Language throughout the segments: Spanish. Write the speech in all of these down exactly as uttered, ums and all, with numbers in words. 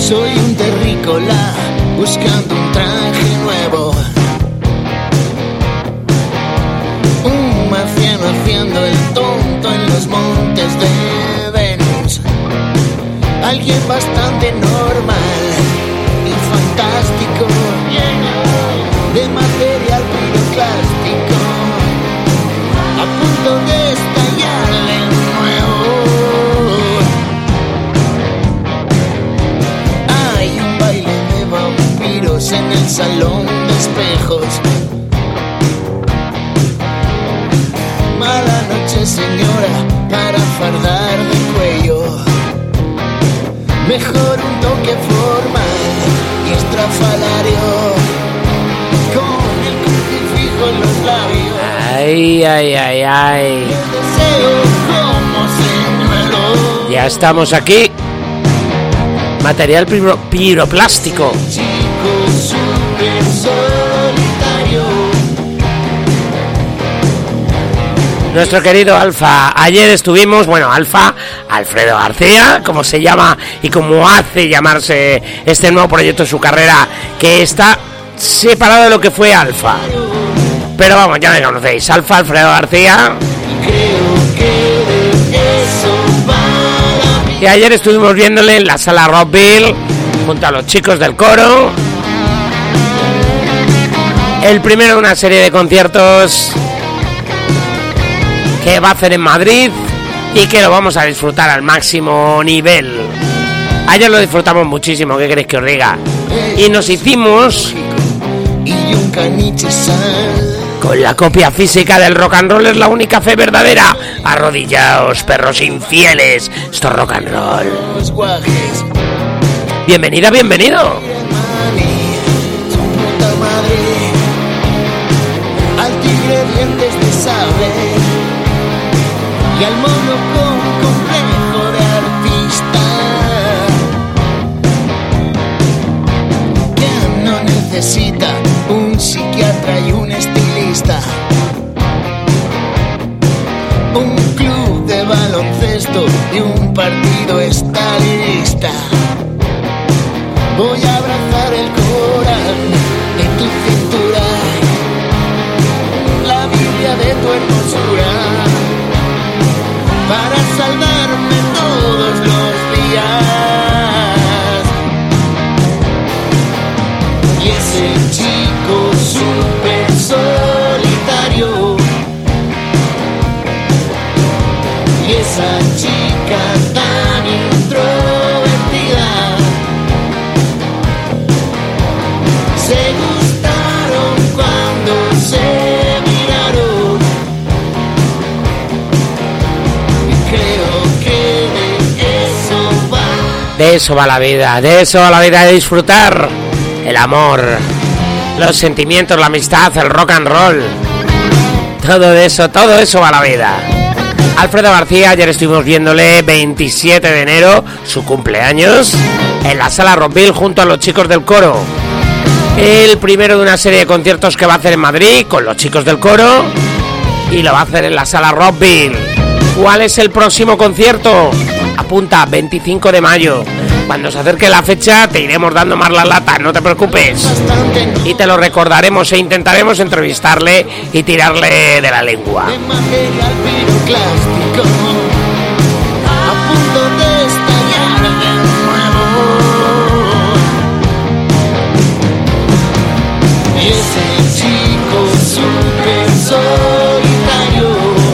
Soy un terrícola buscando un traje nuevo, un marciano haciendo el tonto en los montes de Venus, alguien bastante normal y fantástico, lleno de material piroclástico, a punto de estallar de nuevo. Hay un baile de vampiros en el salón de espejos. Mala noche, señora, para fardar de cuello. Mejor un toque formal y estrafalario, con el crucifijo en los labios. Ay, ay, ay, ay. El deseo como señuelo. Ya estamos aquí. Material piro- piroplástico. Chico súper solitario. Nuestro querido Alfa. Ayer estuvimos, bueno, Alfa, Alfredo García, como se llama y como hace llamarse este nuevo proyecto de su carrera, que está separado de lo que fue Alfa. Pero vamos, ya me conocéis. Alfa, Alfredo García. Creo que de eso va la vida. Y ayer estuvimos viéndole en la sala Rockville, junto a los chicos del coro. El primero de una serie de conciertos que va a hacer en Madrid y que lo vamos a disfrutar al máximo nivel. Ayer lo disfrutamos muchísimo, ¿qué queréis que os diga? Y nos hicimos Y un caniche sal. con la copia física del rock and roll es la única fe verdadera. Arrodillaos, perros infieles, esto es rock and roll. Los guajes. Bienvenida, bienvenido. Mani, su puta madre. Al tigre dientes de sable. Y al mono con complejo de artista, que no necesita un psiquiatra y un estilista, un club de baloncesto y un partido estalinista. Voy a abrazar el Corán de tu cintura, la Biblia de tu hermosura, para salvarme todos los días. Y ese chico súper solitario, y esa chica tan introvertida, se gustaron cuando se miraron. Y creo que de eso va. De eso va la vida, de eso va la vida, de disfrutar el amor, los sentimientos, la amistad, el rock and roll. Todo eso, todo eso va la vida. Alfredo García, ayer estuvimos viéndole veintisiete de enero, su cumpleaños, en la sala Rockville junto a los chicos del coro. El primero de una serie de conciertos que va a hacer en Madrid con los chicos del coro y lo va a hacer en la sala Rockville. ¿Cuál es el próximo concierto? Apunta, veinticinco de mayo. Cuando se acerque la fecha te iremos dando más la lata, no te preocupes. Y te lo recordaremos e intentaremos entrevistarle y tirarle de la lengua. De material piroclástico, a punto de estallar de nuevo. Y ese chico súper solitario,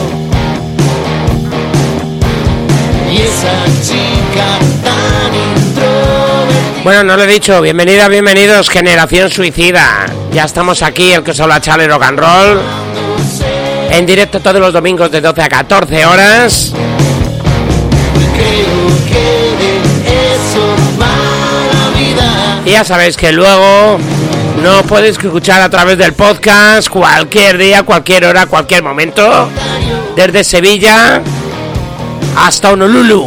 y esa chica tan introvertida. Bueno, no lo he dicho, bienvenida, bienvenidos, Generación Suicida. Ya estamos aquí, el que os habla Charlie Rock and Roll, en directo todos los domingos de doce a catorce horas. Creo que de eso va la vida. Y ya sabéis que luego no podéis escuchar a través del podcast cualquier día, cualquier hora, cualquier momento, desde Sevilla hasta Honolulu.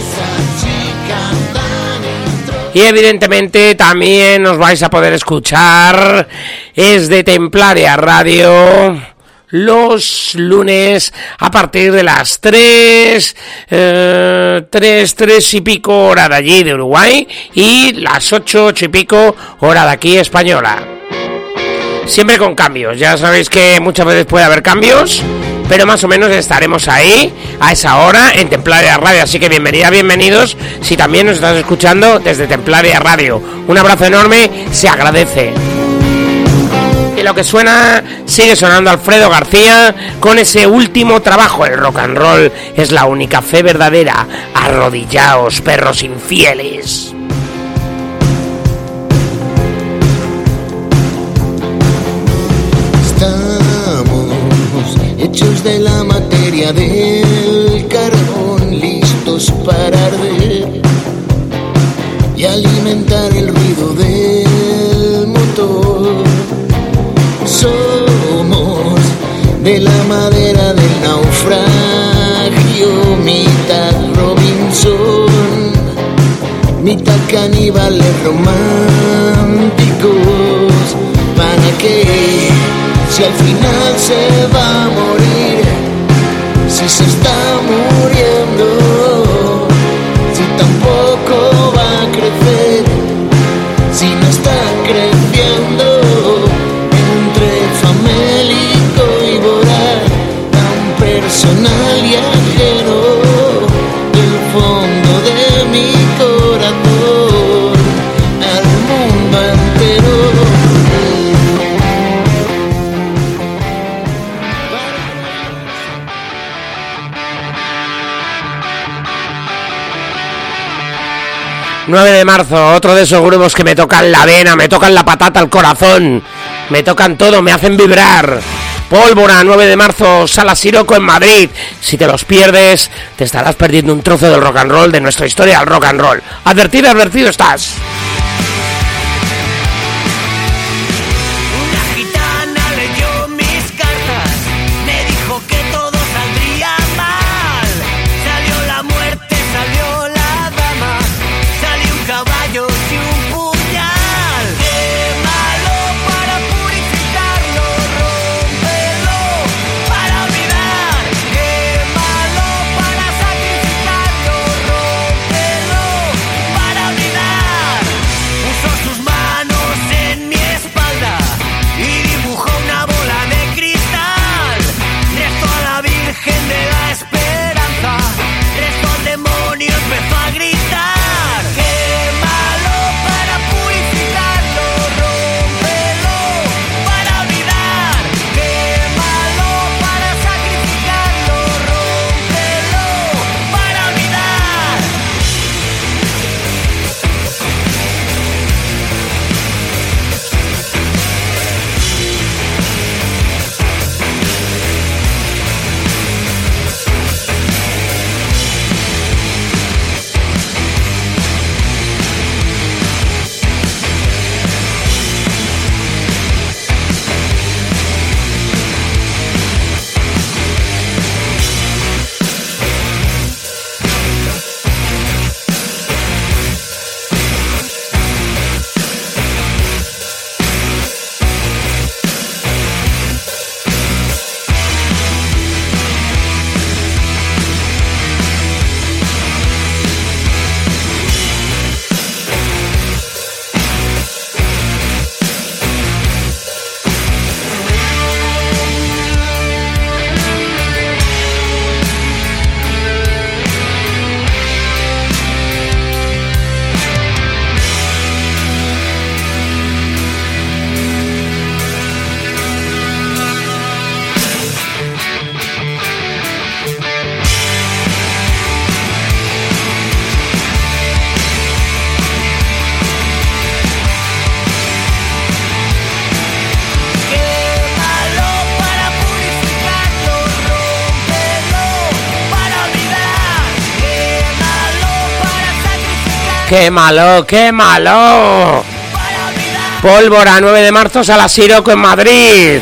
Y evidentemente también os vais a poder escuchar es de Templaria Radio, los lunes a partir de las tres, eh, tres, tres y pico hora de allí de Uruguay y las ocho, ocho y pico hora de aquí española. Siempre con cambios, ya sabéis que muchas veces puede haber cambios, pero más o menos estaremos ahí a esa hora en Templaria Radio, así que bienvenida, bienvenidos si también nos estás escuchando desde Templaria Radio. Un abrazo enorme, se agradece. Y lo que suena, sigue sonando Alfredo García con ese último trabajo. El rock and roll es la única fe verdadera. Arrodillaos, perros infieles. Estamos hechos de la materia del carbón, listos para arder y alimentar el ruido del motor. Somos de la madera del naufragio, mitad Robinson, mitad caníbales románticos. ¿Para qué? Si al final se va a morir, si se está muriendo, si tampoco va a crecer, si no está creciendo. Famélico y voraz, tan personal y ajeno, del fondo de mi corazón al mundo entero. nueve de marzo, otro de esos grupos que me tocan la vena, me tocan la patata al corazón, me tocan todo, me hacen vibrar. Pólvora, nueve de marzo, Sala Siroco en Madrid. Si te los pierdes, te estarás perdiendo un trozo del rock and roll, de nuestra historia del rock and roll. Advertido, advertido estás. ¡Qué malo, qué malo! Pólvora, nueve de marzo, Sala Siroco en Madrid.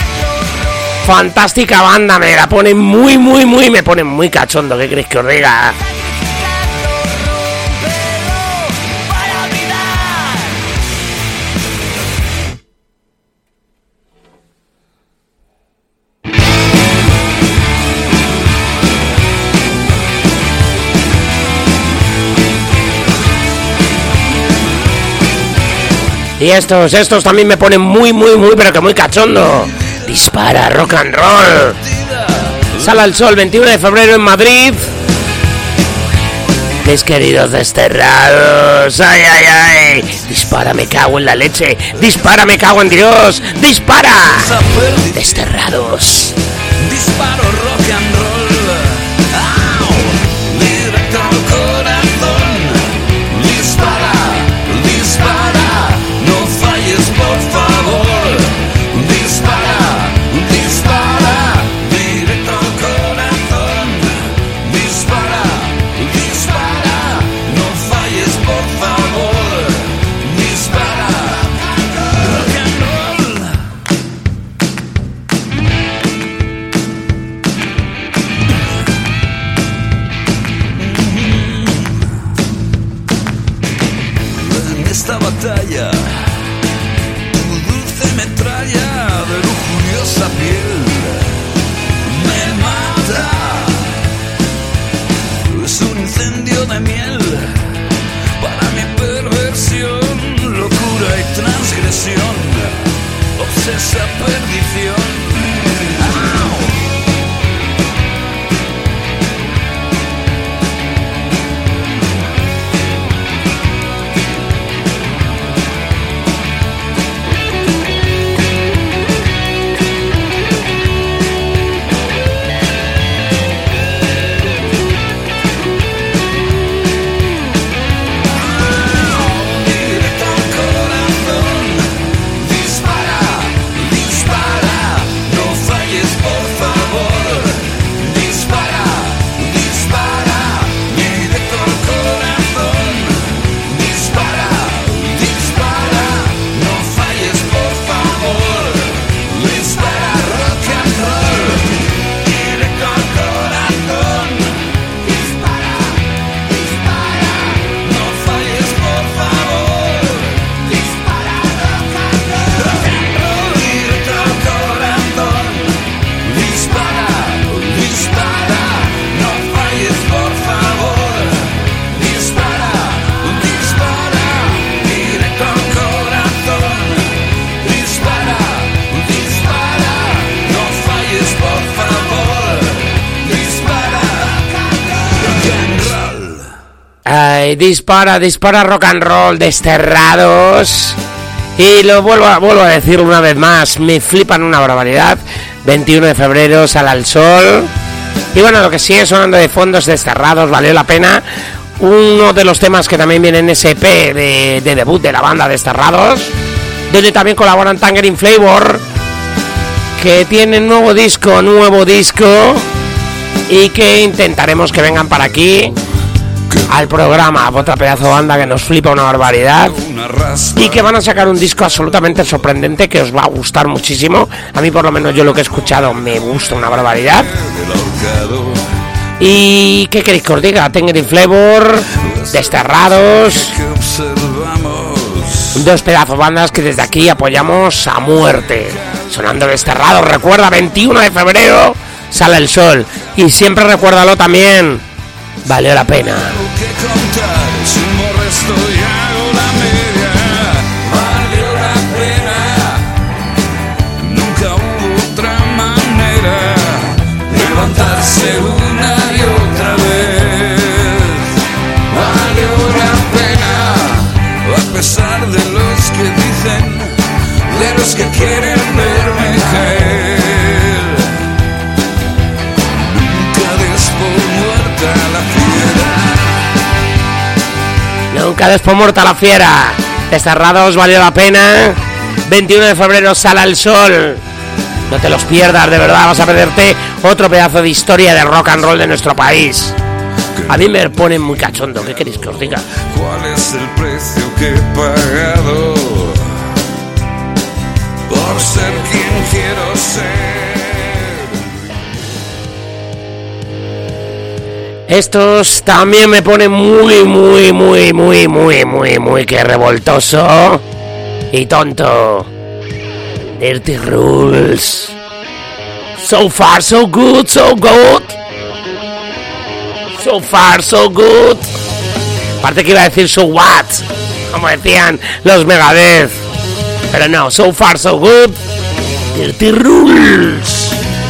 Fantástica banda, me la ponen muy, muy, muy, me ponen muy cachondo, ¿qué crees que os diga? Y estos, estos también me ponen muy, muy, muy, pero que muy cachondo. Dispara, rock and roll. Sala al Sol, veintiuno de febrero en Madrid. Mis queridos desterrados, ay, ay, ay. Dispara, me cago en la leche. Dispara, me cago en Dios. Dispara. Desterrados. Disparo rock and roll. ¡Au! Directo al corazón. Dispara, dispara. No falles, por favor. Dispara, dispara. Directo al corazón. Dispara, dispara. No falles, por favor. Dispara. Rock and roll. En esta batalla, tu dulce metralla de lujuriosa piel me mata. Es un incendio de miel para mi perversión, locura y transgresión, obsesa perdición. Directo al corazón. Dispara, dispara. No falles, por favor. Dispara, dispara. Directo al corazón. Dispara, dispara. No falles, por favor. Dispara, rock and roll. Directo al corazón. Dispara, dispara. No falles, por favor. Dispara, rock and roll. Rock and roll. Directo al corazón. Dispara, dispara. No falles, por favor. Dispara, dispara. Directo al corazón. Dispara, dispara. No falles, por favor. Dispara, rock and roll. Ay, dispara, dispara, rock and roll, desterrados. Y lo vuelvo a, vuelvo a decir una vez más, me flipan una barbaridad. veintiuno de febrero, Sala al Sol. Y bueno, lo que sigue sonando de fondo es Desterrados, valió la pena. Uno de los temas que también viene en ese E P de, de debut de la banda Desterrados, donde también colaboran Tangerine Flavor, que tienen nuevo disco, nuevo disco, y que intentaremos que vengan para aquí al programa. Otra pedazo de banda que nos flipa una barbaridad Una raspa. y que van a sacar un disco absolutamente sorprendente que os va a gustar muchísimo. A mí por lo menos yo lo que he escuchado me gusta una barbaridad. Del ahorcado. Y ¿qué queréis que os diga? Tangerine Flavor, Desterrados, Que observamos. dos pedazos bandas que desde aquí apoyamos a muerte. Sonando Desterrados, recuerda, veintiuno de febrero sale el sol. Y siempre recuérdalo también, valió la pena. Algo que contar, sumo resto y hago la media. Valió la pena. Nunca hubo otra manera. Levantarse una y otra vez. Valió la pena. A pesar de los que dicen, de los que quieren verme caer. Nunca des por muerta la fiera. Nunca des por muerta la fiera. Desterrados, valió la pena. veintiuno de febrero sale al sol. No te los pierdas, de verdad, vas a perderte otro pedazo de historia de rock and roll de nuestro país. A mí me ponen muy cachondo, ¿qué queréis que os diga? ¿Cuál es el precio que he pagado por ser quien quiero ser? Estos también me ponen muy, muy, muy, muy, muy, muy, muy que revoltoso y tonto. Dirty Rules. So far, so good, so good. So far, so good. Aparte que iba a decir so what, como decían los Megadeth. Pero no, So Far So Good, Dirty Rules.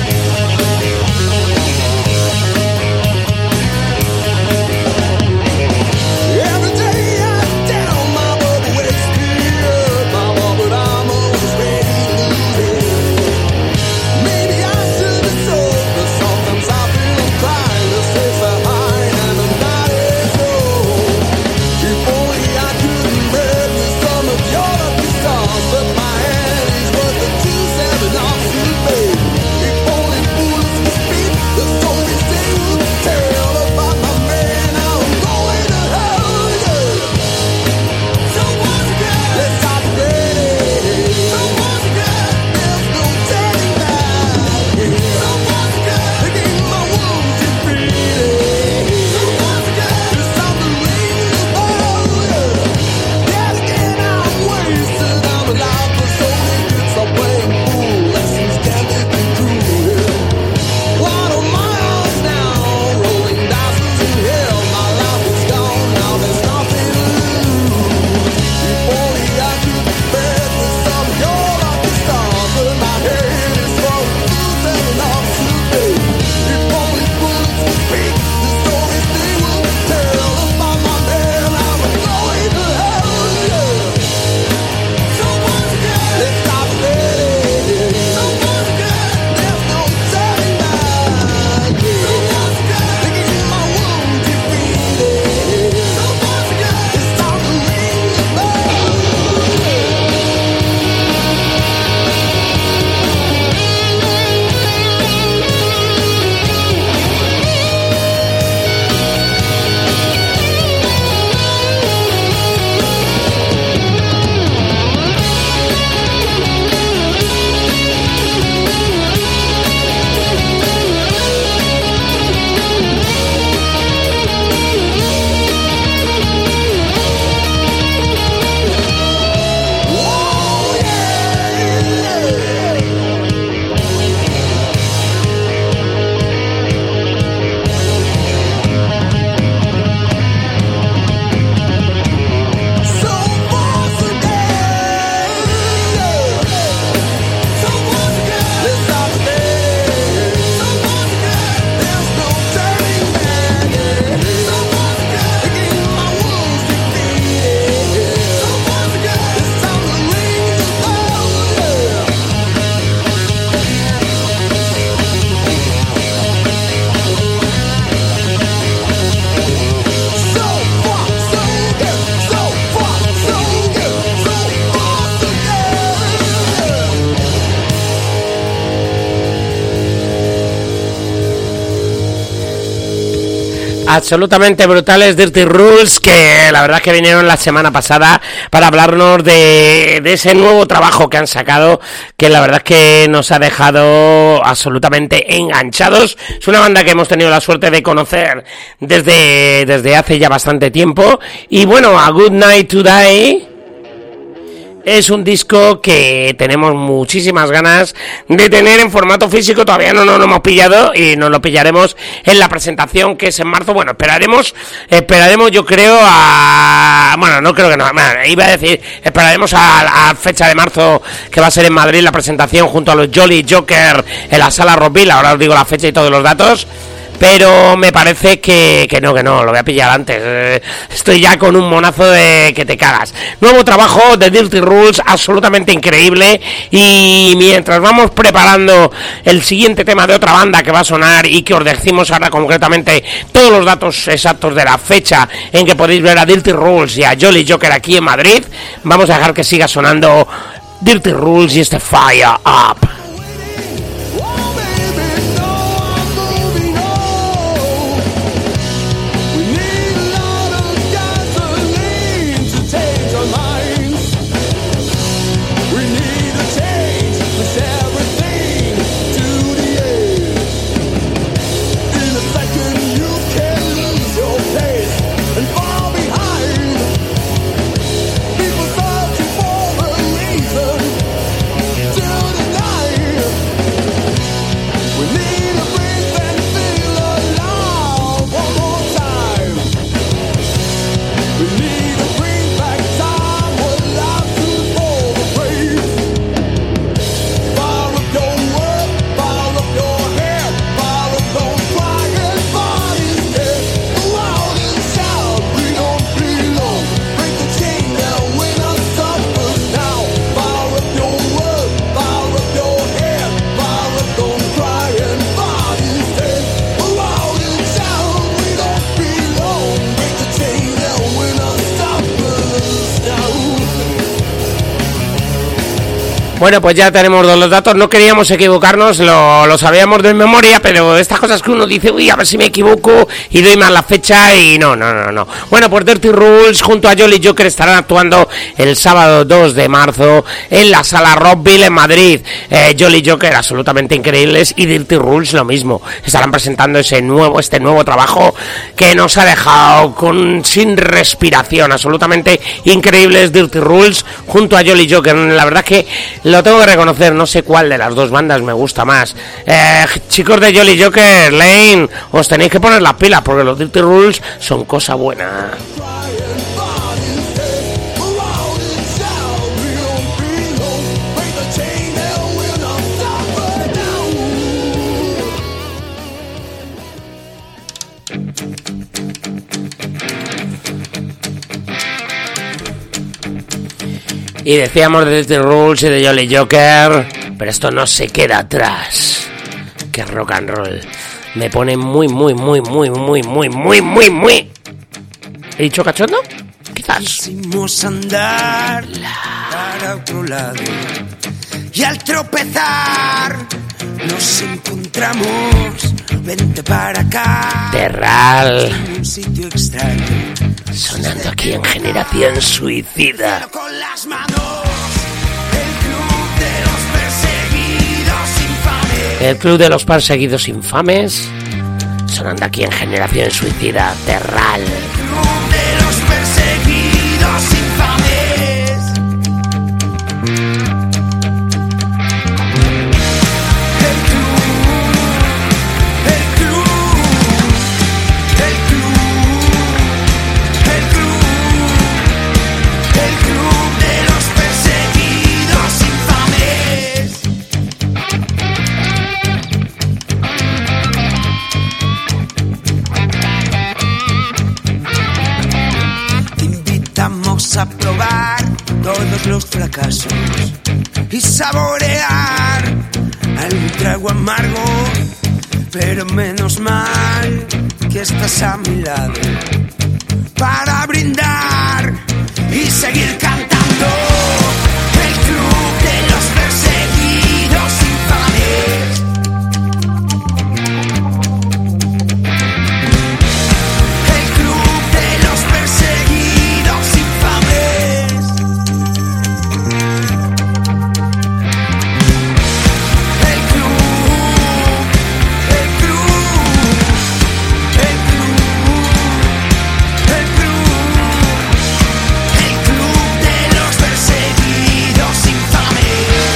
Absolutamente brutales Dirty Rules, que la verdad que vinieron la semana pasada para hablarnos de, de ese nuevo trabajo que han sacado, que la verdad que nos ha dejado absolutamente enganchados. Es una banda que hemos tenido la suerte de conocer desde, desde hace ya bastante tiempo. Y bueno, A Good Night to Die es un disco que tenemos muchísimas ganas de tener en formato físico. Todavía no nos lo hemos pillado y nos lo pillaremos en la presentación, que es en marzo. Bueno, esperaremos, esperaremos yo creo a... Bueno, no creo que no, bueno, iba a decir, esperaremos a la fecha de marzo, que va a ser en Madrid la presentación junto a los Jolly Joker en la Sala Rockville. Ahora os digo la fecha y todos los datos. Pero me parece que, que no, que no, lo voy a pillar antes. Eh, estoy ya con un monazo de que te cagas. Nuevo trabajo de Dirty Rules, absolutamente increíble. Y mientras vamos preparando el siguiente tema de otra banda que va a sonar y que os decimos ahora concretamente todos los datos exactos de la fecha en que podéis ver a Dirty Rules y a Jolly Joker aquí en Madrid, vamos a dejar que siga sonando Dirty Rules y este Fire Up. Till the night Bueno, pues ya tenemos todos los datos, no queríamos equivocarnos, lo, lo sabíamos de memoria, pero estas cosas que uno dice, uy, a ver si me equivoco y doy mal la fecha y no, no, no, no. Bueno, pues Dirty Rules junto a Jolly Joker estarán actuando el sábado dos de marzo en la Sala Rockville en Madrid. Eh, Jolly Joker absolutamente increíbles y Dirty Rules lo mismo. Estarán presentando ese nuevo, este nuevo trabajo que nos ha dejado con sin respiración, absolutamente increíbles Dirty Rules junto a Jolly Joker. La verdad que lo tengo que reconocer, no sé cuál de las dos bandas me gusta más. Eh, chicos de Jolly Joker, Lane, os tenéis que poner las pilas porque los Dirty Rules son cosa buena. Y decíamos de The Rules y de Jolly Joker, pero esto no se queda atrás. Que rock and roll. Me pone muy, muy, muy, muy, muy, muy, muy, muy, muy. ¿He dicho cachondo? Quizás. Quisimos andar para otro lado y al tropezar nos encontramos. Vente para acá. Terral. Un sitio extraño. Sonando aquí en Generación Suicida. Con las manos, el club de los perseguidos infames. El club de los perseguidos infames. Sonando aquí en Generación Suicida. Terral. El club de los perseguidos infames. A probar todos los fracasos y saborear algún trago amargo, pero menos mal que estás a mi lado para brindar y seguir cantando. El club de los perseguidos infames. El club de los perseguidos infames. El club, el club, el club, el club, el club de los perseguidos infames.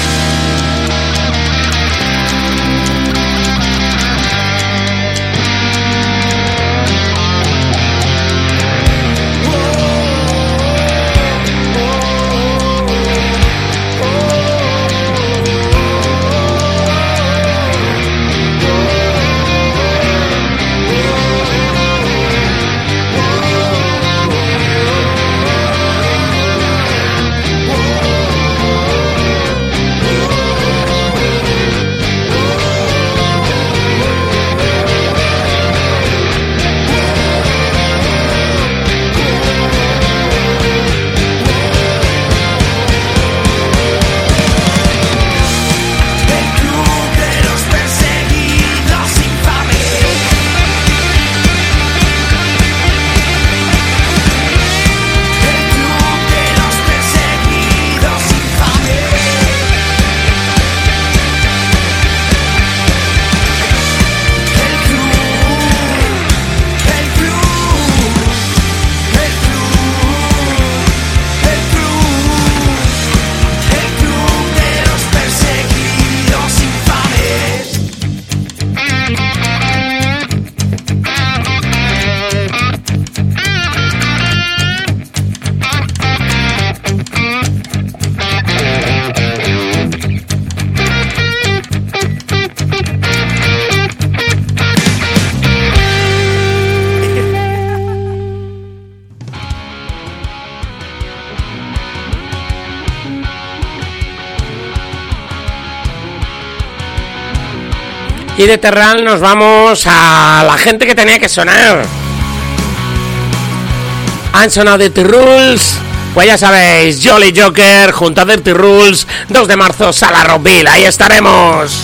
Y de Terral nos vamos a la gente que tenía que sonar. Han sonado The Rules, Pues ya sabéis, Jolly Joker junto a Dirty Rules, dos de marzo, Sala Rockville, ahí estaremos.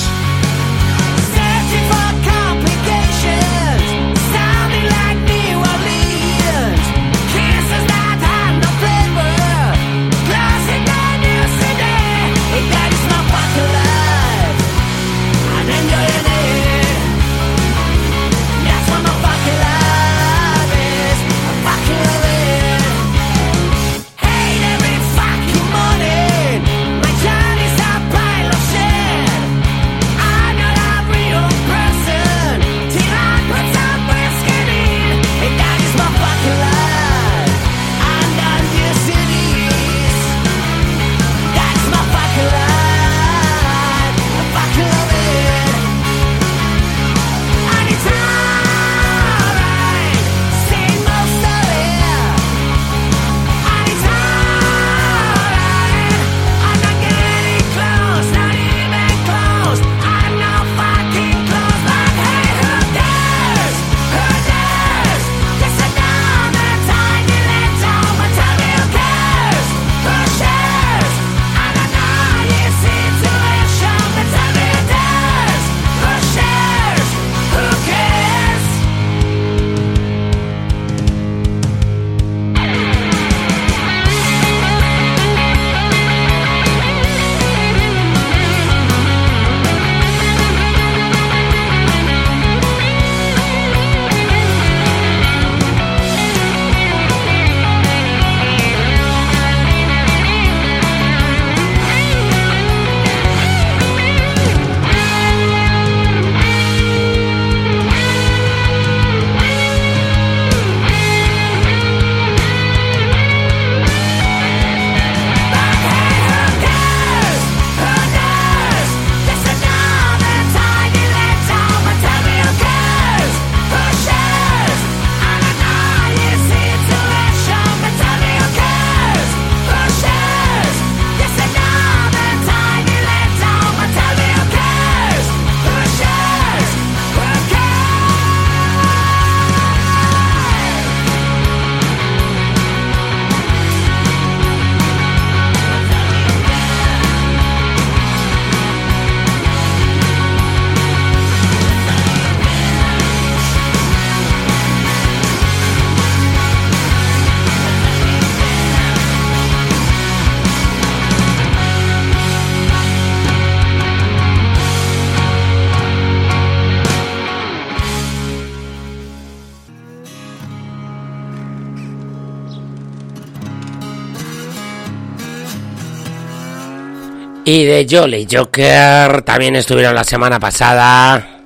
Y de Jolly Joker también estuvieron la semana pasada,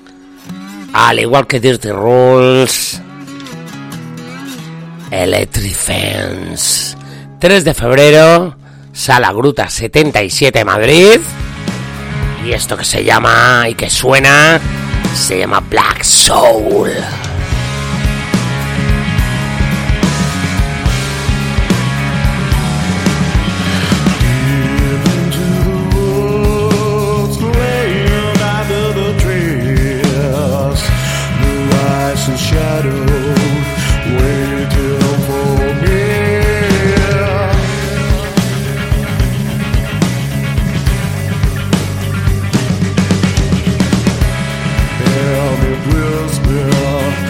al igual que Dirty Rules, Electric Fence. tres de febrero, Sala Gruta setenta y siete, Madrid. Y esto que se llama y que suena se llama Black Soul. Shadow waiting for me. Hear me whisper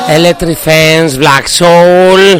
Electric Fence, Black Soul,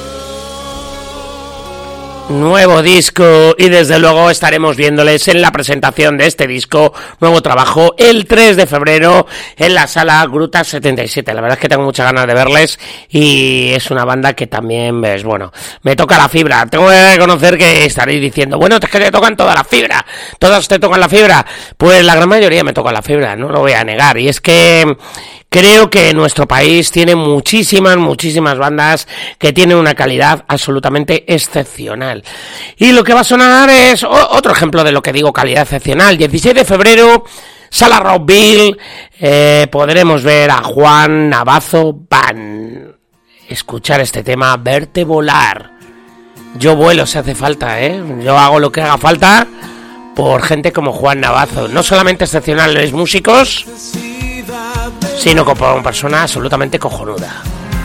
nuevo disco, y desde luego estaremos viéndoles en la presentación de este disco, nuevo trabajo, el tres de febrero en la sala Gruta setenta y siete. La verdad es que tengo muchas ganas de verles y es una banda que también, ves, bueno, me toca la fibra. Tengo que reconocer que estaréis diciendo, bueno, es que te tocan toda la fibra, todos te tocan la fibra. Pues la gran mayoría me tocan la fibra, no lo voy a negar, y es que creo que nuestro país tiene muchísimas, muchísimas bandas que tienen una calidad absolutamente excepcional. Y lo que va a sonar es otro ejemplo de lo que digo, calidad excepcional. dieciséis de febrero, Sala Rockville, eh, podremos ver a Juan Navazo Band. Escuchar este tema, Verte Volar. Yo vuelo si hace falta, ¿eh? Yo hago lo que haga falta por gente como Juan Navazo. No solamente excepcionales músicos, sino como persona absolutamente cojonuda.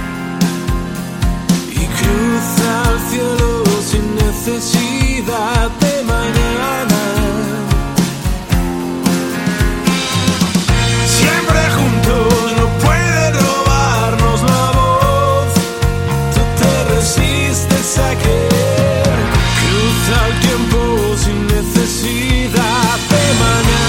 Y cruza el cielo sin necesidad de mañana. Siempre juntos no puede robarnos la voz. Tú te resistes a querer. Cruza el tiempo sin necesidad de mañana.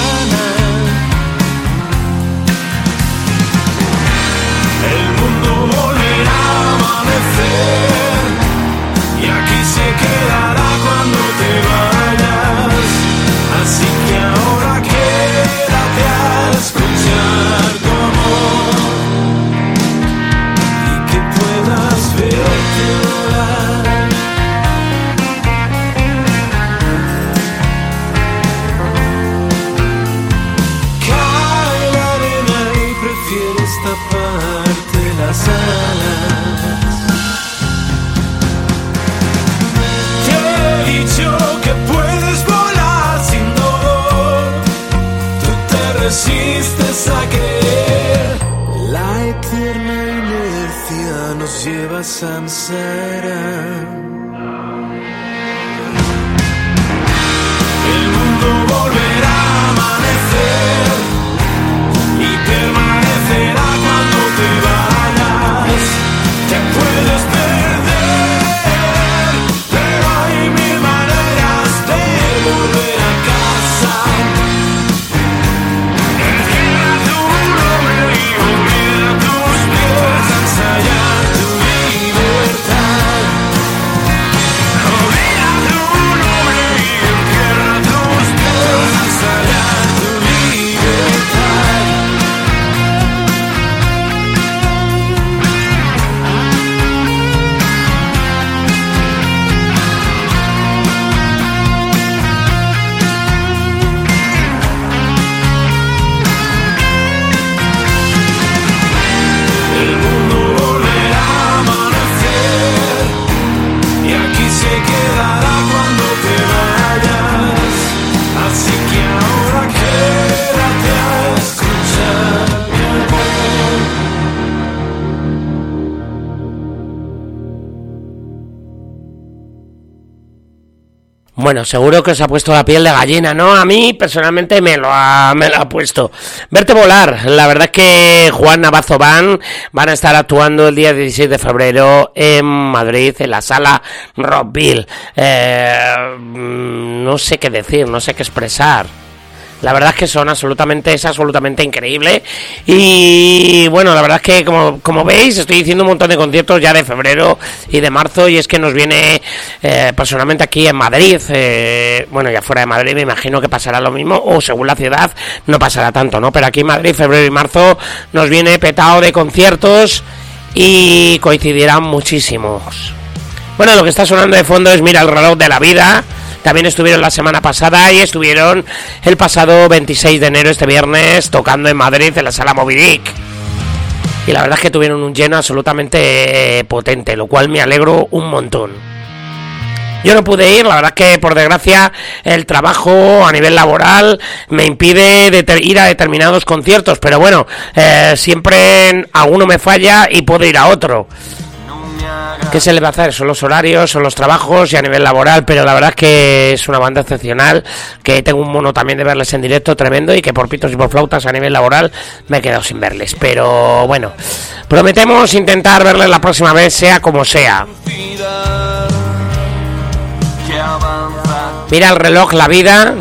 Y aquí se quedará cuando te vayas. Así que ahora quédate a escuchar tu amor y que puedas verte volar. Cae la arena y prefieres taparte las alas. Que puedes volar sin dolor, tú te resistes a creer. La eterna inercia nos lleva a Samsara. El mundo volverá a amanecer y permanecerá cuando te vayas. Te puedes perder, volver a casa. Entierra tu nombre y volver a tus pies a ensayar tu libertad. Olvida tu nombre y entierra tus pies a ensayar tu libertad. Bueno, seguro que os ha puesto la piel de gallina, ¿no? A mí, personalmente, me lo ha, me lo ha puesto. Verte volar. La verdad es que Juan Navazo Band van a estar actuando el día dieciséis de febrero en Madrid, en la sala Rockville. Eh, no sé qué decir, no sé qué expresar. La verdad es que son absolutamente, es absolutamente increíble. Y bueno, la verdad es que como, como veis, estoy diciendo un montón de conciertos ya de febrero y de marzo. Y es que nos viene eh, personalmente aquí en Madrid, eh, bueno, ya fuera de Madrid me imagino que pasará lo mismo, o según la ciudad no pasará tanto, ¿no? Pero aquí en Madrid, febrero y marzo, nos viene petado de conciertos y coincidirán muchísimos. Bueno, lo que está sonando de fondo es Mira el reloj de la vida. También estuvieron la semana pasada y estuvieron el pasado veintiséis de enero, este viernes, tocando en Madrid en la sala Moby Dick. Y la verdad es que tuvieron un lleno absolutamente potente, lo cual me alegro un montón. Yo no pude ir, la verdad es que por desgracia el trabajo a nivel laboral me impide de ir a determinados conciertos, pero bueno, eh, siempre alguno me falla y puedo ir a otro. ¿Qué se le va a hacer? Son los horarios, son los trabajos y a nivel laboral, pero la verdad es que es una banda excepcional, que tengo un mono también de verles en directo tremendo y que por pitos y por flautas a nivel laboral me he quedado sin verles. Pero bueno, prometemos intentar verles la próxima vez, sea como sea. Mira el reloj, la vida.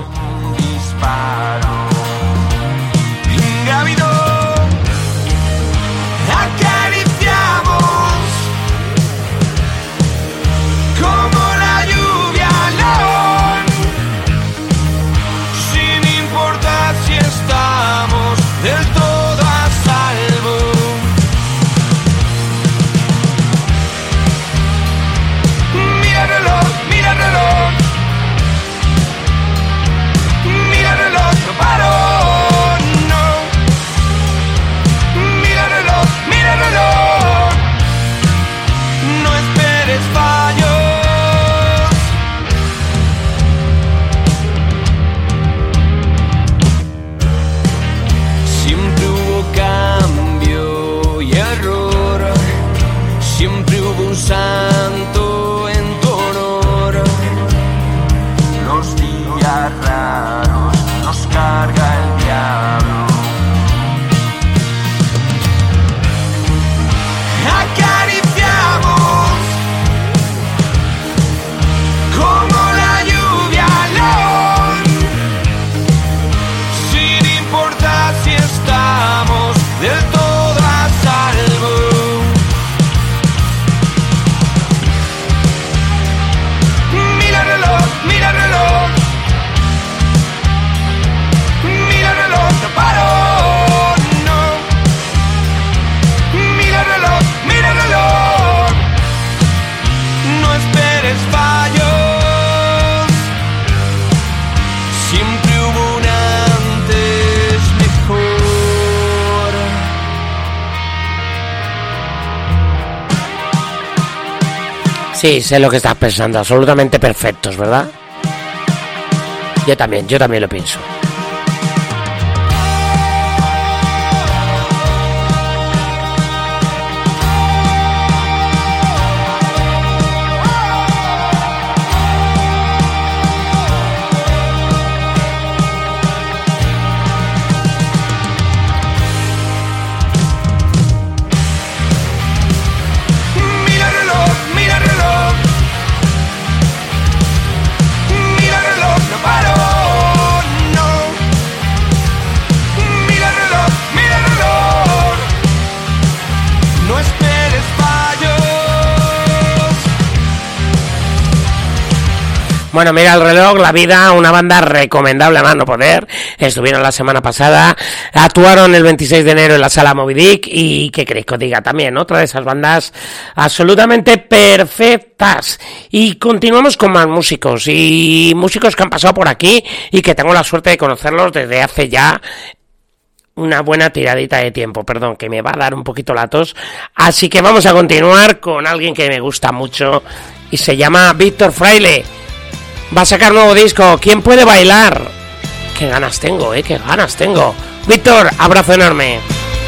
Sí, sé lo que estás pensando, absolutamente perfectos, ¿verdad? Yo también, yo también lo pienso. Bueno, mira el reloj, la vida, una banda recomendable a más no poder. Estuvieron la semana pasada, actuaron el veintiséis de enero en la sala Moby Dick y ¿qué queréis que os diga? También otra de esas bandas absolutamente perfectas. Y continuamos con más músicos y músicos que han pasado por aquí y que tengo la suerte de conocerlos desde hace ya una buena tiradita de tiempo, perdón, que me va a dar un poquito la tos. Así que vamos a continuar con alguien que me gusta mucho y se llama Víctor Fraile. Va a sacar nuevo disco, ¿Quién puede bailar? Qué ganas tengo, eh, qué ganas tengo. Víctor, abrazo enorme.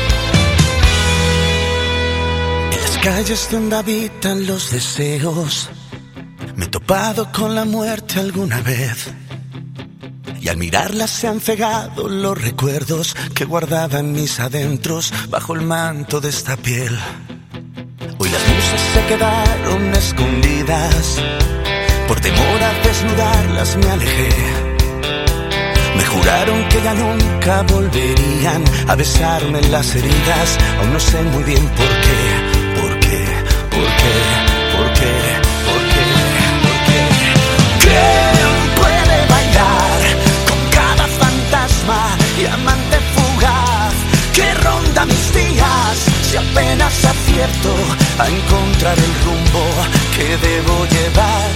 En las calles donde habitan los deseos, me he topado con la muerte alguna vez. Y al mirarla se han cegado los recuerdos que guardaba en mis adentros bajo el manto de esta piel. Hoy las musas se quedaron escondidas, por temor a desnudarlas me alejé. Me juraron que ya nunca volverían a besarme en las heridas. Aún no sé muy bien por qué, por qué, por qué, por qué, por qué, por qué. ¿Quién puede bailar con cada fantasma y amante fugaz que ronda mis días? Si apenas acierto a encontrar el rumbo que debo llevar.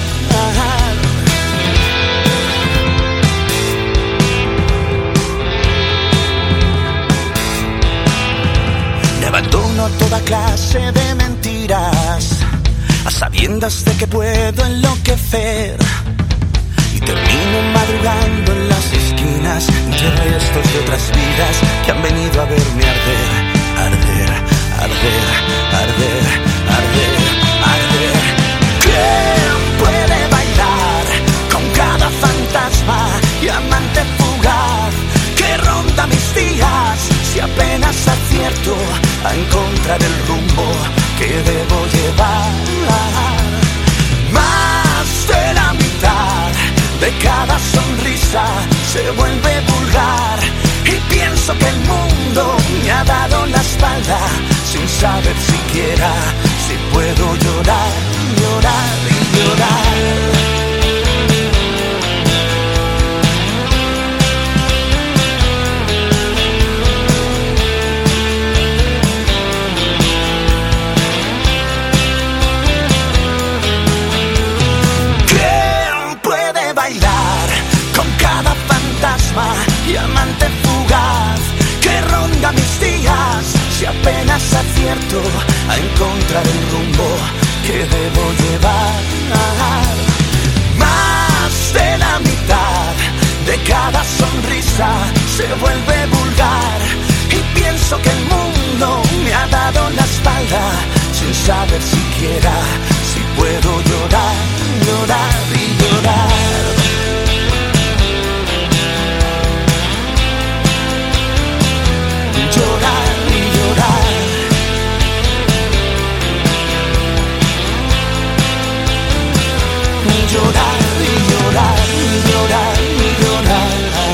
Me abandono a toda clase de mentiras, a sabiendas de que puedo enloquecer, y termino madrugando en las esquinas de restos de otras vidas que han venido a verme arder, arder, arder, arder, arder, arder. sonrisa se vuelve vulgar y pienso que el mundo me ha dado la espalda sin saber siquiera si puedo llorar, llorar y llorar. Y amante fugaz que ronda mis días, si apenas acierto a encontrar el rumbo que debo llevar. Más de la mitad de cada sonrisa se vuelve vulgar y pienso que el mundo me ha dado la espalda sin saber siquiera si puedo llorar, llorar y llorar. Llorar y llorar. Llorar y llorar, llorar y llorar.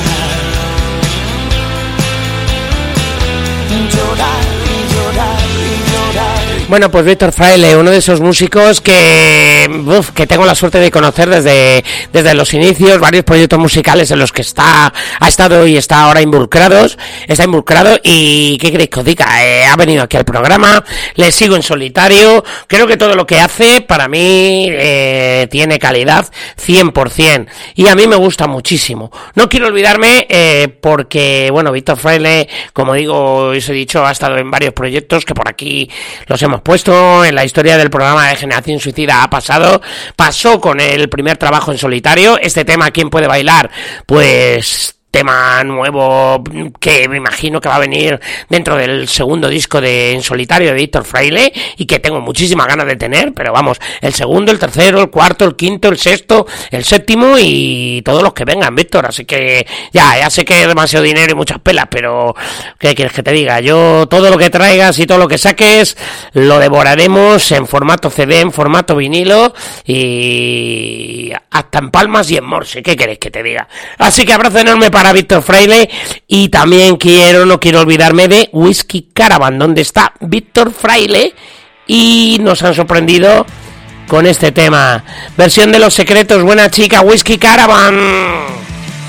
Llorar y llorar y llorar. Bueno, pues Víctor Fraile, uno de esos músicos que, uf, que tengo la suerte de conocer desde, desde los inicios, varios proyectos musicales en los que está, ha estado y está ahora involucrados, está involucrado y ¿qué queréis que os diga? Eh, ha venido aquí al programa, le sigo en solitario, creo que todo lo que hace para mí eh, tiene calidad cien por ciento y a mí me gusta muchísimo. No quiero olvidarme eh, porque, bueno, Víctor Fraile, como digo, os he dicho, ha estado en varios proyectos que por aquí los hemos puesto en la historia del programa de Generación Suicida. Ha pasado, pasó con el primer trabajo en solitario, este tema ¿Quién puede bailar? Pues tema nuevo que me imagino que va a venir dentro del segundo disco de En Solitario de Víctor Fraile y que tengo muchísimas ganas de tener, pero vamos, el segundo, el tercero, el cuarto, el quinto, el sexto, el séptimo y todos los que vengan, Víctor, así que ya, ya sé que es demasiado dinero y muchas pelas, pero ¿qué quieres que te diga? Yo todo lo que traigas y todo lo que saques lo devoraremos en formato C D, en formato vinilo y hasta en palmas y en morse, ¿qué quieres que te diga? Así que abrazo enorme para para Víctor Fraile y también quiero, no quiero olvidarme de Whiskey Caravan, donde está Víctor Fraile y nos han sorprendido con este tema. Versión de Los Secretos, Buena Chica, Whiskey Caravan.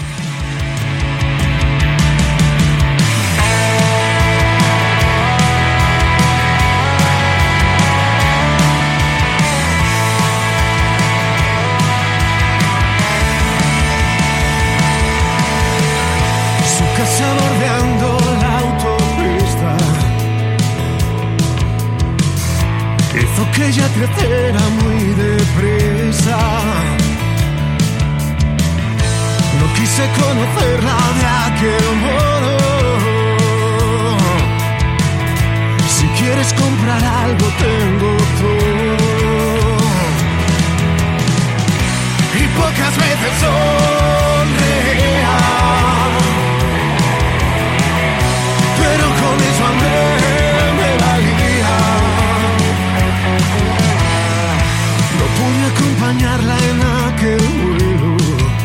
Que ella creciera muy deprisa. No quise conocerla de aquel modo. Si quieres comprar algo tengo todo. Y pocas veces sonreía, pero con eso andé me valía. Pude acompañarla en aquel vuelo,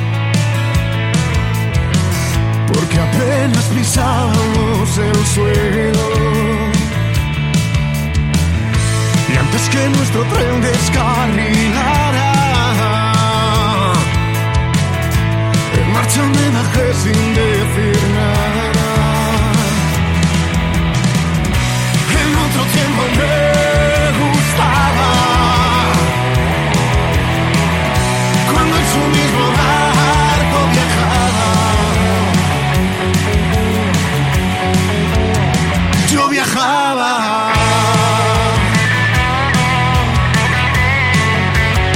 porque apenas pisábamos el suelo. Y antes que nuestro tren descarrilara, en marcha me bajé sin decir nada. En otro tiempo me gustaba cuando en su mismo barco viajaba. Yo viajaba.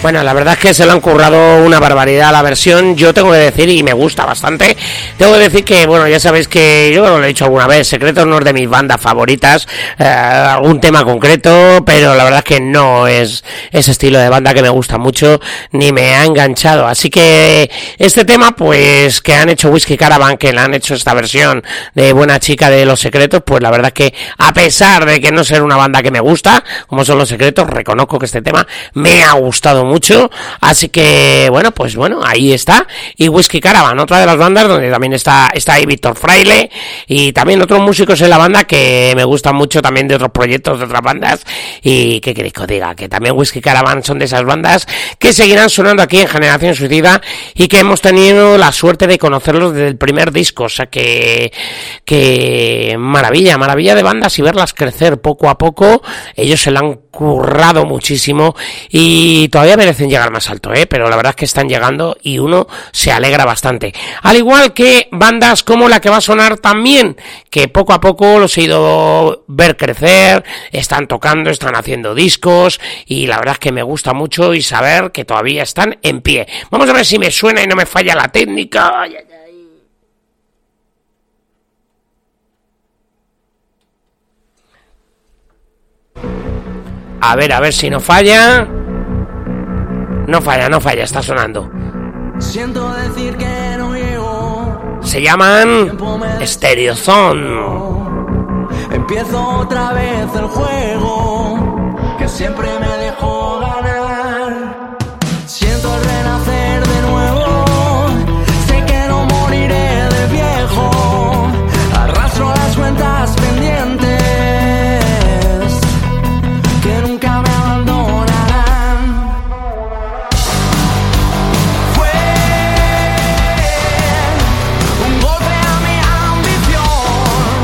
Bueno, la verdad es que se lo han currado una barbaridad la versión. Yo tengo que decir, y me gusta bastante, tengo que decir que, bueno, ya sabéis que yo lo he dicho alguna vez, Secretos no es de mis bandas favoritas, eh, algún tema concreto, pero la verdad es que no es ese estilo de banda que me gusta mucho, ni me ha enganchado. Así que este tema, pues, que han hecho Whiskey Caravan, que le han hecho esta versión de Buena Chica de Los Secretos, pues la verdad es que, a pesar de que no ser una banda que me gusta, como son Los Secretos, reconozco que este tema me ha gustado mucho. Así que, bueno, pues bueno, ahí está. Y Whiskey Caravan, otra de las bandas donde también está, está ahí Víctor Fraile, y también otros músicos en la banda que me gustan mucho también de otros proyectos, de otras bandas. Y qué queréis que os diga, que también Whiskey Caravan son de esas bandas que seguirán sonando aquí en Generación Suicida, y que hemos tenido la suerte de conocerlos desde el primer disco. O sea que, que maravilla, maravilla de bandas, y verlas crecer poco a poco. Ellos se la han currado muchísimo y todavía merecen llegar más alto, ¿eh? Pero la verdad es que están llegando y uno se alegra bastante. Al igual que bandas como la que va a sonar también, que poco a poco los he ido ver crecer, están tocando, están haciendo discos, y la verdad es que me gusta mucho y saber que todavía están en pie. Vamos a ver si me suena y no me falla la técnica. Ay, ay, ay. A ver, a ver si no falla. No falla, no falla, está sonando. Siento decir que no llego. Se llaman Stereozone. Empiezo otra vez el juego que siempre me dejó ganar. Siento el renacer de nuevo. Sé que no moriré de viejo. Arrastro las cuentas pendientes que nunca me abandonarán. Fue un golpe a mi ambición.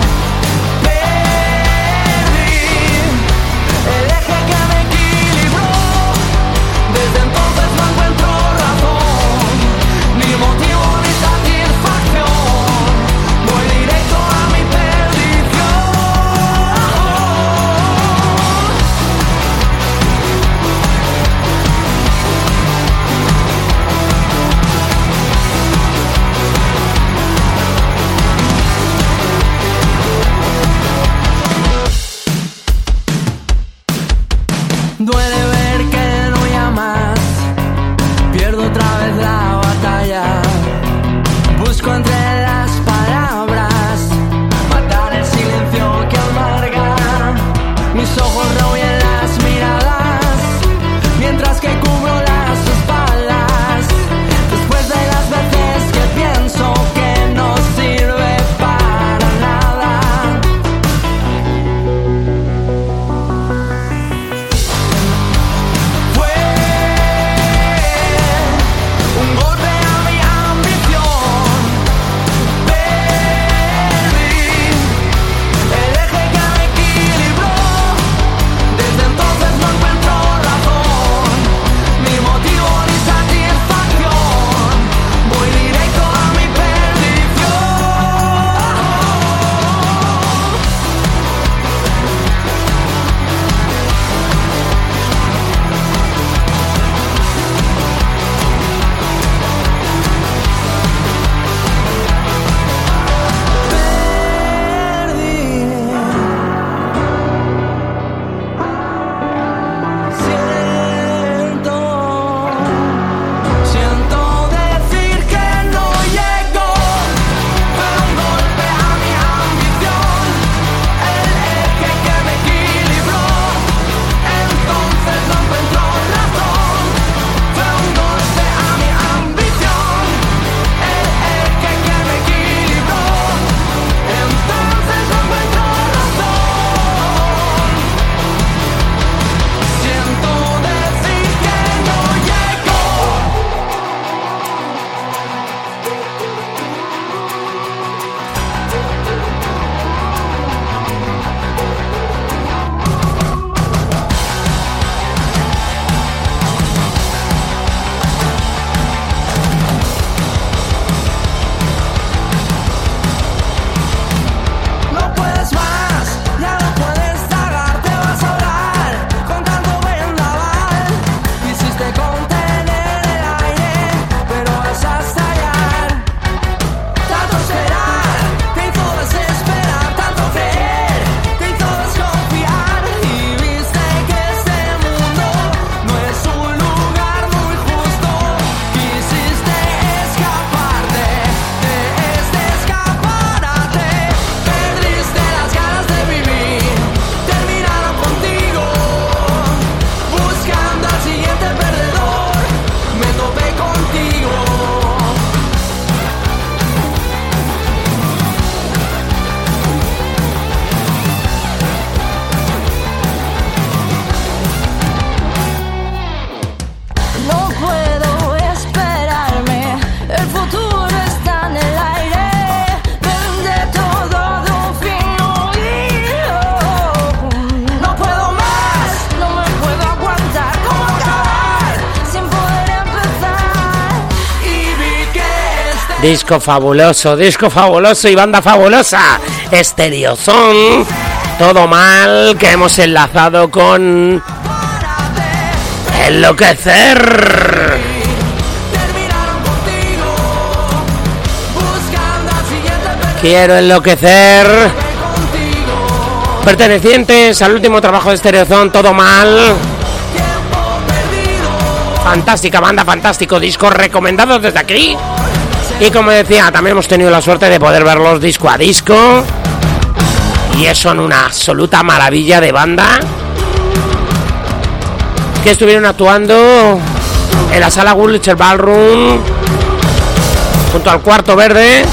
Perdí el eje que me equilibró. Desde entonces no encuentro razón, ni motivo ni satisfacción. Voy directo a mi perdición. Duele ver que no llamas, pierdo otra vez la batalla. Busco entre las palabras matar el silencio que amarga. Mis ojos rehuyen las miradas mientras que cubro las espaldas. Después de las veces que pienso que no sirve para nada. Fue un golpe a mi ambición. Perdí el eje que me equilibró. Disco fabuloso, disco fabuloso y banda fabulosa. Estereozón, Todo Mal, que hemos enlazado con Enloquecer. Quiero enloquecer. Pertenecientes al último trabajo de Estereozón, Todo Mal. Fantástica banda, fantástico disco, recomendados desde aquí. Y como decía, también hemos tenido la suerte de poder verlos disco a disco. Y es son una absoluta maravilla de banda. Que estuvieron actuando en la sala Wurlitzer Ballroom junto al Cuarto Verde.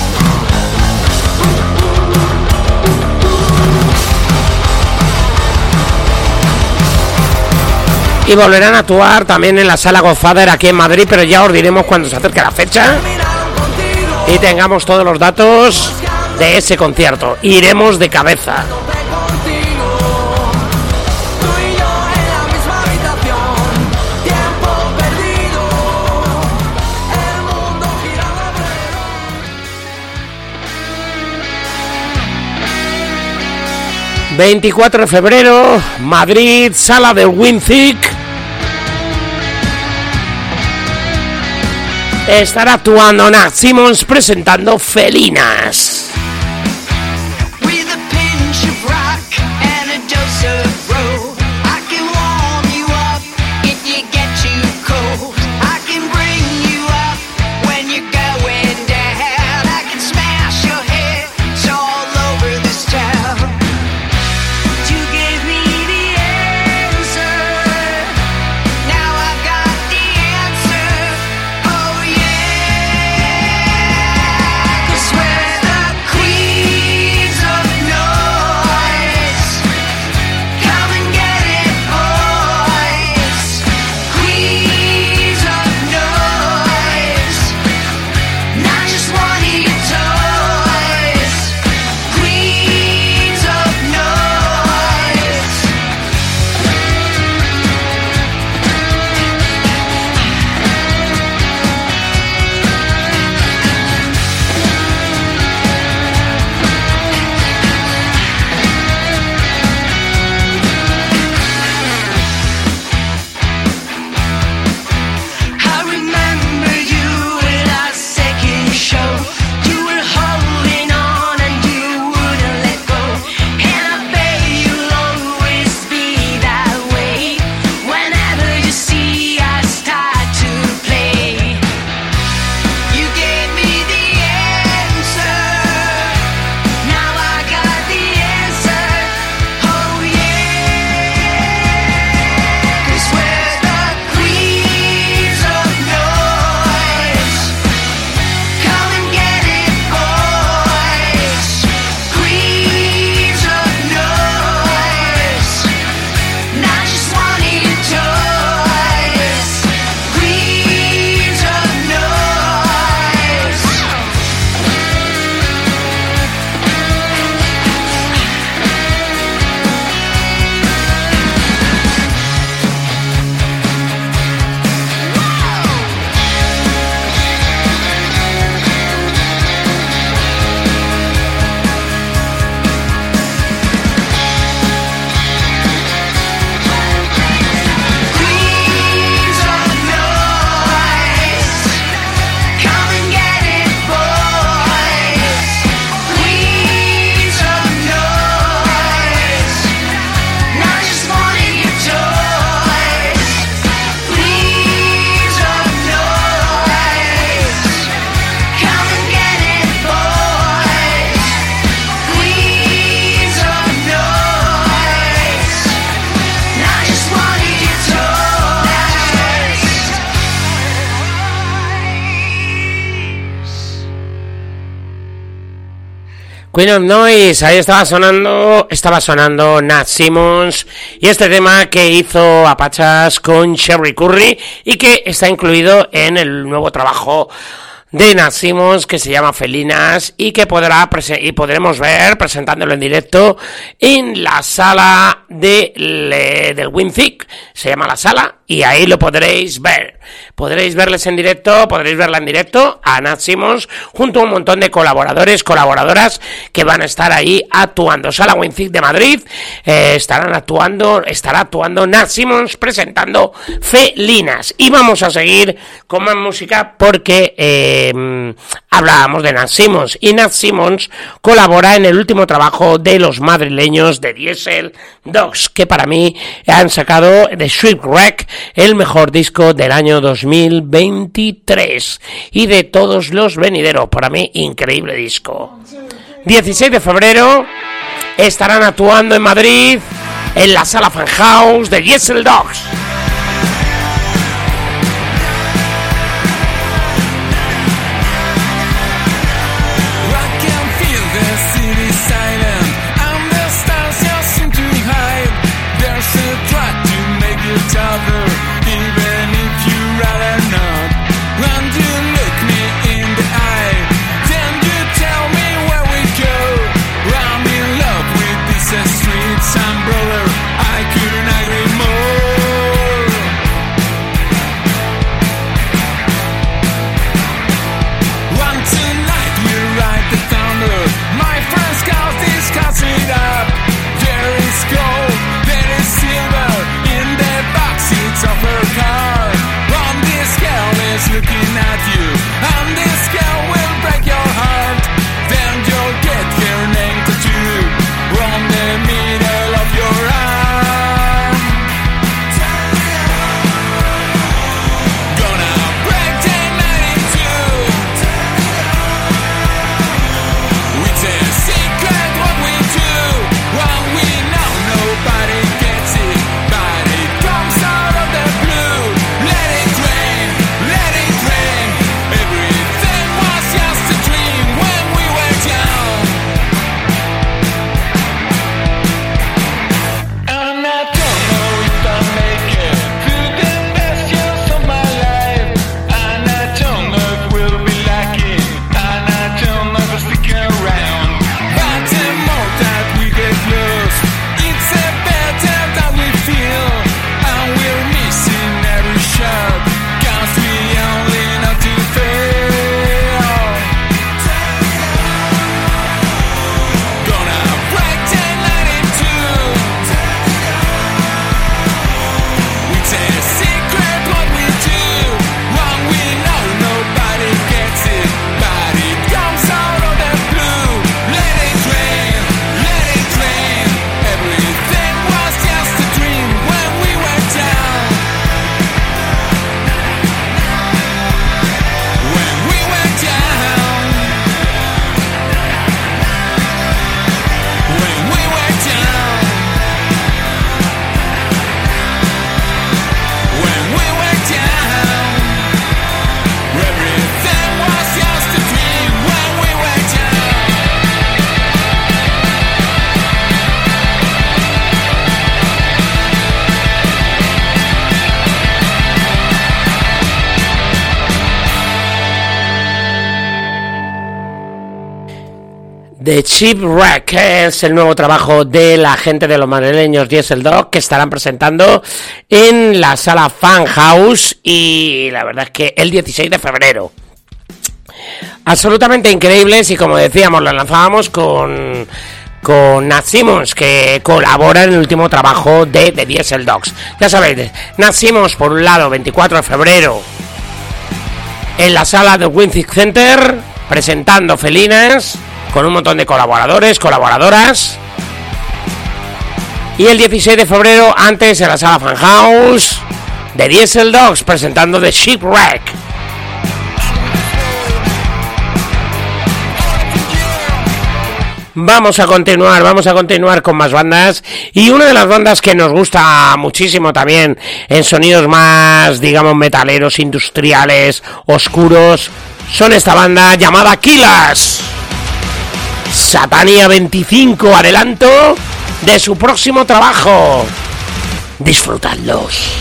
Y volverán a actuar también en la sala Godfather aquí en Madrid, pero ya os diremos cuando se acerque la fecha y tengamos todos los datos de ese concierto. Iremos de cabeza. veinticuatro de febrero, Madrid, sala del Winzig. Estará actuando Nat Simmons presentando Felinas. Queen of Noise, ahí estaba sonando, estaba sonando Nat Simmons y este tema que hizo a pachas con Cherry Curry y que está incluido en el nuevo trabajo de Nat Simmons que se llama Felinas y que podrá prese- y podremos ver presentándolo en directo en la sala de, le, del Winzig, se llama la sala y ahí lo podréis ver. Podréis verles en directo, podréis verla en directo a Nat Simmons junto a un montón de colaboradores, colaboradoras que van a estar ahí actuando. Sala Wincik de Madrid, eh, estarán actuando, estará actuando Nat Simmons presentando Felinas. Y vamos a seguir con más música porque eh, hablábamos de Nat Simmons y Nat Simmons colabora en el último trabajo de los madrileños de Diesel Dogs, que para mí han sacado de Shipwreck el mejor disco del año dos mil veintitrés y de todos los venideros. Para mí, increíble disco. dieciséis de febrero estarán actuando en Madrid en la Sala Fan House de Diesel Dogs. The Shipwreck es el nuevo trabajo de la gente de los madrileños Diesel Dog, que estarán presentando en la Sala Fan House, y la verdad es que el dieciséis de febrero. Absolutamente increíbles, y como decíamos, lo lanzábamos con con Nat Simmons, que colabora en el último trabajo de The Diesel Dogs. Ya sabéis, Nat Simmons por un lado, veinticuatro de febrero en la sala del Wincik Center, presentando Felinas con un montón de colaboradores, colaboradoras. Y el dieciséis de febrero, antes en la sala Fan House de Diesel Dogs, presentando The Shipwreck. Vamos a continuar, vamos a continuar con más bandas, y una de las bandas que nos gusta muchísimo también en sonidos más, digamos, metaleros, industriales, oscuros, son esta banda llamada Killers. Satania veinticinco, adelanto de su próximo trabajo. Disfrutadlos.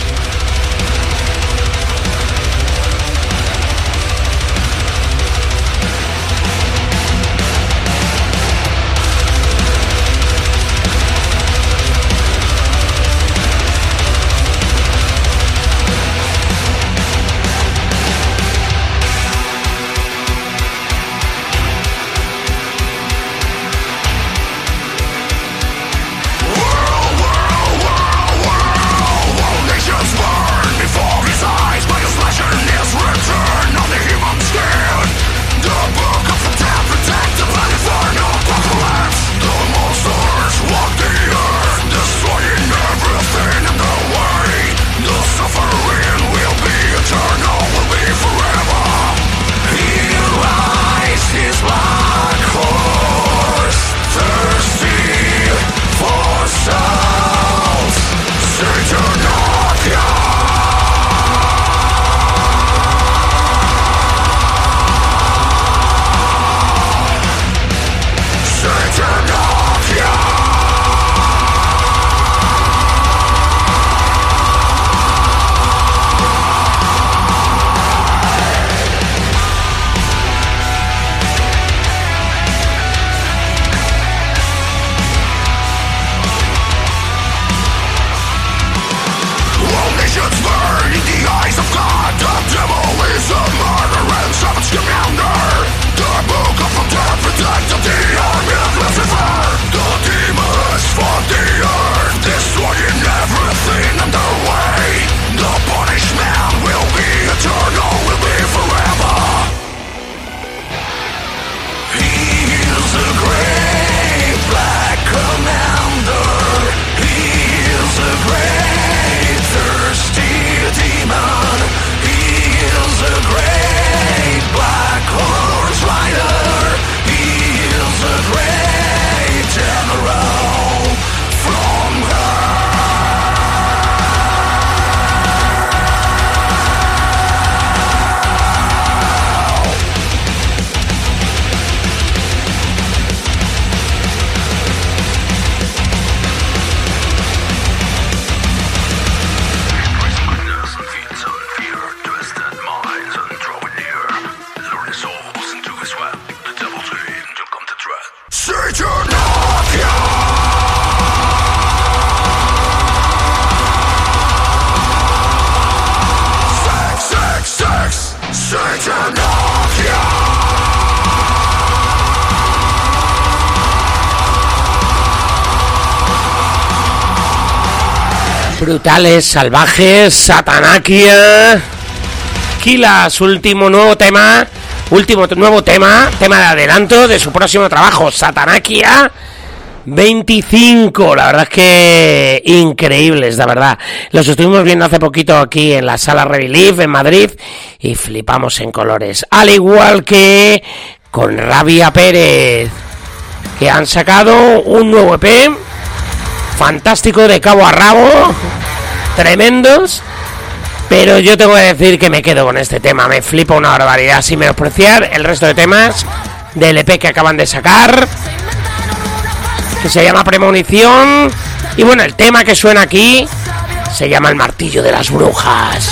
Brutales, salvajes, Satanakia. Killa, su último nuevo tema, último nuevo tema, tema de adelanto de su próximo trabajo, Satanakia veinticinco. La verdad es que increíbles, la verdad. Los estuvimos viendo hace poquito aquí en la sala Revilive en Madrid y flipamos en colores. Al igual que con Rabia Pérez, que han sacado un nuevo E P fantástico de cabo a rabo, tremendos, pero yo tengo que decir que me quedo con este tema, me flipa una barbaridad, sin menospreciar el resto de temas del E P que acaban de sacar, que se llama Premonición, y bueno, el tema que suena aquí se llama El Martillo de las Brujas.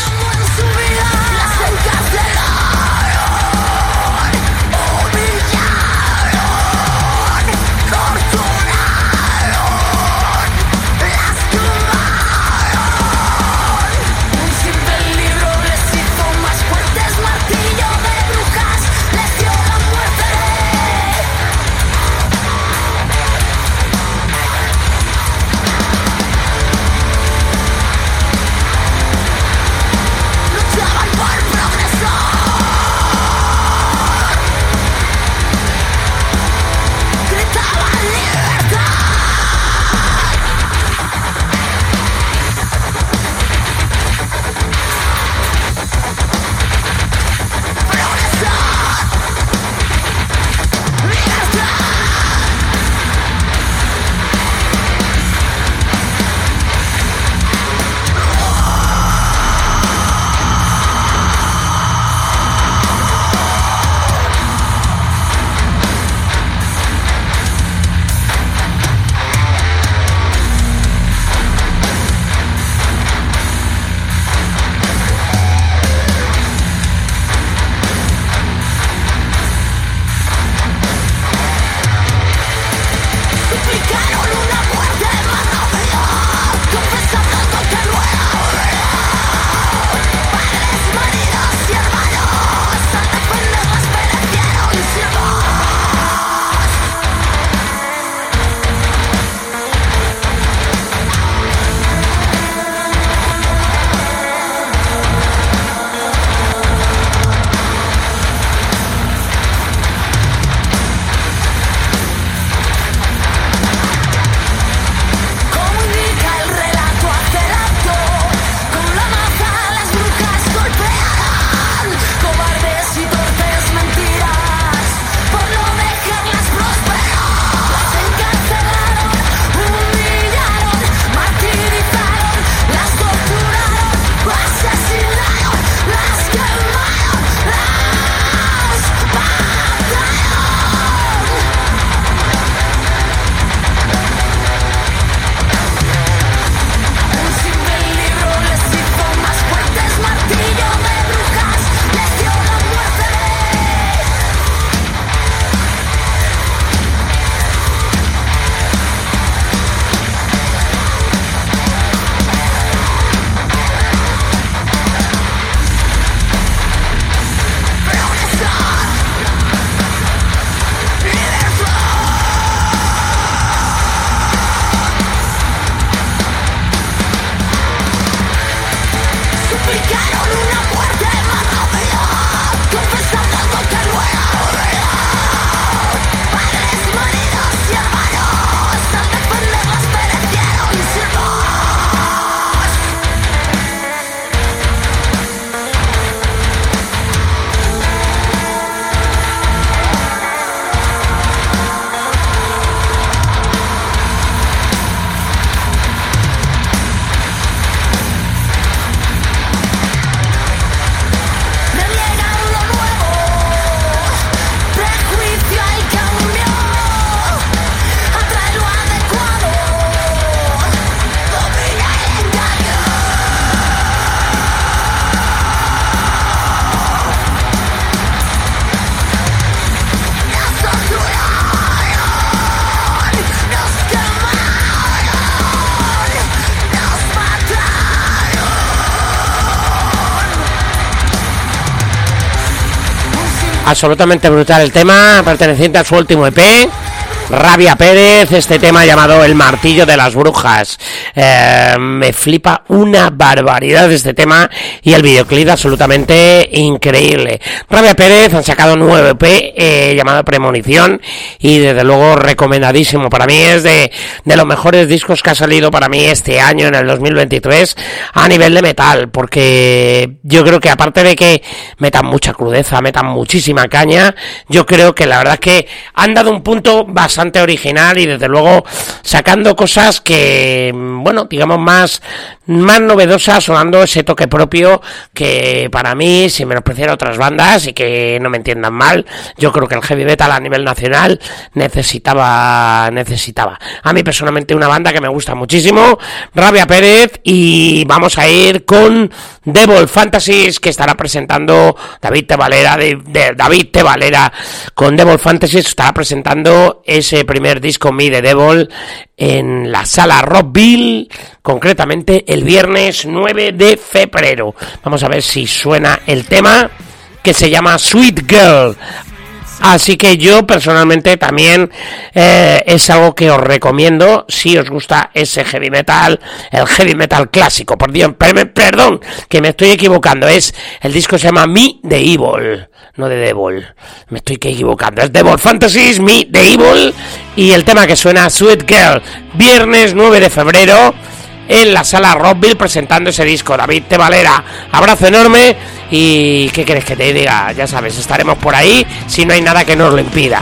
Absolutamente brutal el tema, perteneciente a su último E P, Rabia Pérez, este tema llamado El Martillo de las Brujas. Eh, me flipa una barbaridad este tema y el videoclip absolutamente increíble. Rabia Pérez han sacado un nuevo E P eh, llamado Premonición y desde luego recomendadísimo. Para mí es de, de los mejores discos que ha salido para mí este año, en el dos mil veintitrés, a nivel de metal, porque yo creo que aparte de que metan mucha crudeza, metan muchísima caña, yo creo que la verdad es que han dado un punto bastante bastante original y desde luego sacando cosas que, bueno, digamos más más novedosas, sonando ese toque propio que para mí, sin menospreciar a otras bandas y que no me entiendan mal, yo creo que el heavy metal a nivel nacional necesitaba necesitaba. A mí personalmente una banda que me gusta muchísimo, Rabia Pérez, y vamos a ir con Devil Fantasies, que estará presentando David Tevalera, de, de David Tevalera con Devil Fantasies, estará presentando ese primer disco Me The Devil en la sala Rockville, concretamente el viernes nueve de febrero. Vamos a ver si suena el tema, que se llama Sweet Girl. Así que yo personalmente también eh, es algo que os recomiendo si os gusta ese heavy metal, el heavy metal clásico. Por Dios, per- perdón, que me estoy equivocando. Es el disco se llama Me The Evil, no The Devil. Me estoy equivocando. Es Devil Fantasies, Me The Evil, y el tema que suena Sweet Girl. Viernes nueve de febrero en la sala Rockville presentando ese disco. David Tevalera, abrazo enorme. Y ¿qué quieres que te diga? Ya sabes, estaremos por ahí si no hay nada que nos lo impida.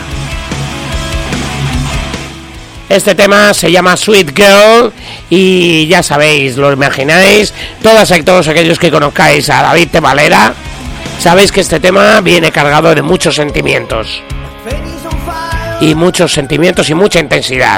Este tema se llama Sweet Girl y ya sabéis, lo imagináis, todas y todos aquellos que conozcáis a David Tevalera, sabéis que este tema viene cargado de muchos sentimientos. Y muchos sentimientos y mucha intensidad.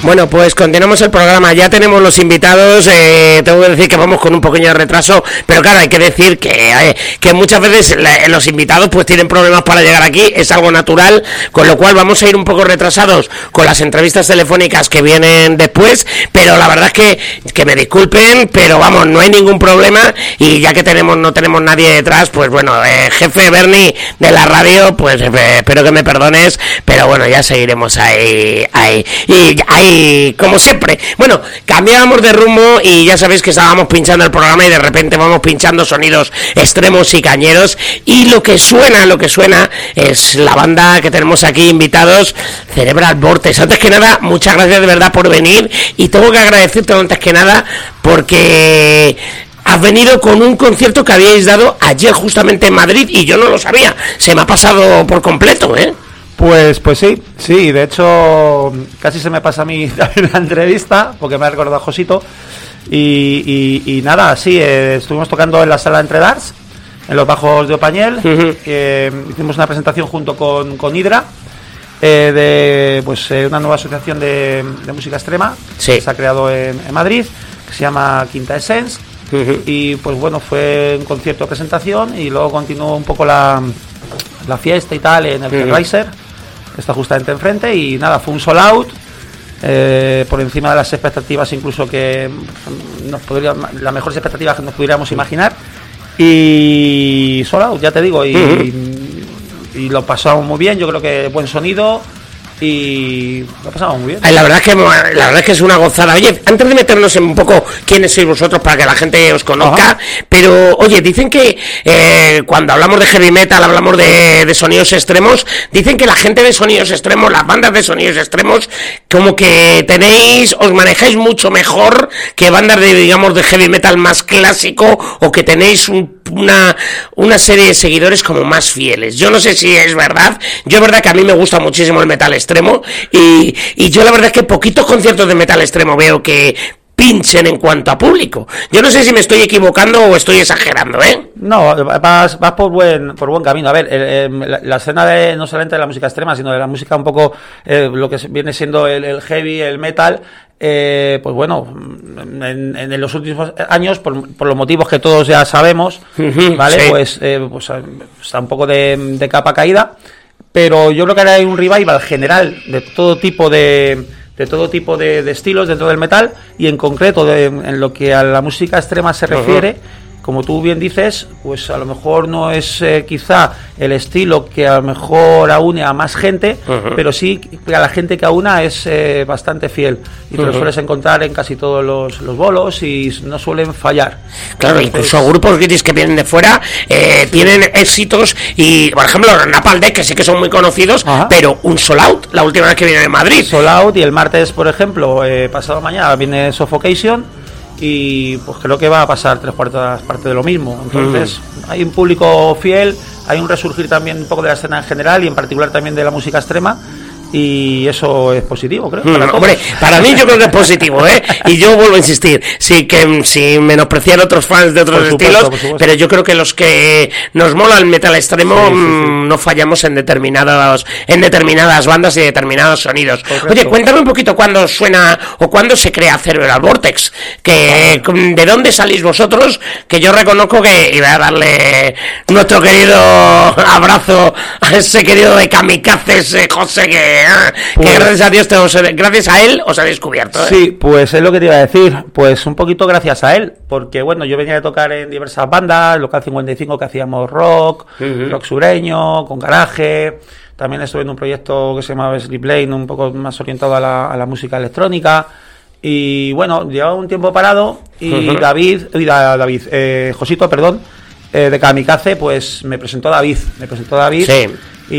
Bueno, pues continuamos el programa, ya tenemos los invitados, eh, tengo que decir que vamos con un pequeño retraso, pero claro, hay que decir que, eh, que muchas veces la, los invitados pues tienen problemas para llegar aquí, es algo natural, con lo cual vamos a ir un poco retrasados con las entrevistas telefónicas que vienen después, pero la verdad es que, que me disculpen, pero vamos, no hay ningún problema, y ya que tenemos no tenemos nadie detrás, pues bueno, eh, jefe Bernie de la radio, pues eh, espero que me perdones, pero bueno, ya seguiremos ahí, ahí, y ahí, como siempre. Bueno, cambiábamos de rumbo y ya sabéis que estábamos pinchando el programa y de repente vamos pinchando sonidos extremos y cañeros, y lo que suena, lo que suena es la banda que tenemos aquí invitados, Cerebral Vortex. Antes que nada, muchas gracias de verdad por venir, y tengo que agradecerte antes que nada porque has venido con un concierto que habíais dado ayer justamente en Madrid y yo no lo sabía, se me ha pasado por completo, ¿eh? Pues pues sí, sí, de hecho casi se me pasa a mí la entrevista porque me ha recordado Josito y, y, y nada, sí, eh, estuvimos tocando en la sala Entre Darts, en los bajos de Opañel, uh-huh. eh, hicimos una presentación junto con, con Hydra, eh, de pues eh, una nueva asociación de, de música extrema, sí. que se ha creado en, en Madrid, que se llama Quinta Essence, uh-huh. y pues bueno, fue un concierto de presentación y luego continuó un poco la, la fiesta y tal en el uh-huh. Riser, que está justamente enfrente, y nada, fue un sold out, eh, por encima de las expectativas incluso que nos podría, las mejores expectativas que nos pudiéramos imaginar, y sold out, ya te digo, y, uh-huh. y, y lo pasamos muy bien, yo creo que buen sonido y lo pasamos muy bien. La verdad es que la verdad es que es una gozada. Oye, antes de meternos en un poco quiénes sois vosotros para que la gente os conozca, ajá. pero oye, dicen que eh, cuando hablamos de heavy metal hablamos de, de sonidos extremos, dicen que la gente de sonidos extremos, las bandas de sonidos extremos, como que tenéis, os manejáis mucho mejor que bandas de, digamos, de heavy metal más clásico, o que tenéis un una una serie de seguidores como más fieles. Yo no sé si es verdad, yo es verdad que a mí me gusta muchísimo el metal extremo, y, y yo la verdad es que poquitos conciertos de metal extremo veo que pinchen en cuanto a público. Yo no sé si me estoy equivocando o estoy exagerando, ¿eh? No, vas, vas por buen por buen camino. A ver, eh, la, la escena de no solamente de la música extrema, sino de la música un poco, eh, lo que viene siendo el, el heavy, el metal, eh, pues bueno, en, en los últimos años, por, por los motivos que todos ya sabemos, uh-huh, ¿vale? Sí. Pues, eh, pues está un poco de, de capa caída, pero yo creo que ahora hay un revival general de todo tipo de de todo tipo de, de estilos dentro del metal, y en concreto de, en lo que a la música extrema se refiere, uh-huh. como tú bien dices, pues a lo mejor no es eh, quizá el estilo que a lo mejor aúne a más gente, uh-huh. pero sí a la gente que aúna es eh, bastante fiel, y te uh-huh. lo sueles encontrar en casi todos los, los bolos y no suelen fallar. Claro, entonces, incluso grupos guiris que vienen de fuera eh, tienen éxitos, y por ejemplo Napalm Death, que sí que son muy conocidos, uh-huh. pero un sold out la última vez que viene de Madrid. Sold out, y el martes, por ejemplo, eh, pasado mañana viene Suffocation, y pues creo que va a pasar tres cuartas partes de lo mismo. Entonces mm. hay un público fiel, hay un resurgir también un poco de la escena en general y en particular también de la música extrema, y eso es positivo, creo. Mm, hombre, para mí yo creo que es positivo, ¿eh? Y yo vuelvo a insistir, sí, que sin menospreciar otros fans de otros supuesto, estilos, pero yo creo que los que nos mola el metal extremo, sí, sí, sí. Mmm, no fallamos en determinados en determinadas bandas y determinados sonidos. Correcto. Oye, cuéntame un poquito cuándo suena o cuándo se crea Cerebral Vortex, que de dónde salís vosotros, que yo reconozco que, y voy a darle nuestro querido abrazo a ese querido de kamikazes, eh, José, que Pues, que gracias a Dios, te os, gracias a él os ha descubierto, ¿eh? Sí, pues es lo que te iba a decir, pues un poquito gracias a él, porque bueno, yo venía de tocar en diversas bandas, Local cincuenta y cinco que hacíamos rock, uh-huh. rock sureño, con garaje, también estuve en un proyecto que se llamaba Sleep Lane, un poco más orientado a la, a la música electrónica, y bueno, llevaba un tiempo parado, y uh-huh. David, y David, eh, Josito, perdón, eh, de Kamikaze, pues me presentó David, me presentó David, sí.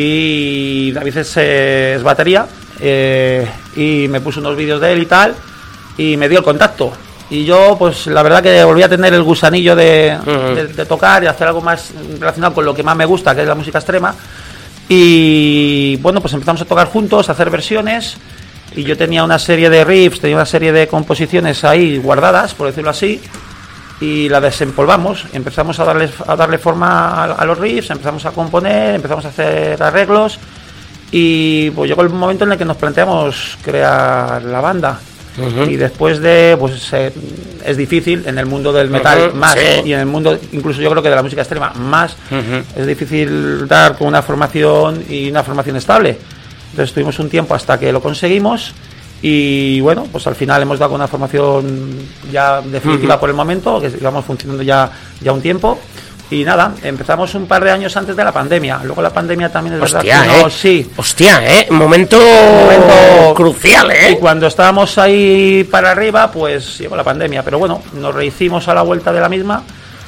Y David es, eh, es batería, eh, y me puso unos vídeos de él y tal, y me dio el contacto, y yo pues la verdad que volví a tener el gusanillo de, uh-huh. de, de tocar y hacer algo más relacionado con lo que más me gusta, que es la música extrema, y bueno, pues empezamos a tocar juntos, a hacer versiones, y yo tenía una serie de riffs, tenía una serie de composiciones ahí guardadas, por decirlo así, y la desempolvamos, empezamos a darle a darle forma a, a los riffs, empezamos a componer, empezamos a hacer arreglos, y pues llegó el momento en el que nos planteamos crear la banda. Uh-huh. Y después de, pues eh, es difícil en el mundo del metal uh-huh, más, sí. y en el mundo incluso yo creo que de la música extrema más, uh-huh. es difícil dar con una formación y una formación estable. Entonces tuvimos un tiempo hasta que lo conseguimos y bueno, pues al final hemos dado con una formación ya definitiva uh-huh. por el momento, que llevamos funcionando ya, ya un tiempo. Y nada, empezamos un par de años antes de la pandemia. Luego la pandemia también es Hostia, verdad que no, eh. sí. Hostia, eh, momento, momento crucial, eh. Y cuando estábamos ahí para arriba, pues llegó la pandemia. Pero bueno, nos rehicimos a la vuelta de la misma.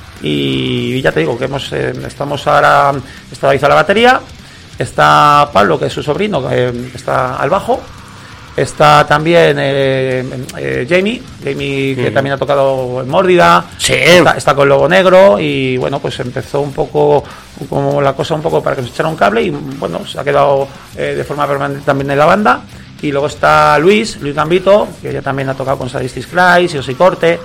Y ya te digo que hemos eh, estamos ahora, está David a la batería, está Pablo, que es su sobrino, que eh, está al bajo. Está también eh, eh, Jamie, Jamie que mm. también ha tocado en Mórdida, sí. está, está con Lobo Negro y bueno, pues empezó un poco como la cosa un poco para que nos echara un cable y bueno, se ha quedado eh, de forma permanente también en la banda. Y luego está Luis, Luis Gambito, que ya también ha tocado con Sadistic Christ y Osi Corte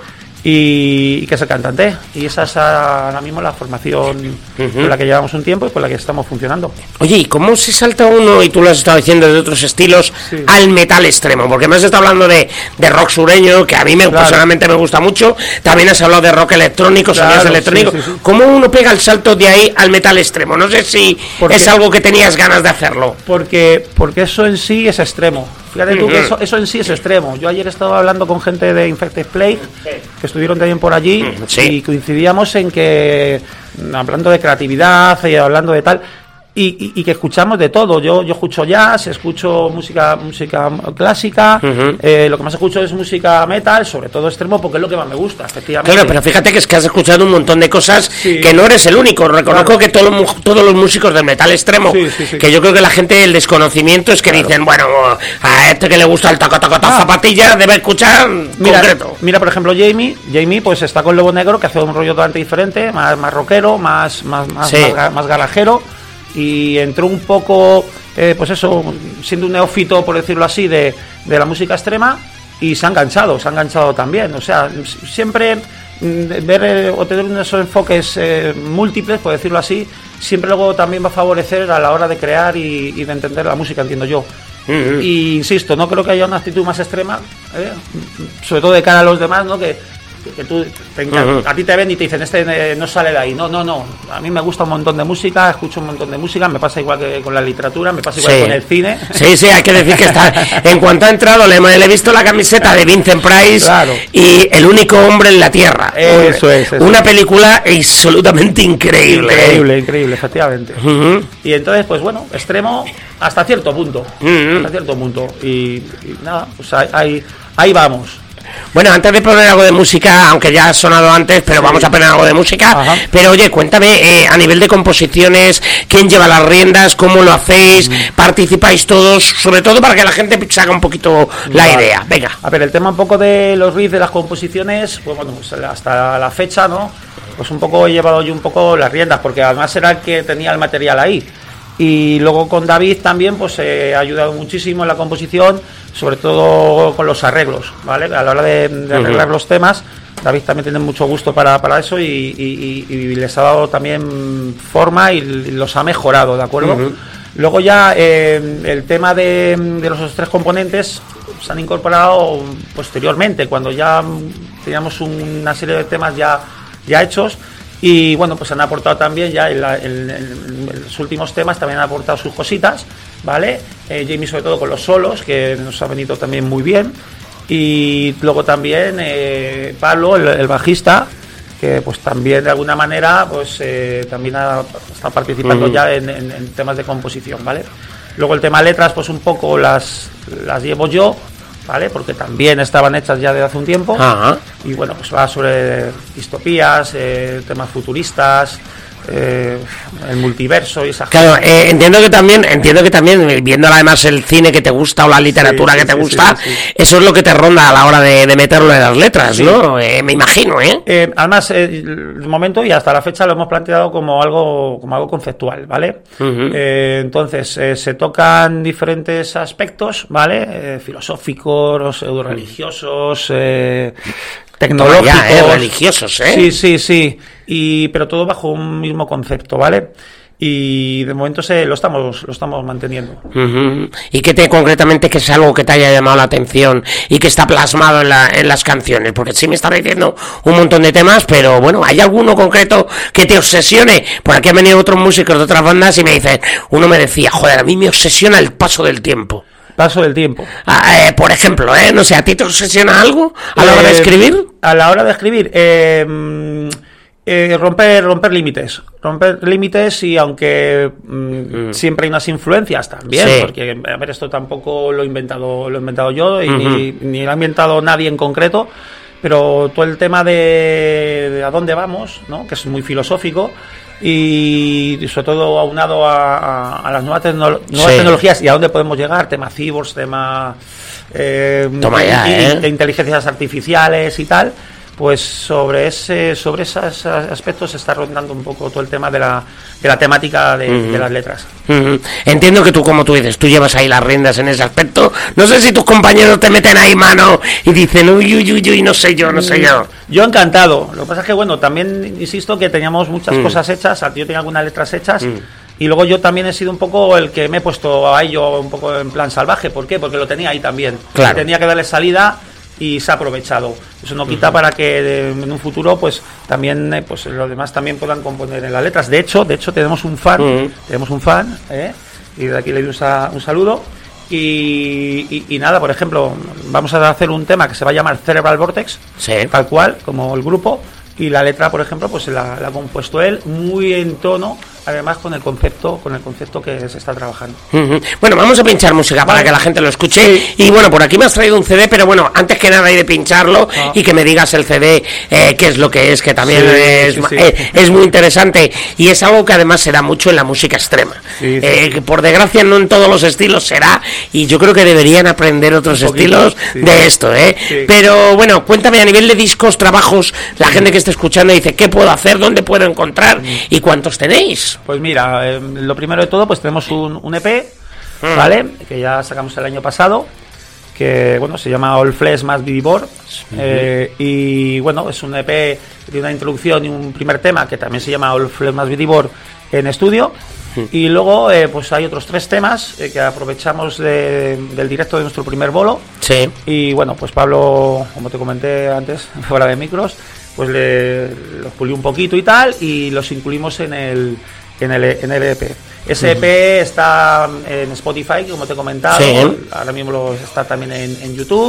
y, y que es el cantante. Y esa es ahora mismo la formación uh-huh. con la que llevamos un tiempo y con la que estamos funcionando. Oye, ¿y cómo se salta uno, y tú lo has estado diciendo de otros estilos, sí. al metal extremo? Porque me has estado hablando de, de rock sureño, que a mí me, claro. personalmente me gusta mucho. También has hablado de rock electrónico, claro, sonidos electrónicos. Sí, sí, sí. ¿Cómo uno pega el salto de ahí al metal extremo? No sé si porque, es algo que tenías ganas de hacerlo. Porque, porque eso en sí es extremo. Fíjate tú uh-huh. que eso, eso en sí es extremo. Yo ayer estaba hablando con gente de Infected Plague, que estuvieron también por allí, sí. y coincidíamos en que, hablando de creatividad y hablando de tal, y, y, y que escuchamos de todo. Yo yo escucho jazz, escucho música música clásica, uh-huh. eh, lo que más escucho es música metal, sobre todo extremo, porque es lo que más me gusta, efectivamente. Claro, pero fíjate que es que has escuchado un montón de cosas, sí. que no eres el único. Reconozco claro. que todos los, todos los músicos del metal extremo, sí, sí, sí. que yo creo que la gente, el desconocimiento es que claro. dicen, bueno, a este que le gusta el taco taco taco zapatilla debe escuchar mira, concreto. Mira, por ejemplo, Jamie, Jamie pues está con Lobo Negro, que hace un rollo totalmente diferente, más, más rockero, más, más, más, sí. más, más garajero. Y entró un poco, eh, pues eso, siendo un neófito, por decirlo así, de, de la música extrema, y se ha enganchado, se ha enganchado también. O sea, siempre ver eh, o tener unos enfoques eh, múltiples, por decirlo así, siempre luego también va a favorecer a la hora de crear y, y de entender la música, entiendo yo. Uh-huh. Y insisto, no creo que haya una actitud más extrema, eh, sobre todo de cara a los demás, ¿no? Que, que tú te uh-huh. a ti te ven y te dicen este eh, no sale de ahí. No, no, no. A mí me gusta un montón de música, escucho un montón de música, me pasa igual que con la literatura, me pasa igual sí. con el cine. Sí, sí, hay que decir que está. En cuanto ha entrado, le, le he visto la camiseta de Vincent Price, claro. y El único hombre en la tierra. Eso es. Eso Una es. película absolutamente increíble. Increíble, ¿eh? increíble, efectivamente. Uh-huh. Y entonces, pues bueno, extremo hasta cierto punto. Uh-huh. Hasta cierto punto. Y, y nada, pues ahí, ahí, ahí vamos. Bueno, antes de poner algo de música, aunque ya ha sonado antes, pero sí. vamos a poner algo de música. Ajá. Pero oye, cuéntame, eh, a nivel de composiciones, ¿quién lleva las riendas? ¿Cómo lo hacéis? Mm. ¿Participáis todos? Sobre todo para que la gente se haga un poquito la vale. idea. Venga. A ver, el tema un poco de los riffs de las composiciones, pues bueno, pues hasta la fecha, ¿no? Pues un poco he llevado yo un poco las riendas, porque además era el que tenía el material ahí. Y luego con David también pues he eh, ayudado muchísimo en la composición, sobre todo con los arreglos, ¿vale? A la hora de, de arreglar uh-huh. los temas, David también tiene mucho gusto para, para eso y, y, y, y les ha dado también forma y los ha mejorado, ¿de acuerdo? Uh-huh. Luego ya eh, el tema de, de los tres componentes se han incorporado posteriormente, cuando ya teníamos una serie de temas ya, ya hechos. Y bueno, pues han aportado también ya en, la, en, en, en los últimos temas también han aportado sus cositas, ¿vale? Eh, Jamie sobre todo con los solos, que nos ha venido también muy bien. Y luego también eh, Pablo, el, el bajista, que pues también de alguna manera pues eh, también ha, está participando uh-huh. ya en, en, en temas de composición, ¿vale? Luego el tema letras, pues un poco las, las llevo yo, ¿vale? Porque también estaban hechas ya desde hace un tiempo. Ajá. Y bueno, pues va sobre distopías, eh, temas futuristas, eh, el multiverso y esas claro, cosas. Eh, entiendo que también, entiendo que también, viendo además el cine que te gusta o la literatura sí, sí, que te sí, gusta, sí, sí, sí. eso es lo que te ronda a la hora de, de meterlo en las letras, sí. ¿no? Eh, me imagino, ¿eh? eh además, eh, el momento y hasta la fecha lo hemos planteado como algo, como algo conceptual, ¿vale? Uh-huh. Eh, entonces, eh, se tocan diferentes aspectos, ¿vale? Eh, filosóficos, pseudo-religiosos, eh, tecnológicos, ya, eh, religiosos, ¿eh? Sí, sí, sí. Y pero todo bajo un mismo concepto, ¿vale? y de momento se lo estamos lo estamos manteniendo. Uh-huh. ¿Y qué te concretamente que es algo que te haya llamado la atención y que está plasmado en, la, en las canciones? Porque sí me está diciendo un montón de temas, pero bueno, ¿hay alguno concreto que te obsesione? Por aquí han venido otros músicos de otras bandas y me dicen, uno me decía, joder, a mí me obsesiona el paso del tiempo. Paso del tiempo. Ah, eh, por ejemplo, ¿eh? No sé, ¿a ti te obsesiona algo a la eh, hora de escribir? A la hora de escribir, eh... Eh, romper romper límites romper límites y aunque mm, mm. siempre hay unas influencias también, sí. Porque a ver, esto tampoco lo he inventado lo he inventado yo y uh-huh. ni, ni lo ha inventado nadie en concreto, pero todo el tema de, de a dónde vamos, ¿no? Que es muy filosófico y sobre todo aunado a, a, a las nuevas, tecno- nuevas sí. tecnologías y a dónde podemos llegar, tema cyborgs, tema eh, Toma ya, de, ¿eh? de inteligencias artificiales y tal. Pues sobre ese sobre esos aspectos se está rondando un poco todo el tema de la de la temática de, uh-huh. de las letras. Uh-huh. Entiendo que tú, como tú dices, tú llevas ahí las riendas en ese aspecto. No sé si tus compañeros te meten ahí mano y dicen, uy, uy, uy, uy, no sé yo, no sé yo. Yo encantado. Lo que pasa es que, bueno, también insisto que teníamos muchas uh-huh. cosas hechas. Yo tenía algunas letras hechas. Uh-huh. Y luego yo también he sido un poco el que me he puesto a ello un poco en plan salvaje. ¿Por qué? Porque lo tenía ahí también. Claro. Tenía que darle salida y se ha aprovechado. Eso no quita uh-huh. para que en un futuro pues también pues los demás también puedan componer en las letras. De hecho, de hecho tenemos un fan, uh-huh. tenemos un fan, ¿eh? Y de aquí le doy un, sa- un saludo. Y, y, y nada, por ejemplo, vamos a hacer un tema que se va a llamar Cerebral Vortex, sí. tal cual, como el grupo. Y la letra, por ejemplo, pues la, la ha compuesto él, muy en tono, además con el concepto, con el concepto que se está trabajando. Uh-huh. Bueno, vamos a pinchar música vale. para que la gente lo escuche. Sí. Y bueno, por aquí me has traído un C D, pero bueno, antes que nada hay de pincharlo ah. y que me digas el C D eh, qué es lo que es, que también sí, es, sí, sí. Eh, es muy interesante. Y es algo que además se da mucho en la música extrema. Sí, sí. Eh, que por desgracia no en todos los estilos será, y yo creo que deberían aprender otros estilos sí. de esto, ¿eh? Sí. Pero bueno, cuéntame a nivel de discos, trabajos, la gente que escuchando dice, ¿qué puedo hacer? ¿Dónde puedo encontrar? ¿Y cuántos tenéis? Pues mira, eh, lo primero de todo, pues tenemos un, un E P, mm. ¿vale? Que ya sacamos el año pasado, que bueno, se llama All Flesh más Vivor, mm-hmm. eh, y bueno, es un E P de una introducción y un primer tema que también se llama All Flesh más Vivor en estudio. Y luego eh, pues hay otros tres temas eh, que aprovechamos de, del directo de nuestro primer bolo. Sí. Y bueno, pues Pablo, como te comenté antes, fuera de micros, pues le, los pulió un poquito y tal, y los incluimos en el en el, en el E P. Ese E P está en Spotify, como te he comentado, sí. Ahora mismo lo está también en, en YouTube.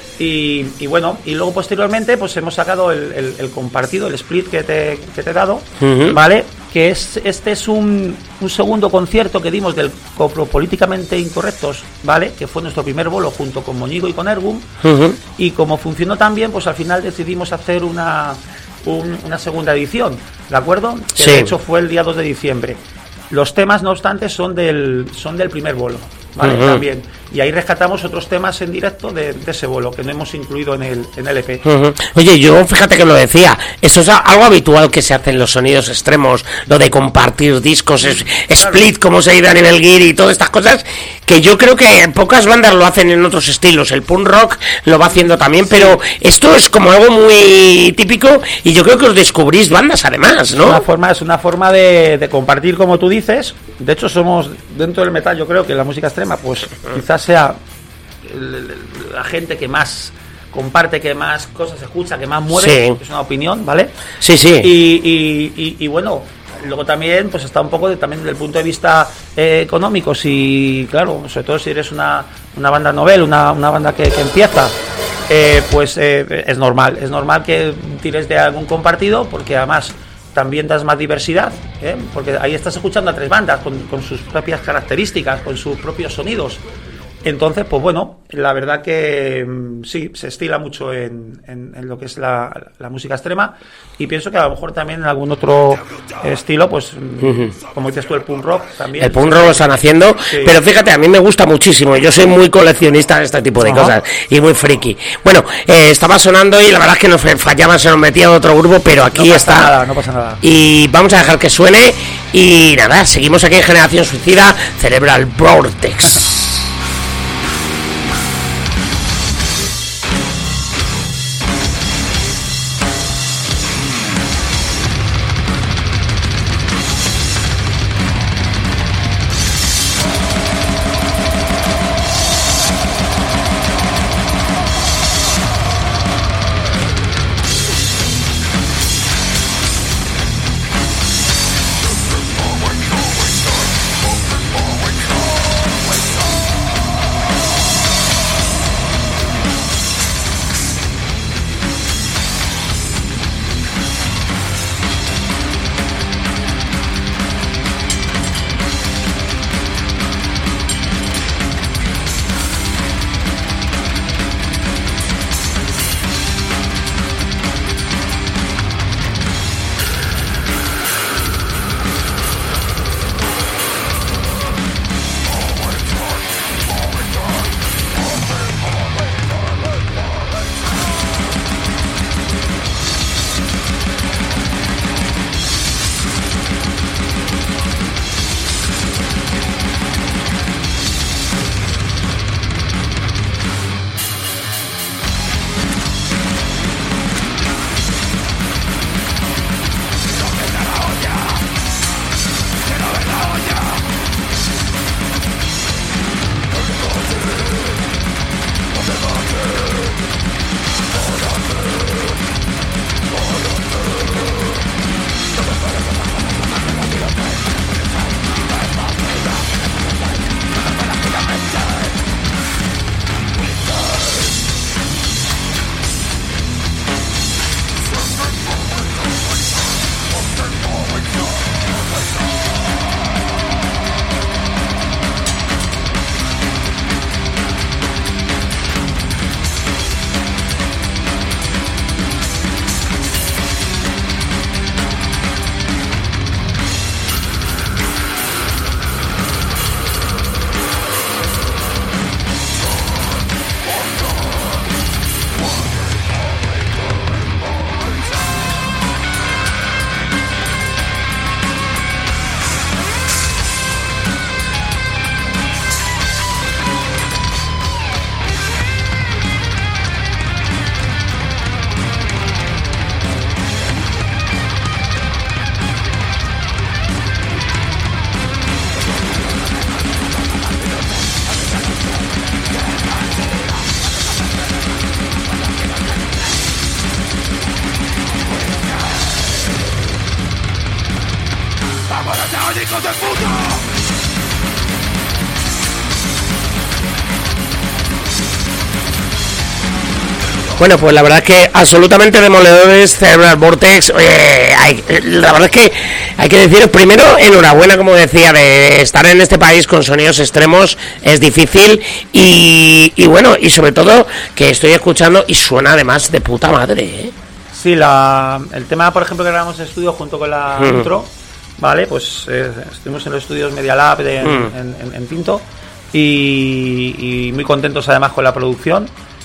Y, y bueno, y luego posteriormente pues hemos sacado el, el, el compartido, el split que te, que te he dado, uh-huh. ¿vale? Que es este es un, un segundo concierto que dimos del Copro Políticamente Incorrectos, ¿vale? Que fue nuestro primer bolo junto con Moñigo y con Ergum. Uh-huh. Y como funcionó tan bien, pues al final decidimos hacer una, un, una segunda edición, ¿de acuerdo? Que sí. De hecho fue el día dos de diciembre. Los temas, no obstante, son del son del primer bolo, ¿vale? Uh-huh. También. Y ahí rescatamos otros temas en directo de, de ese bolo que no hemos incluido en el en el E P. Uh-huh. Oye, yo fíjate que lo decía, eso es algo habitual que se hace en los sonidos extremos, lo de compartir discos, es, claro. Split, como se ha ido a nivel gear y todas estas cosas, que yo creo que pocas bandas lo hacen en otros estilos. El punk rock lo va haciendo también, sí. Pero esto es como algo muy típico y yo creo que os descubrís bandas además, ¿no? Es una forma, es una forma de, de compartir, como tú dices. De hecho, somos dentro del metal, yo creo que la música extrema, pues quizás sea la gente que más comparte, que más cosas escucha, que más mueve, sí. Es una opinión, ¿vale? Sí, sí. Y, y, y, y bueno, luego también pues está un poco de, también desde el punto de vista eh, económico, si claro, sobre todo si eres una, una banda novel, una, una banda que, que empieza, eh, pues eh, es normal, es normal que tires de algún compartido, porque además también das más diversidad, ¿eh? Porque ahí estás escuchando a tres bandas con, con sus propias características, con sus propios sonidos. Entonces, pues bueno, la verdad que sí, se estila mucho en, en, en lo que es la, la música extrema, y pienso que a lo mejor también en algún otro estilo, pues uh-huh. como dices tú, el punk rock también. El punk rock lo están haciendo, sí. Pero fíjate, a mí me gusta muchísimo, yo soy muy coleccionista de este tipo de uh-huh. cosas, y muy friki. Bueno, eh, estaba sonando y la verdad es que nos fallaba, se nos metía otro grupo, pero aquí no está. Pasa nada, no pasa nada. Y vamos a dejar que suene, y nada, seguimos aquí en Generación Suicida, Cerebral Vortex. ¡Ay, hijos de puta! Bueno, pues la verdad es que absolutamente demoledores, Cerebral Vortex. Eh, hay, la verdad es que hay que deciros primero, enhorabuena, como decía, de estar en este país con sonidos extremos, es difícil y, y bueno, y sobre todo que estoy escuchando y suena además de puta madre, ¿eh? Sí, la, el tema, por ejemplo, que grabamos en estudio junto con la mm. intro, ¿vale? Pues eh, estuvimos en los estudios Media Lab de, mm. en, en, en Pinto y, y muy contentos además con la producción.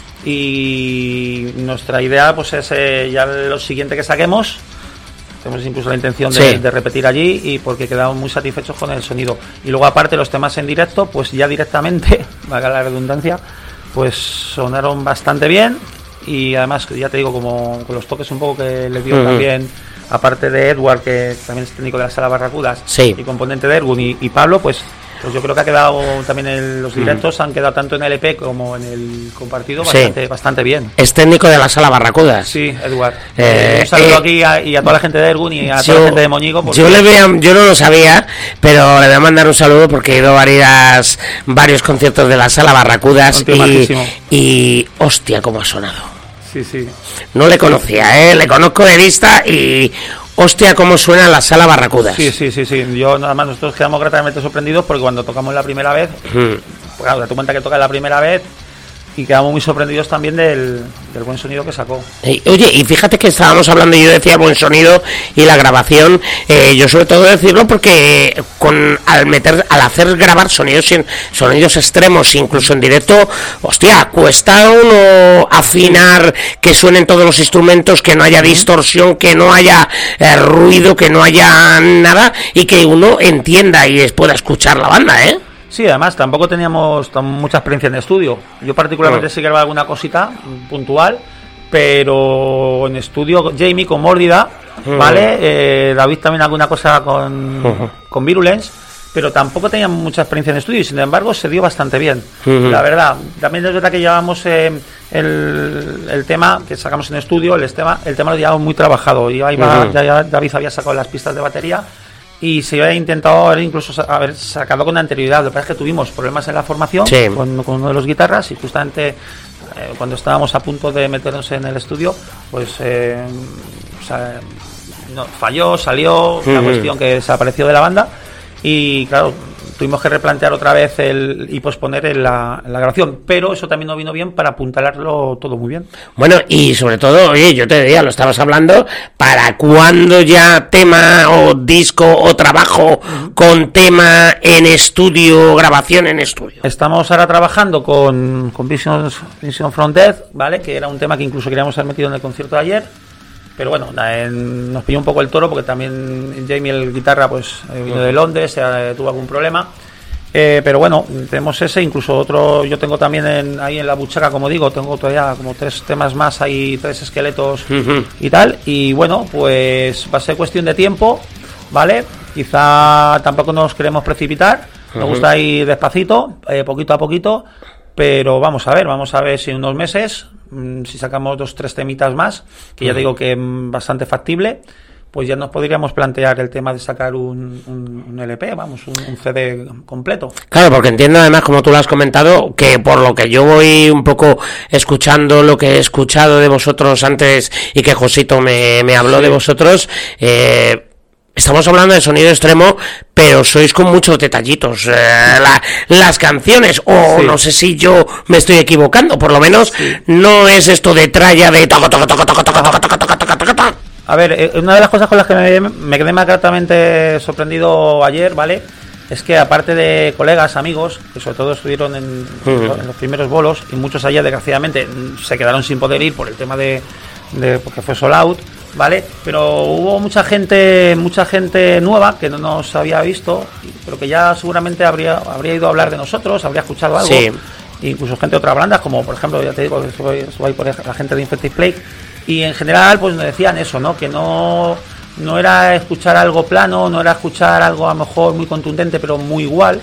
Y nuestra idea pues es eh, ya lo siguiente que saquemos, tenemos incluso la intención de, sí. de repetir allí, y porque quedamos muy satisfechos con el sonido. Y luego aparte los temas en directo, pues ya directamente, valga la redundancia, pues sonaron bastante bien. Y además, ya te digo, como con los toques un poco que le dio uh-huh. también, aparte de Edward, que también es técnico de la Sala Barracudas, sí. y componente de Ergun, y, y Pablo, pues pues yo creo que ha quedado también en los directos, mm. han quedado tanto en el E P como en el compartido bastante, sí. bastante bien. Es técnico de la Sala Barracudas. Sí, Edward. Eh, eh, un saludo eh, aquí a, y a toda la gente de Ergun y a yo, toda la gente de Moñigo. Porque... Yo le voy a, yo no lo sabía, pero le voy a mandar un saludo porque he ido a varias, varios conciertos de la Sala Barracudas y, y hostia, cómo ha sonado. Sí, sí. No le conocía, ¿eh? Le conozco de vista y... Hostia, cómo suena la Sala Barracudas. Sí, sí, sí, sí. Yo, nada más, nosotros quedamos gratamente sorprendidos porque cuando tocamos la primera vez, mm. pues claro, date cuenta que toca la primera vez y quedamos muy sorprendidos también del, del buen sonido que sacó. Eh, oye, y fíjate que estábamos hablando y yo decía buen sonido y la grabación, eh, yo sobre todo decirlo porque con al meter, al hacer grabar sonidos sonidos extremos, incluso en directo, hostia, cuesta uno afinar que suenen todos los instrumentos, que no haya distorsión, que no haya eh, ruido, que no haya nada y que uno entienda y pueda escuchar la banda, ¿eh? Sí, además tampoco teníamos tan mucha experiencia en estudio. Yo particularmente no. sí grababa alguna cosita puntual, pero en estudio Jamie con Mórdida, uh-huh. ¿vale? Eh, David también alguna cosa con, uh-huh. con Virulence, pero tampoco teníamos mucha experiencia en estudio y sin embargo se dio bastante bien, uh-huh. la verdad. También es verdad que llevamos eh, el, el tema que sacamos en estudio, el tema, el tema lo llevamos muy trabajado. Y ahí va, uh-huh. ya, ya David había sacado las pistas de batería y se había intentado haber incluso haber sacado con anterioridad. Lo que pasa es que tuvimos problemas en la formación sí. con, con uno de los guitarras y justamente eh, cuando estábamos a punto de meternos en el estudio, pues eh, o sea, no, falló, salió, una uh-huh. cuestión que desapareció de la banda y claro, tuvimos que replantear otra vez el y posponer en la, en la grabación, pero eso también nos vino bien para apuntalarlo todo muy bien. Bueno, y sobre todo, oye, yo te diría, lo estabas hablando, ¿para cuándo ya tema o disco o trabajo uh-huh. con tema en estudio, grabación en estudio? Estamos ahora trabajando con, con Vision, Vision from Death, ¿vale? Que era un tema que incluso queríamos haber metido en el concierto de ayer. Pero bueno, en, nos pilló un poco el toro porque también Jamie, el guitarra, pues eh, vino de Londres, eh, tuvo algún problema. Eh, pero bueno, tenemos ese, incluso otro, yo tengo también en, ahí en la buchaca, como digo, tengo todavía como tres temas más, hay tres esqueletos uh-huh. y tal. Y bueno, pues va a ser cuestión de tiempo, ¿vale? Quizá tampoco nos queremos precipitar, uh-huh. nos gusta ir despacito, eh, poquito a poquito. Pero vamos a ver, vamos a ver si en unos meses, mmm, si sacamos dos, tres temitas más, que ya digo que mmm, bastante factible, pues ya nos podríamos plantear el tema de sacar un, un, un L P, vamos, un, un C D completo. Claro, porque entiendo además, como tú lo has comentado, que por lo que yo voy un poco escuchando lo que he escuchado de vosotros antes y que Josito me, me habló sí. de vosotros, eh... estamos hablando de sonido extremo, pero sois con muchos detallitos. Eh, la, las canciones, o sí. no sé si yo me estoy equivocando, por lo menos sí. no es esto de tralla de toco, toco, toco, toco, toco, toco, toco, toco, toco, toco. A ver, eh, una de las cosas con las que me, me quedé más gratamente sorprendido ayer, ¿vale? Es que aparte de colegas, amigos, que sobre todo estuvieron en, uh-huh. en los primeros bolos, y muchos ayer desgraciadamente se quedaron sin poder ir por el tema de, de porque fue sold out, ¿vale? Pero hubo mucha gente, mucha gente nueva que no nos había visto, pero que ya seguramente habría habría ido a hablar de nosotros, habría escuchado algo. Sí. Incluso gente de otras bandas, como por ejemplo, ya te digo, estuve ahí por la gente de Infected Plague, y en general pues nos decían eso, ¿no? Que no no era escuchar algo plano, no era escuchar algo a lo mejor muy contundente, pero muy igual,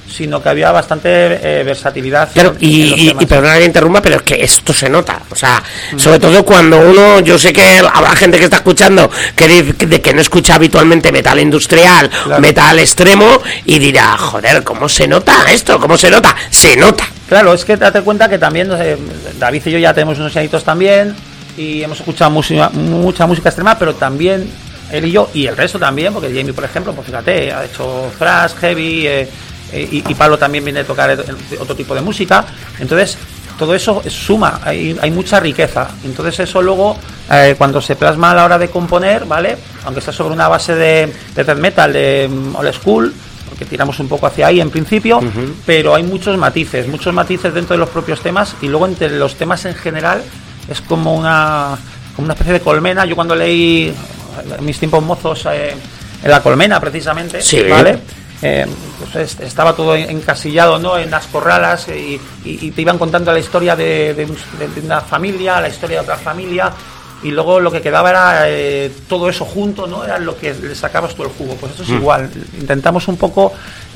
sino que había bastante eh, versatilidad. Claro, en, y, en los y, temas. y perdona que interrumpa, pero es que esto se nota, o sea, sobre todo cuando uno, yo sé que habrá gente que está escuchando que dice de que no escucha habitualmente metal industrial, Claro. metal extremo, y dirá, joder, ¿cómo se nota esto? ¿Cómo se nota? Se nota. Claro, es que date cuenta que también eh, David y yo ya tenemos unos añitos también y hemos escuchado música, mucha música extrema, pero también él y yo y el resto también, porque Jamie, por ejemplo, pues fíjate, ha hecho thrash, heavy, eh, eh, y, y Pablo también viene a tocar otro tipo de música. Entonces, todo eso suma, hay, hay mucha riqueza. Entonces, eso luego, eh, cuando se plasma a la hora de componer, ¿vale? Aunque sea sobre una base de, de death metal, de um, old school, porque tiramos un poco hacia ahí en principio, uh-huh. pero hay muchos matices, muchos matices dentro de los propios temas, y luego entre los temas en general es como una, como una especie de colmena. Yo cuando leí en mis tiempos mozos eh, en La Colmena, precisamente, sí. ¿vale? Eh, pues estaba todo encasillado, ¿no?, en las corralas, y, y, y te iban contando la historia de, de, de una familia, la historia de otra familia, y luego lo que quedaba era eh, todo eso junto, ¿no? Era lo que le sacabas tú el jugo. Pues eso es mm. igual. Intentamos un poco,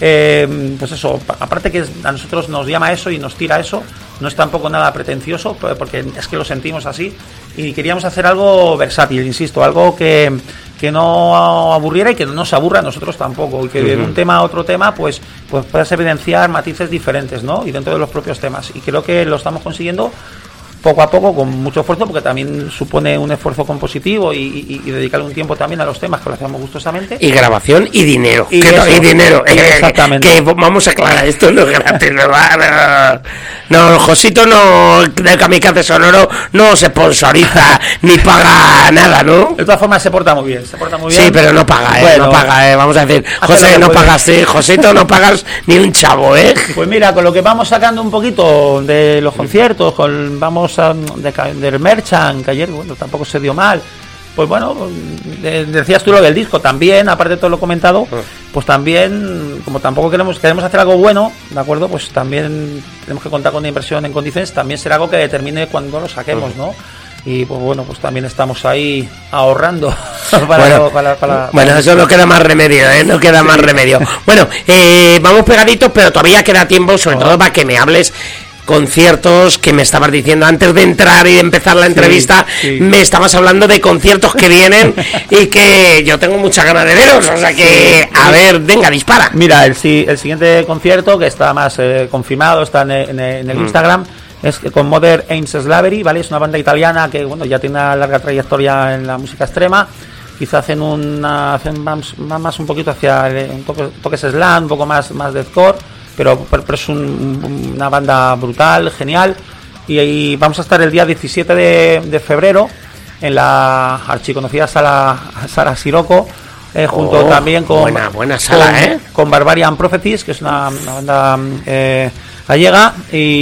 eh, pues eso, aparte que a nosotros nos llama eso y nos tira eso, no es tampoco nada pretencioso, porque es que lo sentimos así, y queríamos hacer algo versátil, insisto, algo que, que no aburriera y que no nos aburra a nosotros tampoco, y que uh-huh. de un tema a otro tema pues, pues puedas evidenciar matices diferentes, ¿no? Y dentro de los propios temas, y creo que lo estamos consiguiendo poco a poco, con mucho esfuerzo, porque también supone un esfuerzo compositivo y, y, y dedicarle un tiempo también a los temas, que lo hacemos gustosamente. Y grabación y dinero. Y, que eso, no, y dinero. Exactamente. Que, que vamos a aclarar, esto no es gratis. No, no, no, Josito no, de Kamikaze Sonoro no se sponsoriza ni paga nada, ¿no? De todas formas se porta muy bien, se porta muy bien. Sí, pero no paga, ¿eh? Bueno, no paga, ¿eh? Vamos a decir, José, no pagas, sí, Josito, no pagas ni un chavo, ¿eh? Pues mira, con lo que vamos sacando un poquito de los conciertos, con vamos a, de, del merchant, que ayer, bueno, tampoco se dio mal. Pues bueno, de, decías tú lo del disco también, aparte de todo lo comentado, pues también, como tampoco queremos queremos hacer algo bueno, ¿de acuerdo? Pues también tenemos que contar con una inversión en condiciones, también será algo que determine cuando lo saquemos, ¿no? Y pues bueno, pues también estamos ahí ahorrando para, bueno, lo, para, para, para bueno, eso no queda más remedio, ¿eh? No queda sí. más remedio. Bueno, eh, vamos pegaditos, pero todavía queda tiempo, sobre oh. todo para que me hables conciertos que me estabas diciendo antes de entrar y de empezar la entrevista. Sí, sí. Me estabas hablando de conciertos que vienen y que yo tengo mucha ganas de veros, o sea que a ver, venga, dispara. Mira, el, el siguiente concierto, que está más eh, confirmado, está en, en, en el mm. Instagram, es con Modern Ain't Slavery, ¿vale? Es una banda italiana que, bueno, ya tiene una larga trayectoria en la música extrema. Quizá hacen una hacen más, más un poquito hacia el, un toque, toques slam, un poco más más deathcore. Pero, pero, pero es un, una banda brutal, genial. Y, y vamos a estar el día diecisiete de febrero en la archiconocida sala Sala Siroco, eh, junto oh, también con, buena, buena sala, con, ¿eh? con Barbarian Prophecies, que es una, una banda eh, gallega,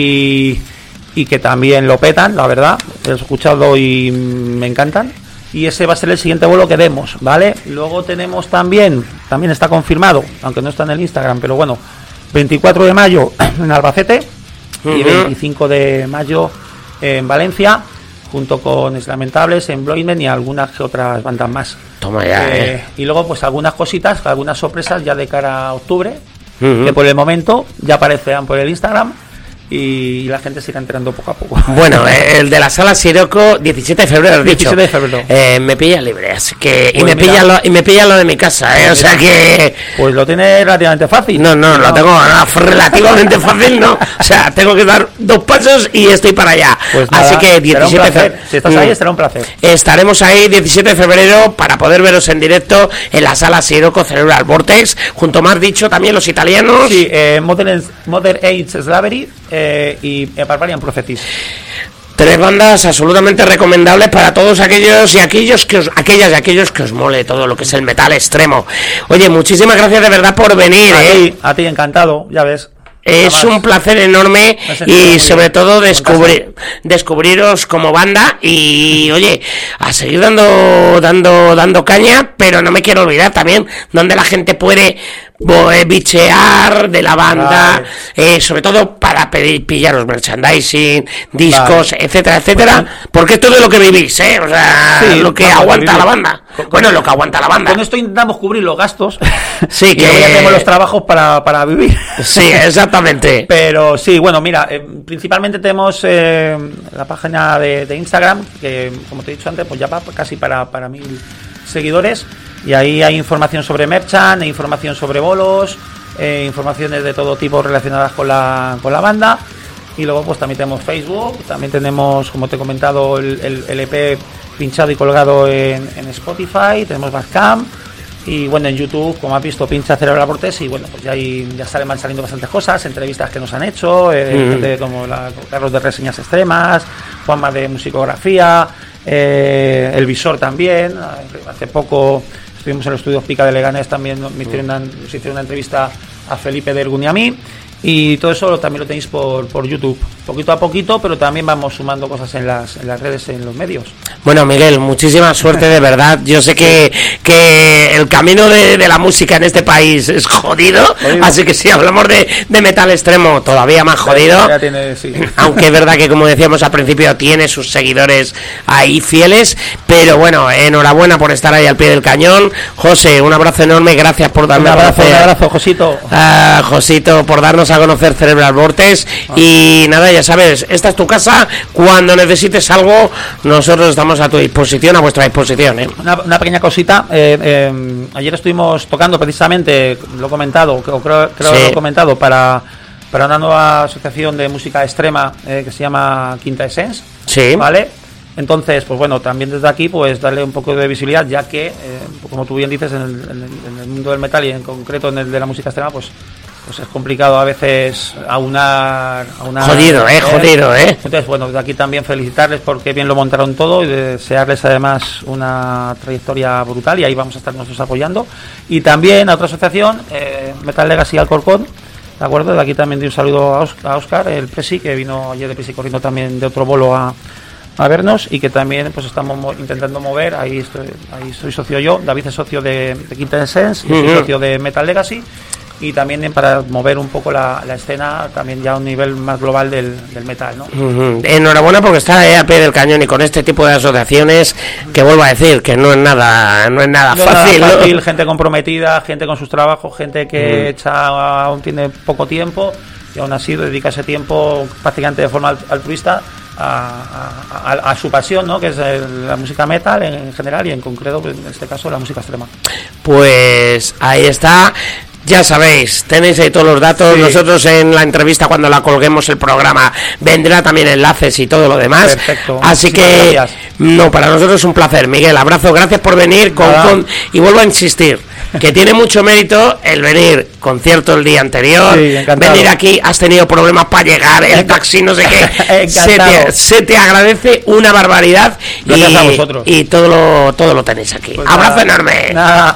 y, y que también lo petan, la verdad. Los he escuchado y me encantan. Y ese va a ser el siguiente vuelo que demos, ¿vale? Luego tenemos también, también está confirmado, aunque no está en el Instagram, pero bueno, veinticuatro de mayo en Albacete uh-huh. y veinticinco de mayo en Valencia, junto con Lamentables, Employment y algunas otras bandas más. Toma ya, eh, eh. Y luego pues algunas cositas, algunas sorpresas ya de cara a octubre, uh-huh. que por el momento ya aparecerán por el Instagram y la gente se irá enterando poco a poco. Bueno, eh, el de la Sala Siroco, diecisiete de febrero, has dicho. diecisiete de febrero. Eh, me pilla libre, así que... Pues y, me pilla lo, y me pilla lo de mi casa, ¿eh? O sea que... Pues lo tiene relativamente fácil. No, no, no. lo tengo no, relativamente fácil, ¿no? O sea, tengo que dar dos pasos y estoy para allá. Pues nada, así que diecisiete de febrero. Si estás ahí, será un placer. Estaremos ahí diecisiete de febrero para poder veros en directo en la Sala Siroco Cerebral Vortex, junto más dicho también los italianos. Sí, eh, Modern, Modern Ain't Slavery eh, y Barbarian Prophecies. Tres bandas absolutamente recomendables para todos aquellos y aquellos que os, aquellas y aquellos que os mole todo lo que es el metal extremo. Oye, muchísimas gracias de verdad por venir, a ¿eh? ti, a ti encantado, ya ves. Es un placer enorme y sobre todo descubrir descubriros como banda y oye, a seguir dando dando dando caña, pero no me quiero olvidar también donde la gente puede bo- eh, bichear de la banda, Vale. eh, sobre todo para pedir, pillaros merchandising, discos, Vale. etcétera, etcétera, porque es todo lo que vivís, ¿eh? O sea, Sí, lo que vamos, aguanta vivir. la banda. Con- Bueno, lo que aguanta la banda. Con esto intentamos cubrir los gastos. Sí, y que- luego ya tenemos los trabajos para, para vivir. Sí, exactamente. Pero sí, bueno, mira, eh, principalmente tenemos eh, la página de, de Instagram, que como te he dicho antes, pues ya va casi para, para mil seguidores. Y ahí hay información sobre Merchant, hay información sobre bolos, eh, informaciones de todo tipo relacionadas con la, con la banda. Y luego pues también tenemos Facebook, también tenemos, como te he comentado, el, el, el E P pinchado y colgado en, en Spotify, tenemos Bandcamp. Y bueno, en YouTube, como has visto, pincha Cerebral Vortex y bueno, pues ya, hay, ya salen, van saliendo bastantes cosas, entrevistas que nos han hecho, eh, Mm. gente como la, Carlos de Reseñas Extremas, Juanma de Musicografía, eh, El Visor también. Hace poco estuvimos en los estudios Pica de Leganés, también nos hicieron una, nos hicieron una entrevista a Felipe de Ergun y a mí. Y todo eso también lo tenéis por, por YouTube, poquito a poquito, pero también vamos sumando cosas en las, en las redes, en los medios. Bueno, Miguel, muchísima suerte de verdad. Yo sé que, que el camino de, de la música en este país es jodido, Jodido. así que si hablamos de, de metal extremo, todavía más jodido. Ya tiene, sí. Aunque es verdad que, como decíamos al principio, tiene sus seguidores ahí fieles, pero bueno, enhorabuena por estar ahí al pie del cañón. José, un abrazo enorme, gracias por darme Un a abrazo, un conocer. abrazo, Josito. Ah, Josito, por darnos a conocer Cerebral Vortex. Y nada, ya sabes, esta es tu casa. Cuando necesites algo, nosotros estamos a tu disposición, a vuestra disposición, ¿eh? Una, una pequeña cosita. eh, eh, ayer estuvimos tocando precisamente, lo he comentado, o creo, creo Sí. que lo he comentado, para, para una nueva asociación de música extrema eh, que se llama Quinta Essence. Sí. ¿Vale? Entonces, pues bueno, también desde aquí, pues darle un poco de visibilidad, ya que, eh, como tú bien dices, en el, en el- en el mundo del metal y en concreto en el de la música extrema, pues pues es complicado a veces aunar, aunar Jodido, eh, jodido, eh. Entonces, bueno, desde aquí también felicitarles porque bien lo montaron todo y desearles además una trayectoria brutal y ahí vamos a estar nosotros apoyando. Y también a otra asociación, eh, Metal Legacy Alcorcón, ¿de acuerdo? De aquí también doy un saludo a Os- a Óscar, el Presi, que vino ayer de Presi corriendo también de otro bolo a, a vernos y que también pues estamos mo- intentando mover, ahí estoy, ahí soy socio yo, David es socio de, de Quinta Essence, yo soy Ujú. socio de Metal Legacy. Y también para mover un poco la, la escena también ya a un nivel más global del, del metal, ¿no? Ujú. Enhorabuena porque está ahí al pie del cañón y con este tipo de asociaciones que vuelvo a decir que no es nada no es nada No es nada fácil, ¿no? fácil, gente comprometida, gente con sus trabajos, gente que Mm. echa aún tiene poco tiempo y aún así dedica ese tiempo prácticamente de forma al- altruista a, a- a- a su pasión, ¿no? Que es el- la música metal en general y en concreto, pues, en este caso, la música extrema. Pues ahí está. Ya sabéis, tenéis ahí todos los datos. Sí. Nosotros en la entrevista, cuando la colguemos el programa, vendrá también enlaces y todo lo demás. Perfecto. Así Muchísimas que, gracias. no, para nosotros es un placer. Miguel, abrazo, gracias por venir. Con, Nada. con- y vuelvo a insistir, que tiene mucho mérito el venir concierto el día anterior. Sí, encantado. Venir aquí, has tenido problemas para llegar, el taxi, no sé qué. se, Encantado. te, se te agradece una barbaridad. Gracias y, a vosotros. y todo lo, todo lo tenéis aquí. Pues abrazo nada, enorme. Nada.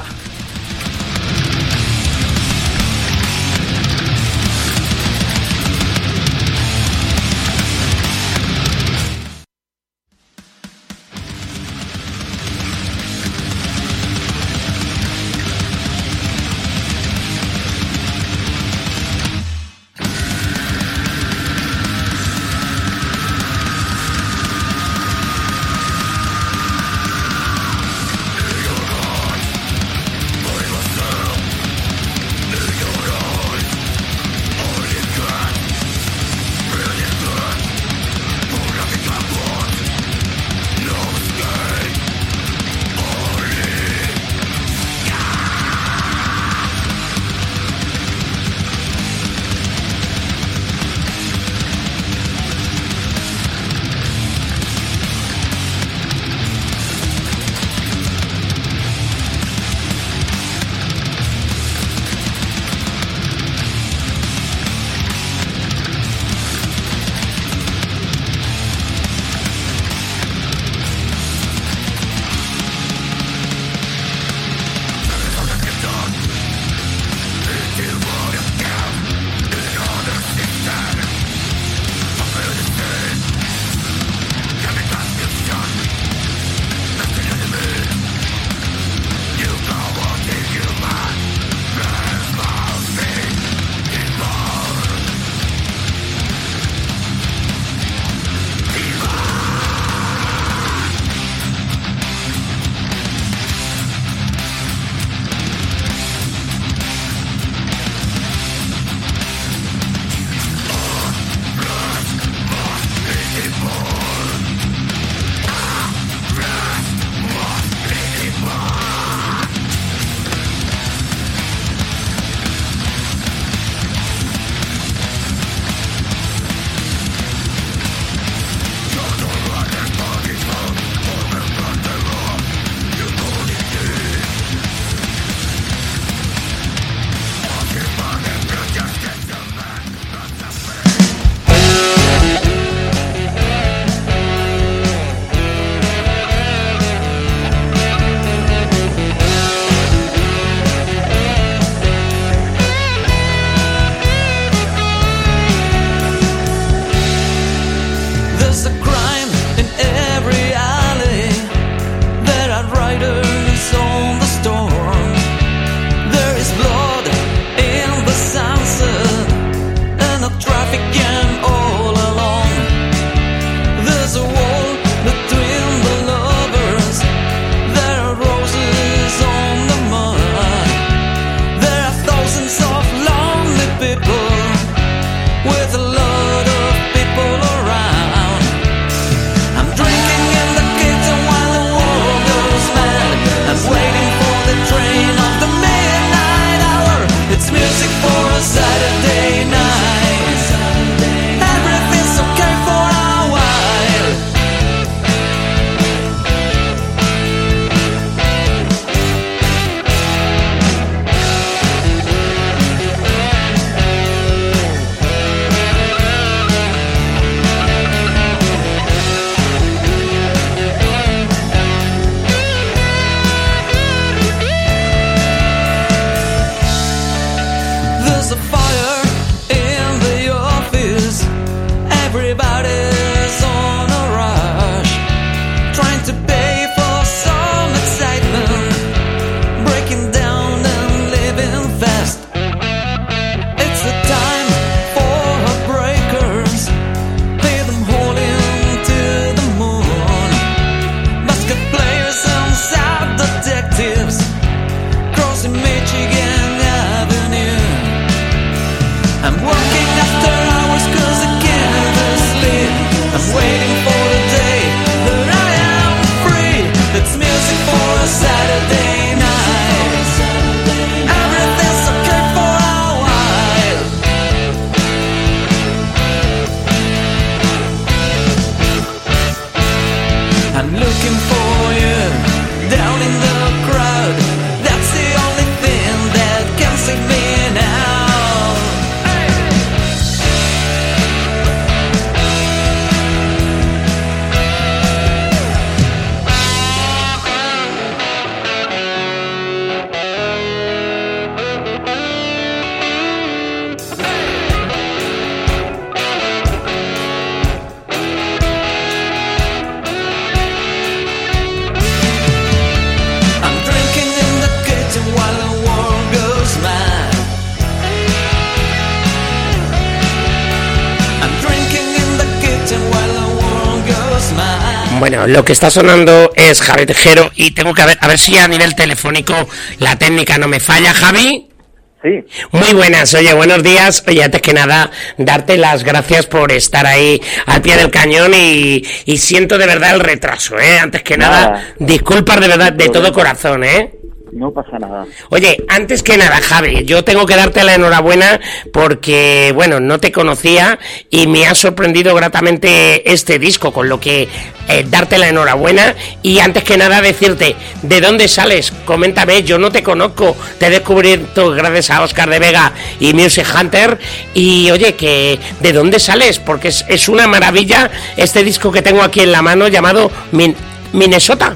Bueno, lo que está sonando es Javi Tejero y tengo que ver, a ver si a nivel telefónico la técnica no me falla, Javi. Sí. Muy buenas, oye, buenos días. Oye, antes que nada, darte las gracias por estar ahí al pie del cañón y, y siento de verdad el retraso, ¿eh? Antes que nada, nada disculpas de verdad, de todo corazón, ¿eh? No pasa nada. Oye, antes que nada, Javi, yo tengo que darte la enhorabuena porque, bueno, no te conocía y me ha sorprendido gratamente este disco, con lo que eh, darte la enhorabuena y antes que nada decirte, ¿de dónde sales? Coméntame, yo no te conozco, te he descubierto gracias a Oscar de Vega y Music Hunter y, oye, que ¿de dónde sales? Porque es, es una maravilla este disco que tengo aquí en la mano llamado Min- Minnesota.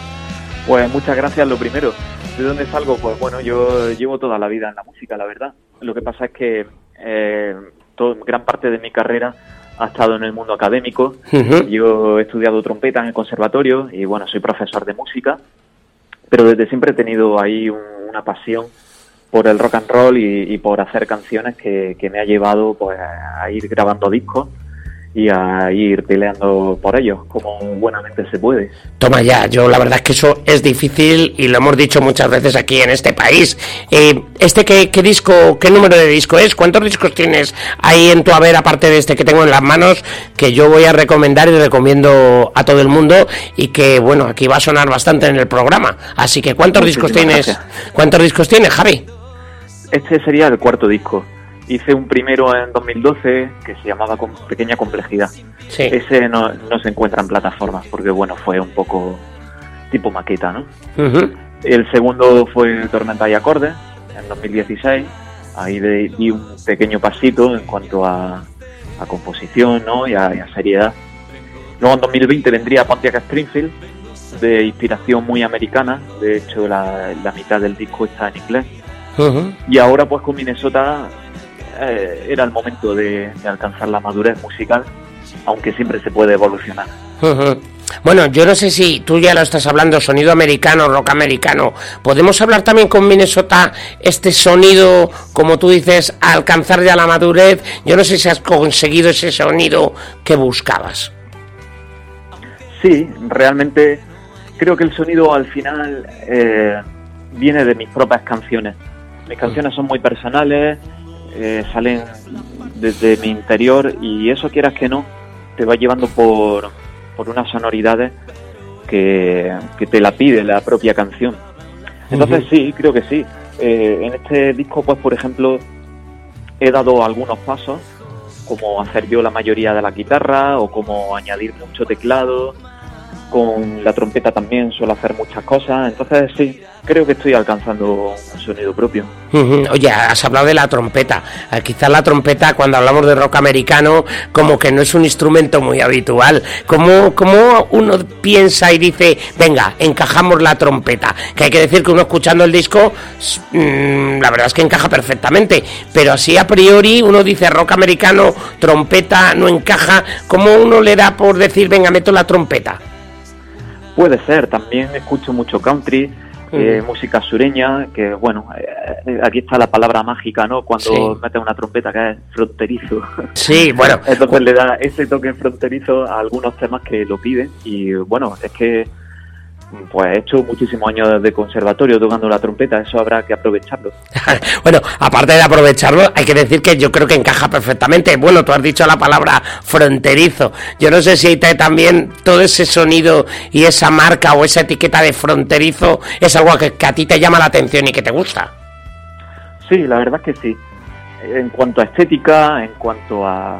Pues muchas gracias, lo primero. ¿De dónde salgo? Pues bueno, yo llevo toda la vida en la música, la verdad. Lo que pasa es que eh, todo, gran parte de mi carrera ha estado en el mundo académico. Uh-huh. Yo he estudiado trompeta en el conservatorio y bueno, soy profesor de música, pero desde siempre he tenido ahí un, una pasión por el rock and roll y, y por hacer canciones que, que me ha llevado pues a ir grabando discos y a ir peleando por ellos, como buenamente se puede. Toma ya, yo la verdad es que eso es difícil y lo hemos dicho muchas veces aquí en este país. Eh, ¿Este qué, qué disco, qué número de disco es? ¿Cuántos discos tienes ahí en tu haber, aparte de este que tengo en las manos, que yo voy a recomendar y recomiendo a todo el mundo y que, bueno, aquí va a sonar bastante en el programa? Así que, ¿cuántos Muchísimas discos tienes? Gracias. ¿Cuántos discos tienes, Javi? Este sería el cuarto disco. Hice un primero en dos mil doce que se llamaba Pequeña Complejidad. Sí. Ese no, no se encuentra en plataformas porque, bueno, fue un poco tipo maqueta, ¿no? Uh-huh. El segundo fue Tormenta y Acordes en dos mil dieciséis. Ahí di un pequeño pasito en cuanto a, a composición, ¿no? y, a, y a seriedad. Luego en dos mil veinte vendría Pontiac Stringfield, de inspiración muy americana. De hecho, la, la mitad del disco está en inglés. Uh-huh. Y ahora, pues, con Minnesota eh, era el momento de, de alcanzar la madurez musical, aunque siempre se puede evolucionar. Uh-huh. Bueno, yo no sé si tú ya lo estás hablando, sonido americano, rock americano. ¿Podemos hablar también con Minnesota este sonido, como tú dices, alcanzar ya la madurez? Yo no sé si has conseguido ese sonido que buscabas. Sí, realmente creo que el sonido al final eh, viene de mis propias canciones. Mis canciones son muy personales, eh, salen desde mi interior y eso, quieras que no, te va llevando por, por unas sonoridades que, que te la pide la propia canción. Entonces uh-huh. sí, creo que sí. Eh, en este disco, pues por ejemplo, he dado algunos pasos, como hacer yo la mayoría de la guitarra o como añadir mucho teclado. Con la trompeta también suelo hacer muchas cosas, entonces sí, creo que estoy alcanzando un sonido propio. Uh-huh. Oye, has hablado de la trompeta. Eh, quizás la trompeta, cuando hablamos de rock americano, como que no es un instrumento muy habitual. ¿Cómo, cómo uno piensa y dice, venga, encajamos la trompeta? Que hay que decir que uno escuchando el disco, mmm, la verdad es que encaja perfectamente, pero así a priori uno dice rock americano, trompeta, no encaja. ¿Cómo uno le da por decir, venga, meto la trompeta? Puede ser, también escucho mucho country, eh, uh-huh. música sureña, que bueno, eh, aquí está la palabra mágica, ¿no? Cuando sí. metes una trompeta que es fronterizo. Sí, bueno. Entonces le da ese toque fronterizo a algunos temas que lo piden y bueno, es que pues he hecho muchísimos años de conservatorio tocando la trompeta, eso habrá que aprovecharlo. Bueno, aparte de aprovecharlo, hay que decir que yo creo que encaja perfectamente. Bueno, tú has dicho la palabra fronterizo. Yo no sé si también todo ese sonido y esa marca o esa etiqueta de fronterizo es algo que, que a ti te llama la atención y que te gusta. Sí, la verdad es que sí. En cuanto a estética, en cuanto a,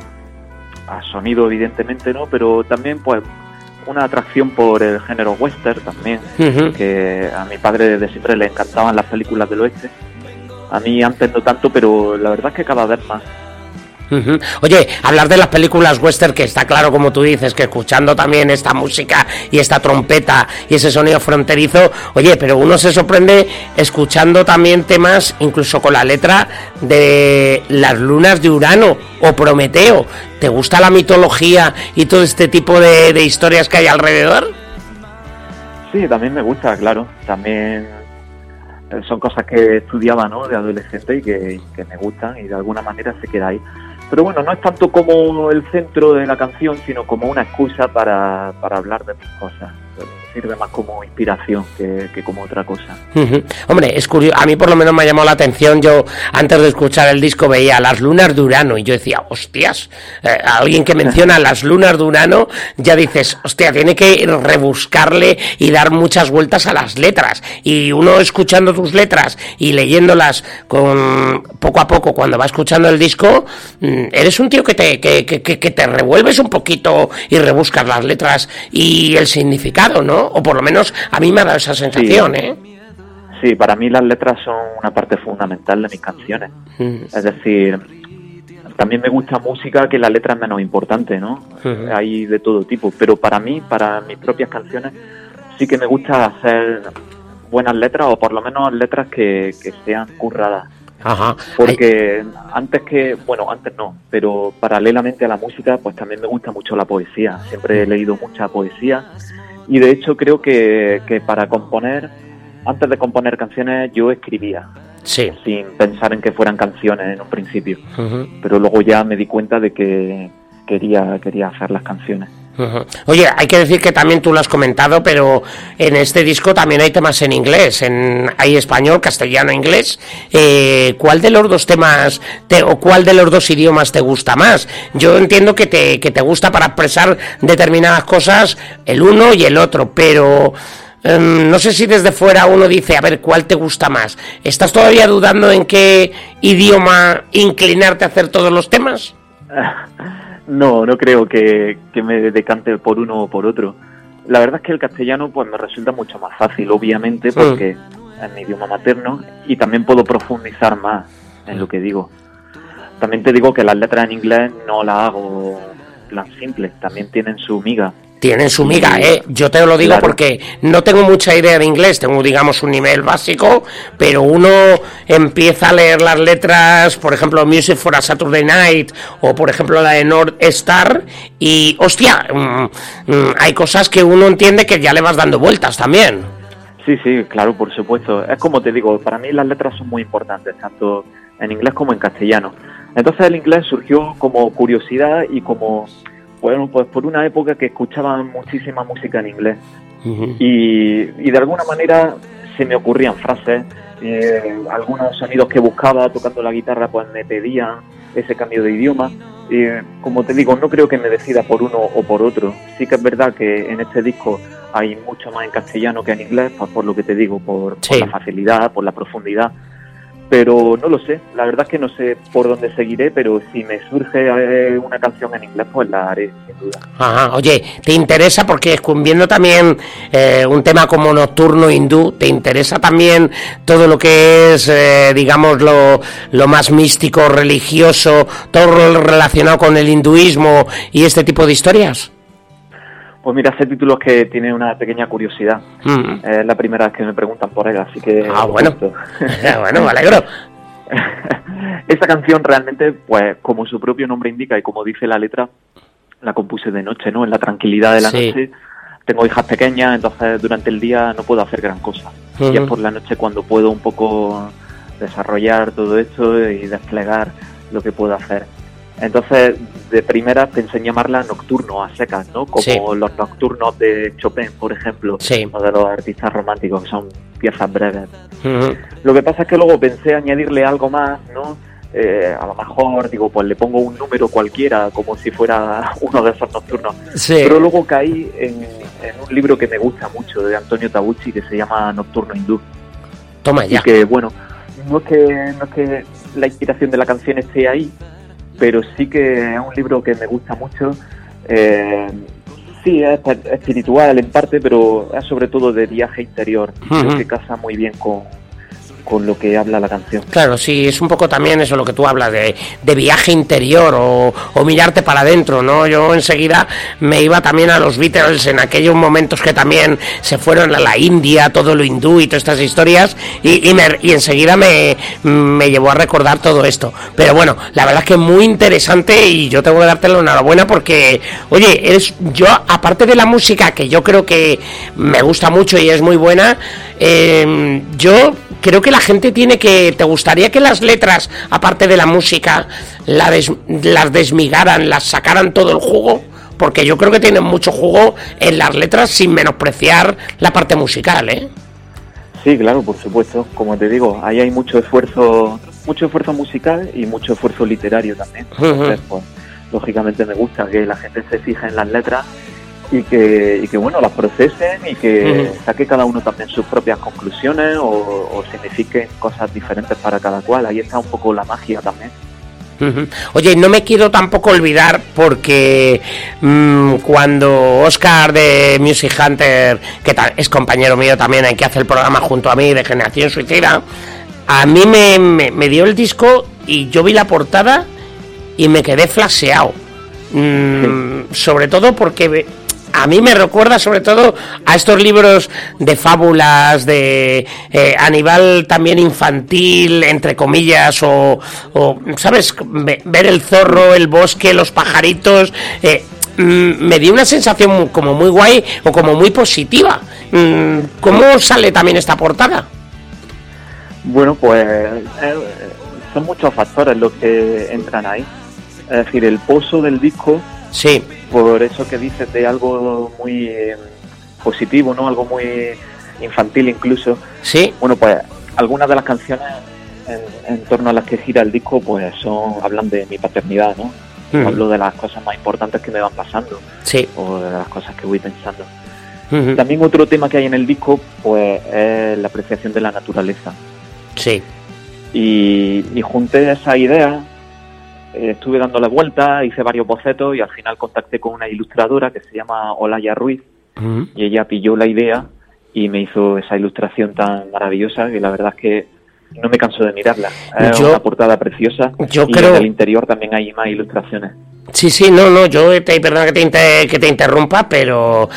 a sonido, evidentemente, ¿no? Pero también, pues, una atracción por el género western también, uh-huh. que a mi padre desde siempre le encantaban las películas del oeste. A mí antes no tanto, pero la verdad es que cada vez más. Uh-huh. Oye, hablar de las películas western, que está claro, como tú dices, que escuchando también esta música y esta trompeta y ese sonido fronterizo, oye, pero uno se sorprende escuchando también temas, incluso con la letra de las lunas de Urano o Prometeo. ¿Te gusta la mitología y todo este tipo de, de historias que hay alrededor? Sí, también me gusta, claro. También son cosas que estudiaba, ¿no?, de adolescente y que, que me gustan y de alguna manera se queda ahí. pero bueno, no es tanto como el centro de la canción, sino como una excusa para, para hablar de mis cosas. Sirve más como inspiración que, que como otra cosa. Uh-huh. Hombre, es curioso, a mí por lo menos me ha llamado la atención. Yo antes de escuchar el disco veía las lunas de Urano y yo decía, hostias, eh, alguien que menciona las lunas de Urano, ya dices, hostia, tiene que rebuscarle y dar muchas vueltas a las letras. Y uno escuchando tus letras y leyéndolas con poco a poco cuando va escuchando el disco, eres un tío que te, que, que, que te revuelves un poquito y rebuscas las letras y el significado, ¿no? O por lo menos a mí me ha dado esa sensación, sí. ¿eh? Sí, para mí las letras son una parte fundamental de mis canciones. Mm. Es decir, también me gusta música que la letra es menos importante, ¿no? Uh-huh. Hay de todo tipo, pero para mí, para mis propias canciones, sí que me gusta hacer buenas letras, o por lo menos letras que, que sean curradas. Ajá. Porque Ay. antes que, bueno, antes no, pero paralelamente a la música, pues también me gusta mucho la poesía. Siempre he leído mucha poesía. Y de hecho creo que, que para componer, antes de componer canciones, yo escribía. Sí. Sin pensar en que fueran canciones en un principio. Uh-huh. Pero luego ya me di cuenta de que quería, quería hacer las canciones. Uh-huh. Oye, hay que decir que también tú lo has comentado, pero en este disco también hay temas en inglés, en, hay español, castellano, inglés. Eh, ¿Cuál de los dos temas te, o cuál de los dos idiomas te gusta más? Yo entiendo que te, que te gusta para expresar determinadas cosas el uno y el otro, pero um, no sé si desde fuera uno dice, a ver, ¿cuál te gusta más? ¿Estás todavía dudando en qué idioma inclinarte a hacer todos los temas? No, no creo que, que me decante por uno o por otro. La verdad es que el castellano pues me resulta mucho más fácil, obviamente, porque mm. es mi idioma materno y también puedo profundizar más en lo que digo. También te digo que las letras en inglés no las hago plan simple, también tienen su miga. Tienen su miga, ¿eh? Yo te lo digo claro. Porque no tengo mucha idea de inglés, tengo, digamos, un nivel básico, pero uno empieza a leer las letras, por ejemplo, Music for a Saturday Night, o por ejemplo la de North Star, y, hostia, mmm, mmm, hay cosas que uno entiende que ya le vas dando vueltas también. Sí, sí, claro, por supuesto. Es como te digo, para mí las letras son muy importantes, tanto en inglés como en castellano. Entonces el inglés surgió como curiosidad y como... Bueno, pues por una época que escuchaba muchísima música en inglés. Uh-huh. y, y de alguna manera se me ocurrían frases, eh, algunos sonidos que buscaba tocando la guitarra pues me pedían ese cambio de idioma. Y como te digo, no creo que me decida por uno o por otro. Sí que es verdad que en este disco hay mucho más en castellano que en inglés, pues por lo que te digo, por, sí. por la facilidad, por la profundidad. Pero no lo sé, la verdad es que no sé por dónde seguiré, pero si me surge una canción en inglés, pues la haré, sin duda. Ajá, oye, ¿te interesa? Porque viendo también eh, un tema como Nocturno Hindú, ¿te interesa también todo lo que es, eh, digamos, lo, lo más místico, religioso, todo lo relacionado con el hinduismo y este tipo de historias? Pues mira, ese título es que tiene una pequeña curiosidad. Mm. Es la primera vez que me preguntan por él, así que... Ah, bueno. Bueno, me alegro. Esta canción realmente, pues como su propio nombre indica y como dice la letra, la compuse de noche, ¿no? En la tranquilidad de la sí. noche. Tengo hijas pequeñas, entonces durante el día no puedo hacer gran cosa. Uh-huh. Y es por la noche cuando puedo un poco desarrollar todo esto y desplegar lo que puedo hacer. Entonces, de primera pensé en llamarla Nocturno a secas, ¿no? Como sí. los nocturnos de Chopin, por ejemplo, sí. o de los artistas románticos, que son piezas breves. Uh-huh. Lo que pasa es que luego pensé añadirle algo más, ¿no? Eh, a lo mejor, digo, pues le pongo un número cualquiera, como si fuera uno de esos nocturnos. Sí. Pero luego caí en, en un libro que me gusta mucho, de Antonio Tabucchi, que se llama Nocturno Hindú. Toma ya. Y que, bueno, no es que, no es que la inspiración de la canción esté ahí, pero sí que es un libro que me gusta mucho. Eh, sí, es espiritual en parte, pero es sobre todo de viaje interior. Uh-huh. Creo que casa muy bien con, con lo que habla la canción. Claro, sí, es un poco también eso lo que tú hablas, de, de viaje interior o, o mirarte para adentro, ¿no? Yo enseguida me iba también a los Beatles en aquellos momentos que también se fueron a la India, todo lo hindú y todas estas historias, y, y, me, y enseguida me, me llevó a recordar todo esto. Pero bueno, la verdad es que es muy interesante y yo tengo que darte la enhorabuena porque, oye, eres, yo, aparte de la música, que yo creo que me gusta mucho y es muy buena, eh, yo creo que la gente tiene que... ¿Te gustaría que las letras, aparte de la música, la des, las desmigaran, las sacaran todo el jugo? Porque yo creo que tienen mucho jugo en las letras sin menospreciar la parte musical, ¿eh? Sí, claro, por supuesto. Como te digo, ahí hay mucho esfuerzo, mucho esfuerzo musical y mucho esfuerzo literario también. Entonces, pues, lógicamente me gusta que la gente se fije en las letras y que, y que bueno, las procesen y que uh-huh. saque cada uno también sus propias conclusiones o, o signifiquen cosas diferentes para cada cual. Ahí está un poco la magia también. Uh-huh. Oye, no me quiero tampoco olvidar porque mmm, cuando Oscar de Music Hunter, que ta- es compañero mío también, hay que hacer el programa junto a mí de Generación Suicida, a mí me, me, me dio el disco y yo vi la portada y me quedé flasheado. Mm, sí. Sobre todo porque a mí me recuerda sobre todo a estos libros de fábulas, de eh, a nivel también infantil, entre comillas, o, o ¿sabes? Ver el zorro, el bosque, los pajaritos, eh, mm, me dio una sensación como muy guay o como muy positiva. Mm, ¿Cómo sale también esta portada? Bueno, pues eh, son muchos factores los que entran ahí. Es decir, el pozo del disco, sí, por eso que dices de algo muy eh, positivo, ¿no? Algo muy infantil incluso. Sí. Bueno, pues algunas de las canciones en, en torno a las que gira el disco, pues son hablan de mi paternidad, ¿no? Uh-huh. Hablo de las cosas más importantes que me van pasando. Sí. O de las cosas que voy pensando. Uh-huh. También otro tema que hay en el disco, pues es la apreciación de la naturaleza. Sí. Y, y junté esa idea. Eh, estuve dándole vueltas, hice varios bocetos y al final contacté con una ilustradora que se llama Olaya Ruiz uh-huh. y ella pilló la idea y me hizo esa ilustración tan maravillosa que la verdad es que no me canso de mirarla. Es yo, una portada preciosa yo y creo... en el interior también hay más ilustraciones. Sí, sí, no, no, yo te, perdona que te, inter, que te interrumpa, pero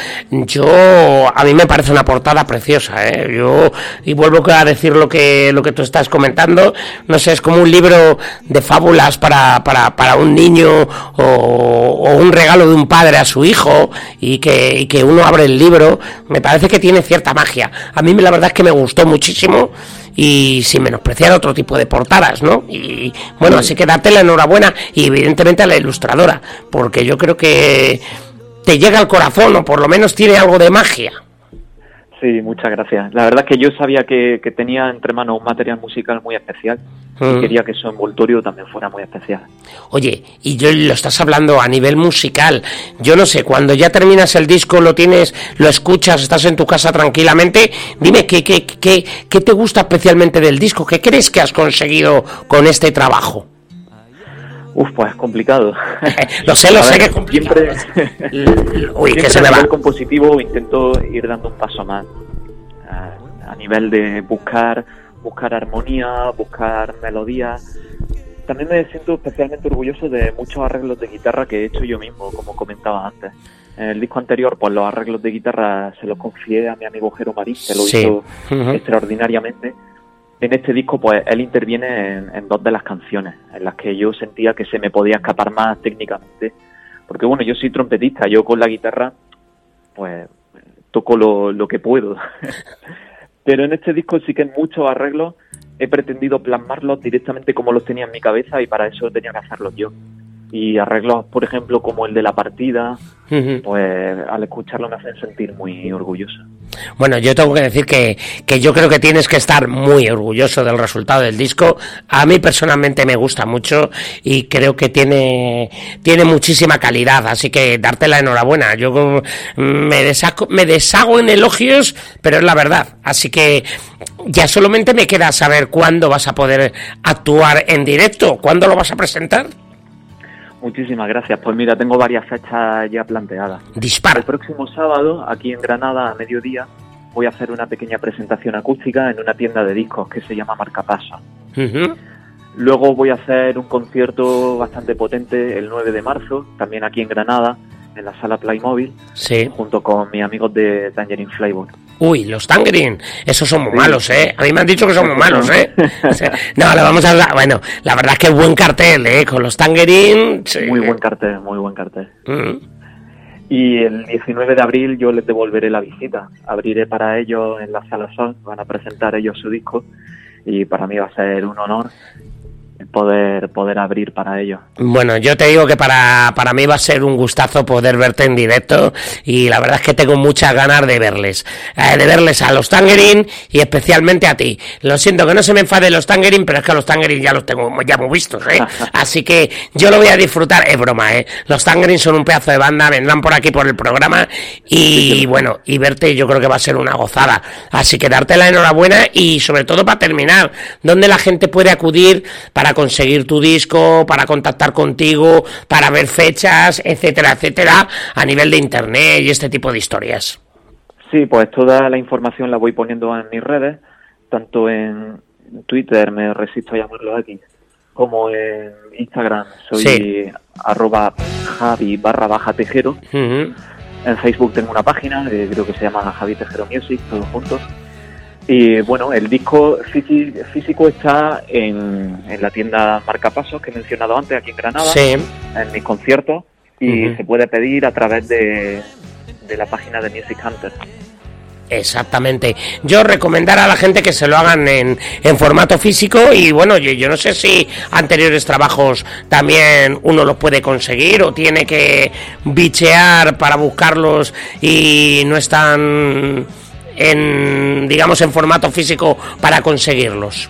yo, a mí me parece una portada preciosa, ¿eh? Yo, y vuelvo a decir lo que, lo que tú estás comentando, no sé, es como un libro de fábulas para, para, para un niño o, o un regalo de un padre a su hijo y que, y que uno abre el libro, me parece que tiene cierta magia. A mí la verdad es que me gustó muchísimo. Y sin menospreciar otro tipo de portadas, ¿no? Y bueno, así que darte la enhorabuena y evidentemente a la ilustradora, porque yo creo que te llega al corazón o por lo menos tiene algo de magia. Sí, muchas gracias. La verdad es que yo sabía que, que tenía entre manos un material musical muy especial mm. y quería que su envoltorio también fuera muy especial. Oye, y yo lo estás hablando a nivel musical, yo no sé, cuando ya terminas el disco, lo tienes, lo escuchas, estás en tu casa tranquilamente, dime qué, qué, qué, qué te gusta especialmente del disco, qué crees que has conseguido con este trabajo. Uf, pues es complicado. lo sé, lo a sé ver, que es complicado. Siempre, Uy, siempre que se me va. A nivel compositivo intento ir dando un paso más. A, a nivel de buscar, buscar armonía, buscar melodías. También me siento especialmente orgulloso de muchos arreglos de guitarra que he hecho yo mismo, como comentaba antes. En el disco anterior, pues los arreglos de guitarra se los confié a mi amigo Jero Marín, que lo sí. hizo uh-huh. extraordinariamente. En este disco, pues, él interviene en, en dos de las canciones, en las que yo sentía que se me podía escapar más técnicamente. Porque, bueno, yo soy trompetista, yo con la guitarra, pues, toco lo, lo que puedo. Pero en este disco sí que en muchos arreglos he pretendido plasmarlos directamente como los tenía en mi cabeza y para eso tenía que hacerlos yo. Y arreglos, por ejemplo, como el de la partida, uh-huh. pues al escucharlo me hacen sentir muy orgulloso. Bueno, yo tengo que decir que, que yo creo que tienes que estar muy orgulloso del resultado del disco. A mí personalmente me gusta mucho y creo que tiene, tiene muchísima calidad, así que darte la enhorabuena. Yo me deshago, me deshago en elogios, pero es la verdad. Así que ya solamente me queda saber cuándo vas a poder actuar en directo, cuándo lo vas a presentar. Muchísimas gracias. Pues mira, tengo varias fechas ya planteadas. Dispara. El próximo sábado, aquí en Granada, a mediodía, voy a hacer una pequeña presentación acústica en una tienda de discos que se llama Marcapaso. Uh-huh. Luego voy a hacer un concierto bastante potente el nueve de marzo, también aquí en Granada, en la sala Playmobil, sí. junto con mis amigos de Tangerine Flavor. Uy, los Tangerine, esos son muy sí. malos, ¿eh? A mí me han dicho que son muy malos, ¿eh? O sea, no, le vamos a hablar. Bueno, la verdad es que es buen cartel, ¿eh? Con los Tangerine. Sí. Muy buen cartel, muy buen cartel. Uh-huh. Y el diecinueve de abril yo les devolveré la visita. Abriré para ellos en la Sala Sol, van a presentar ellos su disco y para mí va a ser un honor poder poder abrir para ellos. Bueno, yo te digo que para, para mí va a ser un gustazo poder verte en directo y la verdad es que tengo muchas ganas de verles, eh, de verles a los Tangerine y especialmente a ti. Lo siento que no se me enfade los Tangerine, pero es que a los Tangerine ya los tengo ya muy vistos, ¿eh? Así que yo lo voy a disfrutar, es broma, ¿eh? Los Tangerine son un pedazo de banda, vendrán por aquí por el programa y bueno, y verte yo creo que va a ser una gozada. Así que darte la enhorabuena y sobre todo para terminar, ¿dónde la gente puede acudir para conseguir tu disco, para contactar contigo, para ver fechas, etcétera, etcétera, a nivel de internet y este tipo de historias? Sí, pues toda la información la voy poniendo en mis redes, tanto en Twitter, me resisto a llamarlo X, como en Instagram, soy sí. arroba Javi barra baja Tejero. Uh-huh. En Facebook tengo una página, eh, creo que se llama Javi Tejero Music, todos juntos. Y bueno, el disco físico está en, en la tienda Marcapasos que he mencionado antes, aquí en Granada, sí. en mis conciertos, y uh-huh. se puede pedir a través de, de la página de Music Hunter. Exactamente. Yo recomendar a la gente que se lo hagan en, en formato físico y bueno, yo, yo no sé si anteriores trabajos también uno los puede conseguir o tiene que bichear para buscarlos y no están en, digamos, en formato físico para conseguirlos.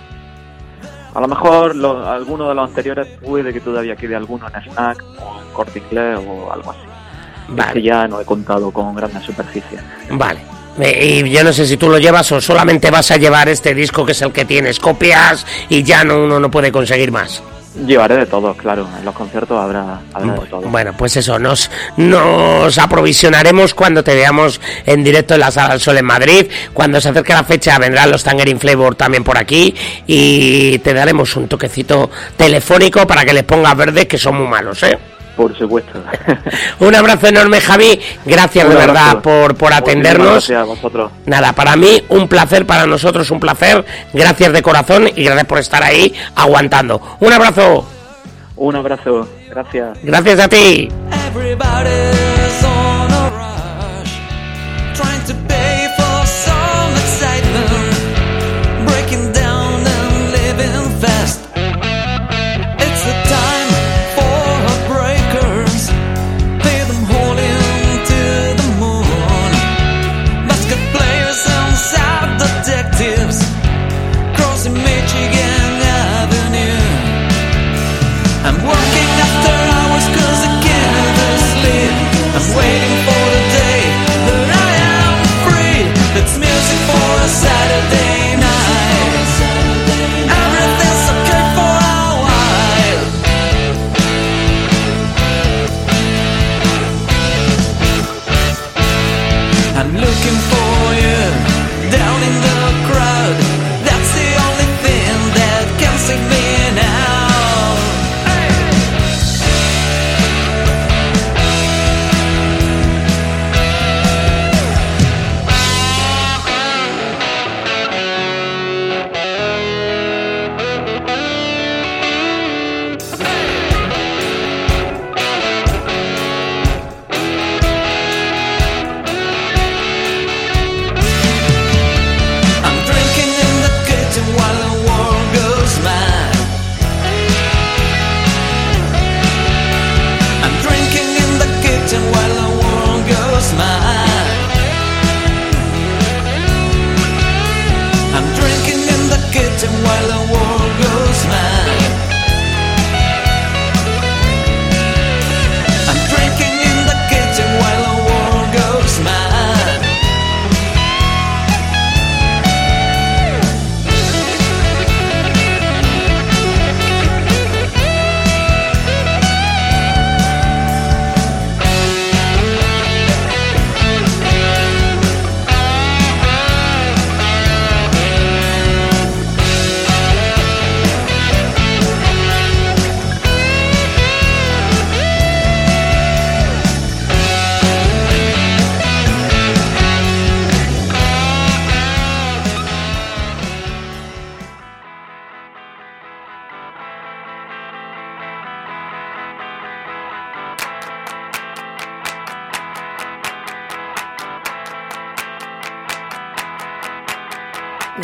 A lo mejor lo, alguno de los anteriores puede que todavía quede alguno en Snack o en Corte Inglés o algo así. Vale. Es que ya no he contado con grandes superficies. Vale. Y yo no sé si tú lo llevas o solamente vas a llevar este disco que es el que tienes copias y ya no uno no puede conseguir más. Llevaré de todo, claro, en los conciertos habrá, habrá de todo. Bueno, pues eso, nos, nos aprovisionaremos cuando te veamos en directo en la Sala del Sol en Madrid. Cuando se acerque la fecha vendrán los Tangerine Flavor también por aquí y te daremos un toquecito telefónico para que les pongas verdes, que son muy malos, ¿eh? Por supuesto. Un abrazo enorme, Javi. Gracias un de abrazo. verdad por, por atendernos. Gracias a vosotros. Nada, para mí un placer, para nosotros un placer. Gracias de corazón y gracias por estar ahí aguantando. Un abrazo. Un abrazo. Gracias. Gracias a ti.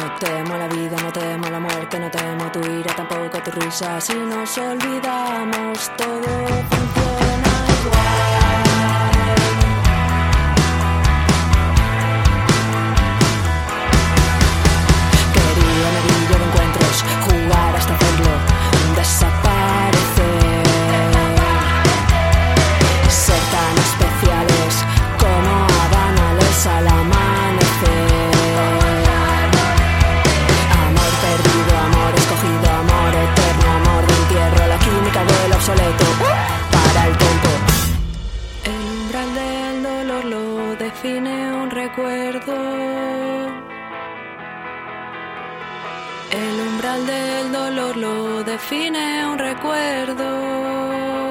No temo la vida, no temo la muerte, no temo tu ira, tampoco tu risa. Si nos olvidamos, todo funciona igual. Quería un anillo de encuentros, jugar hasta hacerlo desaparecer. Ser tan especiales como Adán al amanecer. Amor perdido, amor escogido, amor eterno, amor de entierro, la química del obsoleto para el tiempo. El umbral del dolor lo define un recuerdo. El umbral del dolor lo define un recuerdo.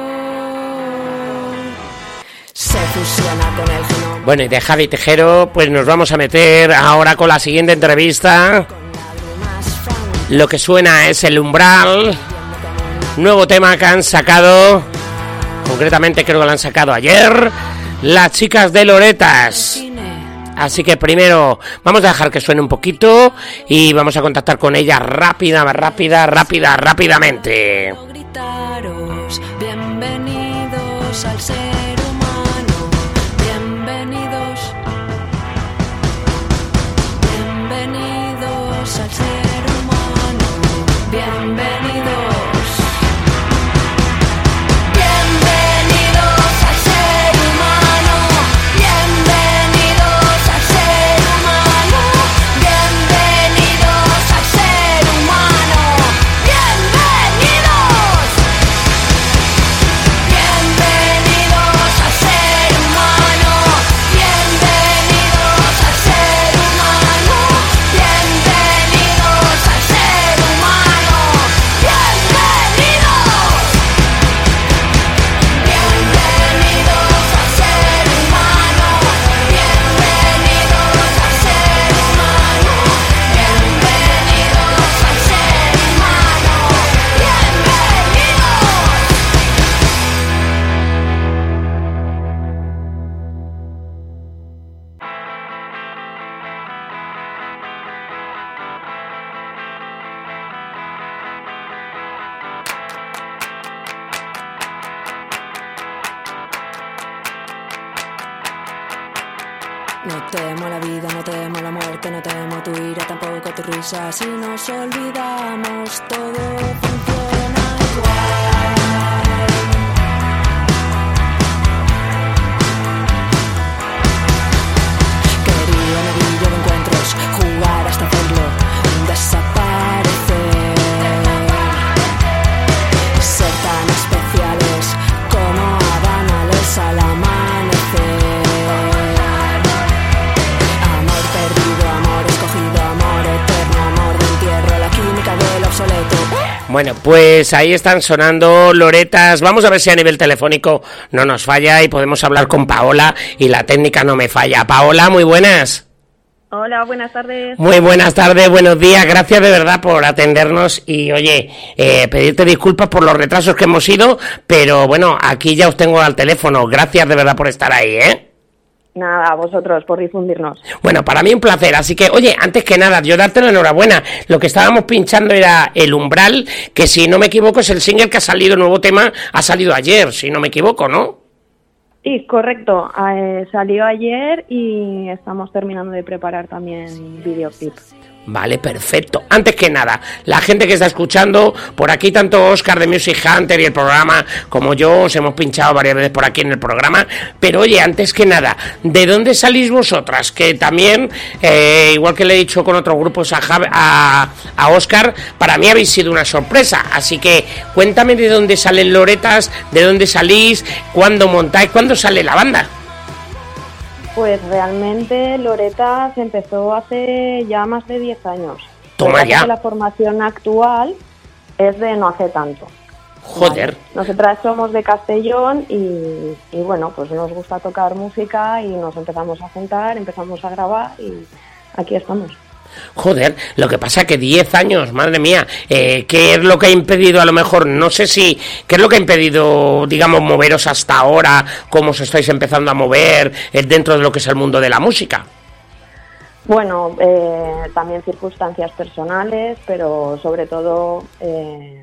Se fusiona con el genoma. Bueno, y de Javi Tejero, pues nos vamos a meter ahora con la siguiente entrevista. Lo que suena es El Umbral, nuevo tema que han sacado, concretamente creo que lo han sacado ayer, las chicas de Loretas. Así que primero vamos a dejar que suene un poquito y vamos a contactar con ella rápida, rápida, rápida, rápidamente. Gritaros, bienvenidos al ser humano, bienvenidos, bienvenidos al ser humano, bienvenidos. No temo la vida, no temo la muerte, no temo tu ira, tampoco tu risa. Si nos olvidamos, todo funciona igual. Quería un anillo de encuentros, jugar hasta hacerlo desaparecer. Ser tan especiales como Adán al amanecer. Bueno, pues ahí están sonando Loretas. Vamos a ver si a nivel telefónico no nos falla y podemos hablar con Paola y la técnica no me falla. Paola, muy buenas. Hola, buenas tardes. Muy buenas tardes, buenos días. Gracias de verdad por atendernos y, oye, eh, pedirte disculpas por los retrasos que hemos ido, pero bueno, aquí ya os tengo al teléfono. Gracias de verdad por estar ahí, ¿eh? Nada, a vosotros por difundirnos. Bueno, para mí un placer, así que, oye, antes que nada, yo darte la enhorabuena. Lo que estábamos pinchando era El Umbral, que si no me equivoco es el single que ha salido, el nuevo tema, ha salido ayer, si no me equivoco, ¿no? Sí, correcto. Eh, salió ayer y estamos terminando de preparar también videoclip. Vale, perfecto. Antes que nada, la gente que está escuchando, por aquí tanto Oscar de Music Hunter y el programa como yo, os hemos pinchado varias veces por aquí en el programa, pero oye, antes que nada, ¿de dónde salís vosotras? Que también, eh, igual que le he dicho con otros grupos a, Jav- a, a Oscar, para mí habéis sido una sorpresa, así que cuéntame de dónde salen Loretas, de dónde salís, cuándo montáis, cuándo sale la banda. Pues realmente Loretas empezó hace ya más de diez años. Toma ya. La formación actual es de no hace tanto. Joder. Vale. Nosotras somos de Castellón y, y bueno, pues nos gusta tocar música y nos empezamos a juntar, empezamos a grabar y aquí estamos. Joder, lo que pasa que diez años, madre mía, eh, ¿qué es lo que ha impedido a lo mejor, no sé si, qué es lo que ha impedido, digamos, moveros hasta ahora, cómo os estáis empezando a mover eh, dentro de lo que es el mundo de la música? Bueno, eh, también circunstancias personales, pero sobre todo, eh,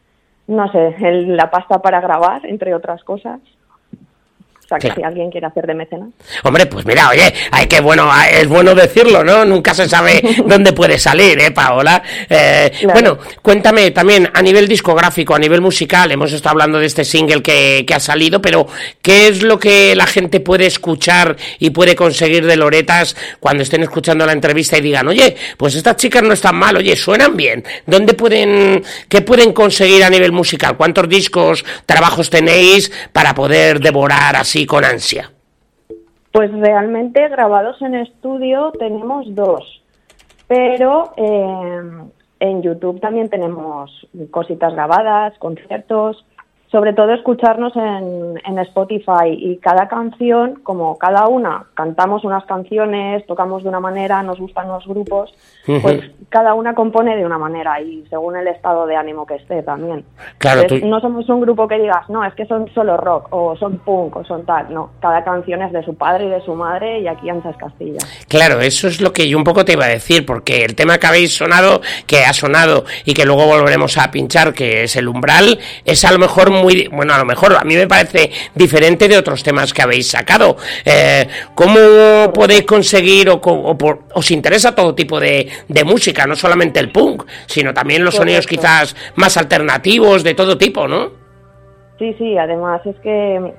no sé, el- la pasta para grabar, entre otras cosas. O sea, que Claro. si alguien quiere hacer de mecenas. Hombre, pues mira, oye, hay que bueno, es bueno decirlo, ¿no? Nunca se sabe dónde puede salir, ¿eh, Paola? Eh, Claro. Bueno, cuéntame también a nivel discográfico, a nivel musical, hemos estado hablando de este single que, que ha salido, pero ¿qué es lo que la gente puede escuchar y puede conseguir de Loretas cuando estén escuchando la entrevista y digan, oye, pues estas chicas no están mal, oye, suenan bien? ¿Dónde pueden, qué pueden conseguir a nivel musical? ¿Cuántos discos, trabajos tenéis para poder devorar así con ansia? Pues realmente grabados en estudio tenemos dos, pero eh, en YouTube también tenemos cositas grabadas, conciertos, sobre todo escucharnos en, en Spotify, y cada canción, como cada una cantamos unas canciones, tocamos de una manera, nos gustan los grupos, pues cada una compone de una manera y según el estado de ánimo que esté también. Claro, Entonces, tú- no somos un grupo que digas, no, es que son solo rock o son punk o son tal, no, cada canción es de su padre y de su madre, y aquí ancha es Castilla. Claro, eso es lo que yo un poco te iba a decir, porque el tema que habéis sonado, que ha sonado y que luego volveremos a pinchar, que es el umbral, es a lo mejor muy, bueno, a lo mejor a mí me parece diferente de otros temas que habéis sacado. Eh, ¿Cómo podéis conseguir o, co- o por- os interesa todo tipo de, de música, no solamente el punk, sino también los sonidos Correcto. quizás más alternativos, de todo tipo, ¿no? Sí, sí, además es que,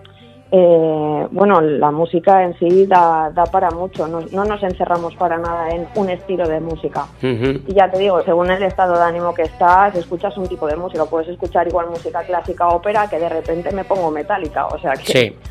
eh, bueno, la música en sí da, da para mucho, no, no nos encerramos para nada en un estilo de música. Ujú. Y ya te digo, según el estado de ánimo que estás, escuchas un tipo de música, puedes escuchar igual música clásica, ópera, que de repente me pongo metálica, o sea que Sí.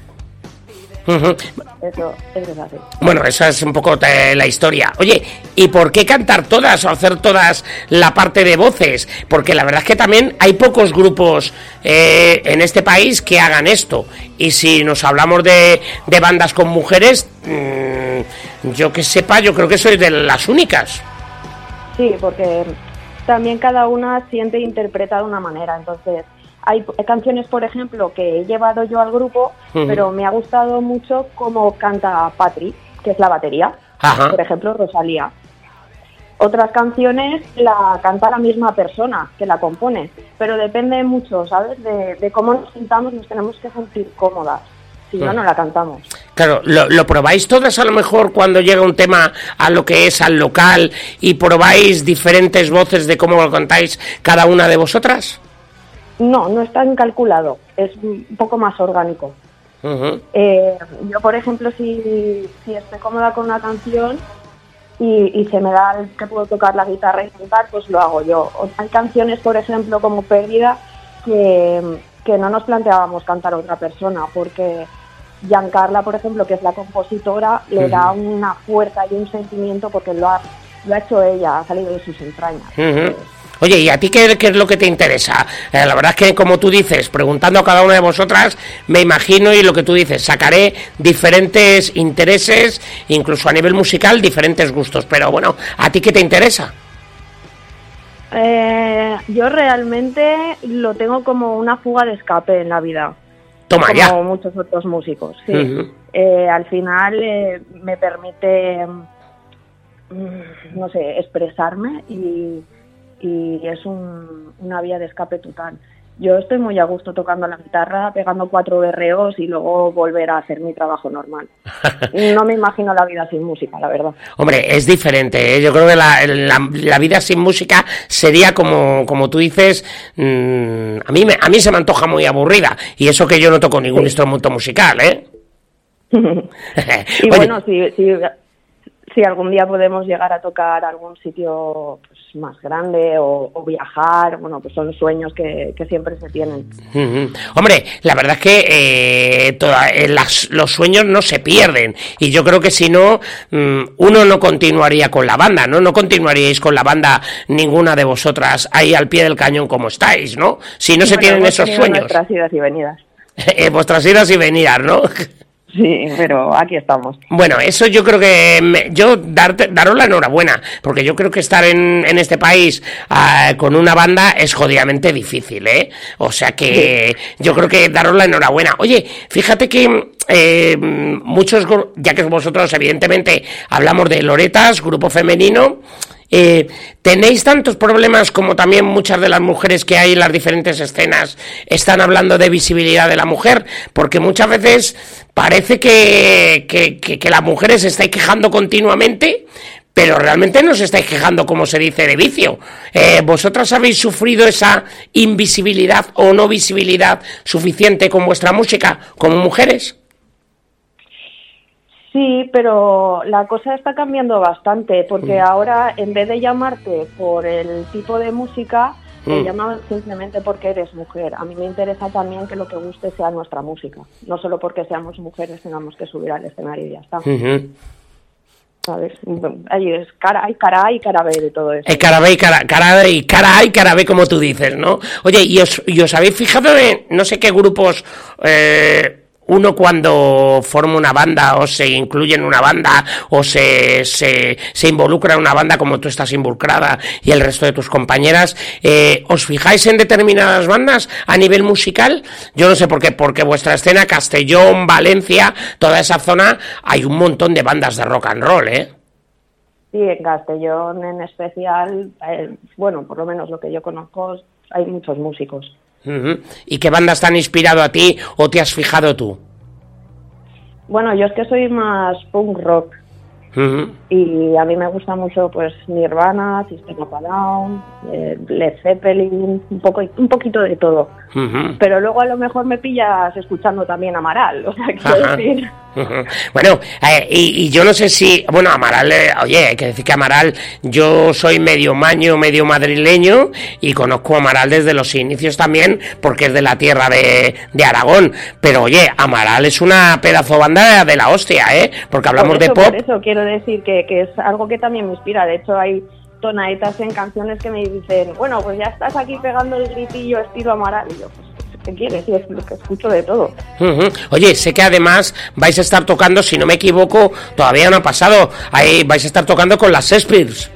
Ujú. eso, eso es así. Bueno, esa es un poco eh, la historia. Oye, ¿y por qué cantar todas o hacer todas la parte de voces? Porque la verdad es que también hay pocos grupos eh, en este país que hagan esto. Y si nos hablamos de, de bandas con mujeres, mmm, yo que sepa, yo creo que sois de las únicas. Sí, porque también cada una siente e interpreta de una manera, entonces hay p- canciones, por ejemplo, que he llevado yo al grupo, Ujú. pero me ha gustado mucho cómo canta Patri, que es la batería, Ajá. por ejemplo, Rosalía. Otras canciones la canta la misma persona que la compone, pero depende mucho, ¿sabes? De, de cómo nos sintamos, nos tenemos que sentir cómodas, si no, Ujú. no la cantamos. Claro, ¿lo, lo probáis todas a lo mejor cuando llega un tema a lo que es al local y probáis diferentes voces de cómo lo cantáis cada una de vosotras? No, no es tan calculado, es un poco más orgánico. Ujú. Eh, yo, por ejemplo, si, si estoy cómoda con una canción y, y se me da el que puedo tocar la guitarra y cantar, pues lo hago yo. O- hay canciones, por ejemplo, como Pérdida, que, que no nos planteábamos cantar a otra persona, porque Giancarla, por ejemplo, que es la compositora, le da una fuerza y un sentimiento porque lo ha, lo ha hecho ella, ha salido de sus entrañas. Ujú. Oye, ¿y a ti qué, qué es lo que te interesa? Eh, la verdad es que, como tú dices, preguntando a cada una de vosotras, me imagino, y lo que tú dices, sacaré diferentes intereses, incluso a nivel musical, diferentes gustos. Pero bueno, ¿a ti qué te interesa? Eh, yo realmente lo tengo como una fuga de escape en la vida. Toma como ya. muchos otros músicos, sí. Ujú. Eh, al final eh, me permite, mm, no sé, expresarme y, y es un- una vía de escape total. Yo estoy muy a gusto tocando la guitarra, pegando cuatro berreos y luego volver a hacer mi trabajo normal. No me imagino la vida sin música, la verdad. Hombre, es diferente, ¿eh? Yo creo que la, la, la vida sin música sería como, como tú dices, mmm, a mí me, a mí se me antoja muy aburrida, y eso que yo no toco ningún instrumento musical, ¿eh? Y Oye, bueno, si, si, si algún día podemos llegar a tocar algún sitio pues, más grande o, o viajar, bueno, pues son sueños que, que siempre se tienen. Ujú. Hombre, la verdad es que eh, toda- eh, las- los sueños no se pierden, y yo creo que si no, mm, uno no continuaría con la banda, ¿no? No continuaríais con la banda ninguna de vosotras ahí al pie del cañón como estáis, ¿no? Si no se Bueno, tienen hemos esos tenido sueños. nuestras idas y venidas. Eh, vuestras idas y venidas, ¿no? Sí, pero aquí estamos. Bueno, eso yo creo que me, yo darte, daros la enhorabuena, porque yo creo que estar en, en este país uh, con una banda es jodidamente difícil, ¿eh? O sea que sí. Yo creo que daros la enhorabuena. Oye, fíjate que eh, muchos, ya que vosotros evidentemente hablamos de Loretas, grupo femenino, Eh, ¿tenéis tantos problemas como también muchas de las mujeres que hay en las diferentes escenas están hablando de visibilidad de la mujer? Porque muchas veces parece que, que, que, que las mujeres se estáis quejando continuamente, pero realmente no os estáis quejando, como se dice, de vicio. Eh, ¿Vosotras habéis sufrido esa invisibilidad o no visibilidad suficiente con vuestra música como mujeres? Sí, pero la cosa está cambiando bastante, porque ahora en vez de llamarte por el tipo de música, te mm. llaman simplemente porque eres mujer. A mí me interesa también que lo que guste sea nuestra música, no solo porque seamos mujeres tengamos que subir al escenario y ya está. Uh-huh. ¿Sabes? Ahí es cara A y cara A y cara B de todo eso. Eh, cara B y cara, cara, y cara A y cara B, como tú dices, ¿no? Oye, ¿y os, y os habéis fijado en no sé qué grupos... Eh, uno cuando forma una banda o se incluye en una banda o se, se, se involucra en una banda como tú estás involucrada y el resto de tus compañeras, eh, ¿os fijáis en determinadas bandas a nivel musical? Yo no sé por qué, porque vuestra escena, Castellón, Valencia, toda esa zona, hay un montón de bandas de rock and roll, ¿eh? Sí, en Castellón en especial, eh, bueno, por lo menos lo que yo conozco, hay muchos músicos. Uh-huh. ¿Y qué bandas te han inspirado a ti o te has fijado tú? Bueno, yo es que soy más punk rock. Uh-huh. Y a mí me gusta mucho pues Nirvana, System of a Down, eh, Led Zeppelin, un poco un poquito de todo. Uh-huh. Pero luego a lo mejor me pillas escuchando también Amaral, o sea, quiero uh-huh. decir... Uh-huh. Bueno, eh, y, y yo no sé si... Bueno, Amaral, eh, oye, hay que decir que Amaral, yo soy medio maño, medio madrileño, y conozco a Amaral desde los inicios también, porque es de la tierra de, de Aragón. Pero oye, Amaral es una pedazo banda de la hostia, ¿eh? Porque hablamos por eso, de pop... Por eso quiero decir que, que es algo que también me inspira. De hecho, hay tonaditas en canciones que me dicen, bueno, pues ya estás aquí pegando el gritillo estilo Amaral. Y yo, pues, ¿qué quieres? Y es lo que escucho de todo. Uh-huh. Oye, sé que además vais a estar tocando, si no me equivoco, todavía no ha pasado, ahí vais a estar tocando con las Shakespeares.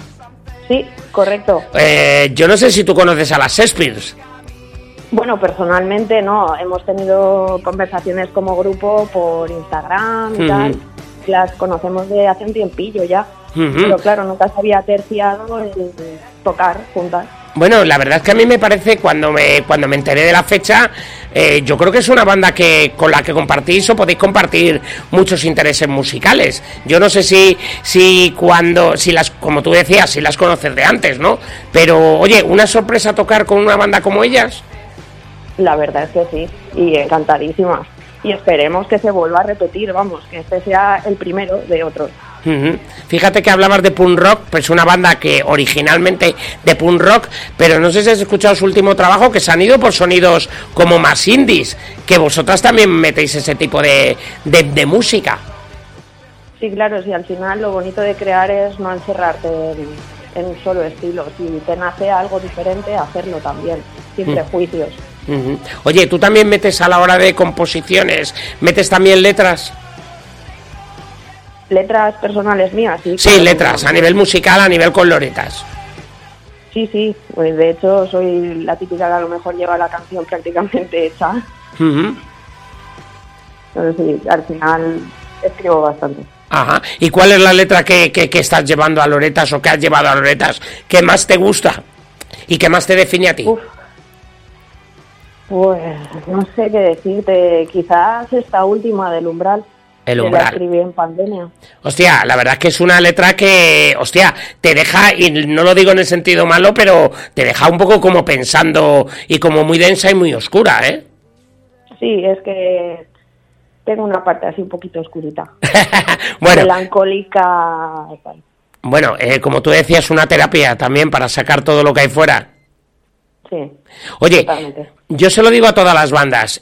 Sí, correcto. Eh, yo no sé si tú conoces a las Shakespeares. Bueno, personalmente no, hemos tenido conversaciones como grupo por Instagram y uh-huh. tal. Las conocemos de hace un tiempillo ya, uh-huh. pero claro, nunca se había terciado el tocar juntas. Bueno, la verdad es que a mí me parece, cuando me cuando me enteré de la fecha, eh, yo creo que es una banda que con la que compartís o podéis compartir muchos intereses musicales. Yo no sé si si cuando, si las, como tú decías, si las conoces de antes, ¿no? Pero, oye, ¿una sorpresa tocar con una banda como ellas? La verdad es que sí, y encantadísimas. Y esperemos que se vuelva a repetir, vamos, que este sea el primero de otros. Uh-huh. Fíjate que hablabas de punk rock, pues una banda que originalmente de punk rock, pero no sé si has escuchado su último trabajo, que se han ido por sonidos como más indies, que vosotras también metéis ese tipo de, de, de música. Sí, claro, sí, al final lo bonito de crear es no encerrarte en, en un solo estilo. Si te nace algo diferente, hacerlo también, sin uh-huh. prejuicios. Uh-huh. Oye, ¿tú también metes a la hora de composiciones, metes también letras? Letras personales mías, sí. Sí, letras, a nivel musical, a nivel con Loretas. Sí, sí, pues de hecho soy la típica que a lo mejor lleva la canción prácticamente hecha. Uh-huh. Entonces sí, al final escribo bastante. Ajá, ¿y cuál es la letra que, que, que estás llevando a Loretas o que has llevado a Loretas que más te gusta y que más te define a ti? Uf. Pues no sé qué decirte, quizás esta última del Umbral. El Umbral. La escribí en pandemia. Hostia, la verdad es que es una letra que, hostia, te deja, y no lo digo en el sentido malo, pero te deja un poco como pensando y como muy densa y muy oscura, ¿eh? Sí, es que tengo una parte así un poquito oscurita. Bueno. Melancólica. Bueno, eh, como tú decías, una terapia también para sacar todo lo que hay fuera. Sí. Oye, totalmente. yo se lo digo a todas las bandas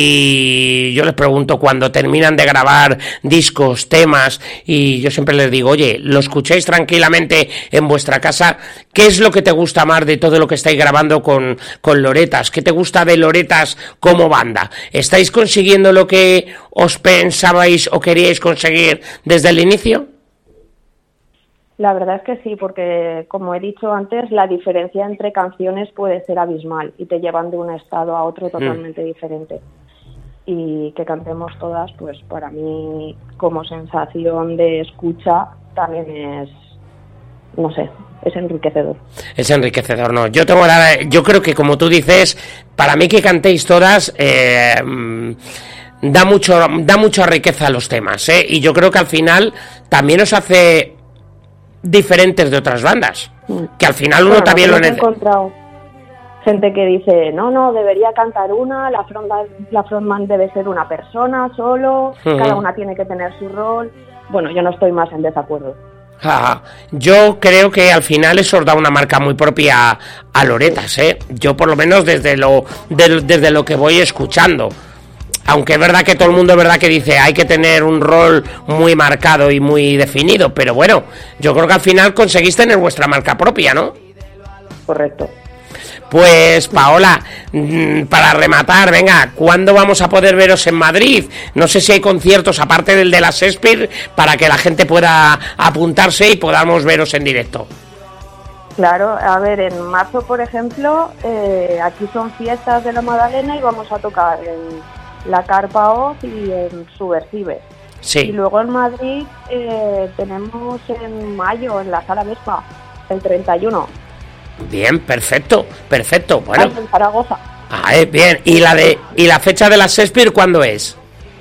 y yo les pregunto cuando terminan de grabar discos, temas, y yo siempre les digo, oye, lo escucháis tranquilamente en vuestra casa, ¿qué es lo que te gusta más de todo lo que estáis grabando con, con Loretas? ¿Qué te gusta de Loretas como banda? ¿Estáis consiguiendo lo que os pensabais o queríais conseguir desde el inicio? La verdad es que sí, porque como he dicho antes, la diferencia entre canciones puede ser abismal y te llevan de un estado a otro totalmente mm. diferente. Y que cantemos todas, pues para mí como sensación de escucha también es, no sé, es enriquecedor. Es enriquecedor, no. Yo tengo la, yo creo que como tú dices, para mí que cantéis todas, eh, da mucho, da mucha riqueza a los temas, ¿eh? Y yo creo que al final también os hace diferentes de otras bandas, que al final uno bueno, también lo necesita. He encontrado gente que dice, no, no, debería cantar una, la frontman, la frontman debe ser una persona solo, uh-huh. cada una tiene que tener su rol. Bueno, yo no estoy más en desacuerdo. Ajá. Yo creo que al final eso os da una marca muy propia a, a Loretas, ¿eh? Yo por lo menos desde lo, de, desde lo que voy escuchando. Aunque es verdad que todo el mundo es verdad que dice hay que tener un rol muy marcado y muy definido, pero bueno, yo creo que al final conseguís tener vuestra marca propia, ¿no? Correcto. Pues Paola, para rematar, venga, ¿cuándo vamos a poder veros en Madrid? No sé si hay conciertos aparte del de la Shakespeare para que la gente pueda apuntarse y podamos veros en directo. Claro, a ver, en marzo, por ejemplo, eh, aquí son fiestas de la Magdalena y vamos a tocar en la Carpa Oz y en Subversive. Sí. Y luego en Madrid eh, tenemos en mayo en la Sala Vespa, el treinta y uno. Bien, perfecto, perfecto. Bueno. En Zaragoza. Ah, eh, bien. ¿Y la de y la fecha de la Shakespeare cuándo es?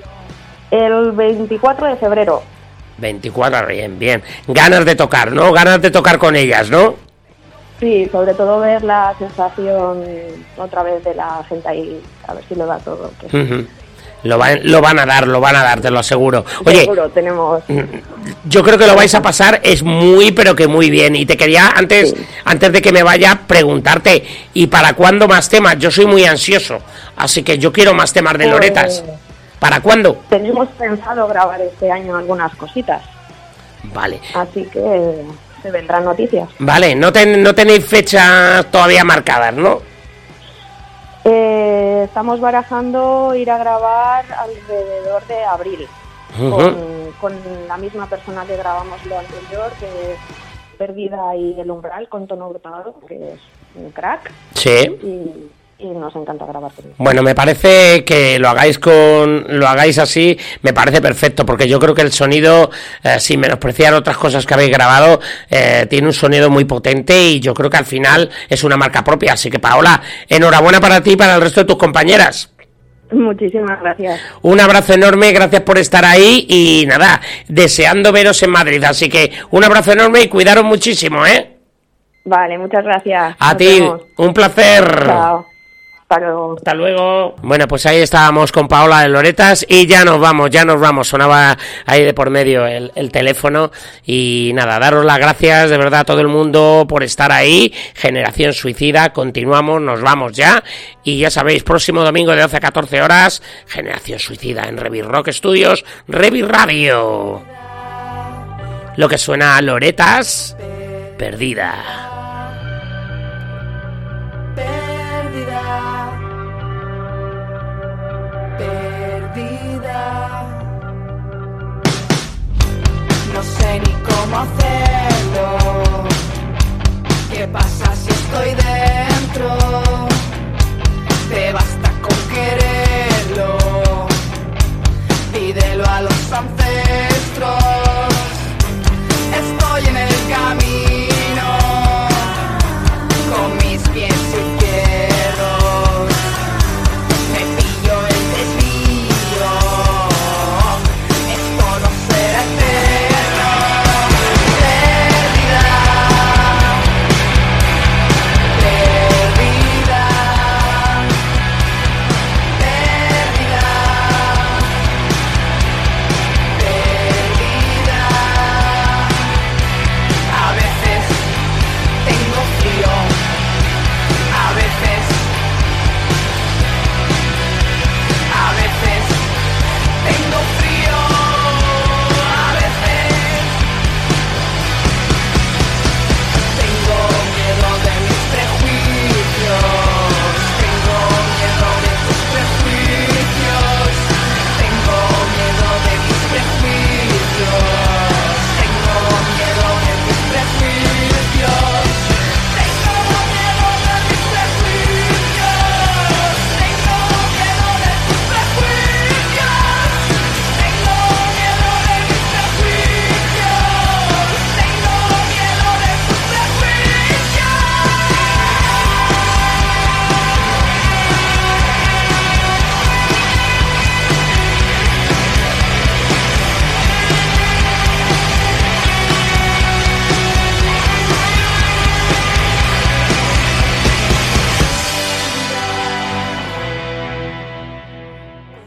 El veinticuatro de febrero. veinticuatro, bien, bien. Ganas de tocar, ¿no? Ganas de tocar con ellas, ¿no? Sí, sobre todo ver la sensación otra vez de la gente ahí, a ver si lo da todo. Que... Uh-huh. Lo van, lo van a dar, lo van a dar, te lo aseguro. Oye, seguro, tenemos... yo creo que lo vais a pasar, es muy, pero que muy bien. Y te quería, antes sí. antes de que me vaya, preguntarte, ¿y para cuándo más temas? Yo soy muy ansioso, así que yo quiero más temas de pues, Loretas. ¿Para cuándo? Tenemos pensado grabar este año algunas cositas. Vale. Así que... se vendrán noticias. Vale, no, ten, no tenéis fechas todavía marcadas, ¿no? Eh, estamos barajando ir a grabar alrededor de abril, uh-huh. con, con la misma persona que grabamos lo anterior, que es Perdida y El Umbral, con Tono Hurtado, que es un crack. Sí. Y, y nos encanta grabar con él. Bueno, me parece que lo hagáis con lo hagáis así, me parece perfecto, porque yo creo que el sonido, eh, sin menospreciar otras cosas que habéis grabado, eh, tiene un sonido muy potente y yo creo que al final es una marca propia. Así que Paola, enhorabuena para ti y para el resto de tus compañeras. Muchísimas gracias. Un abrazo enorme, gracias por estar ahí y nada, deseando veros en Madrid. Así que un abrazo enorme y cuidaros muchísimo, ¿eh? Vale, muchas gracias. A Nos ti, vemos. Un placer. Chao. Hasta luego. Hasta luego. Bueno, pues ahí estábamos con Paola de Loretas y ya nos vamos, ya nos vamos. Sonaba ahí de por medio el, el teléfono y nada, daros las gracias de verdad a todo el mundo por estar ahí. Generación Suicida, continuamos, nos vamos ya. Y ya sabéis, próximo domingo de doce a catorce horas, Generación Suicida en Revi Rock Studios, Revi Radio. Lo que suena a Loretas, Perdida. No sé ni cómo hacerlo. ¿Qué pasa si estoy de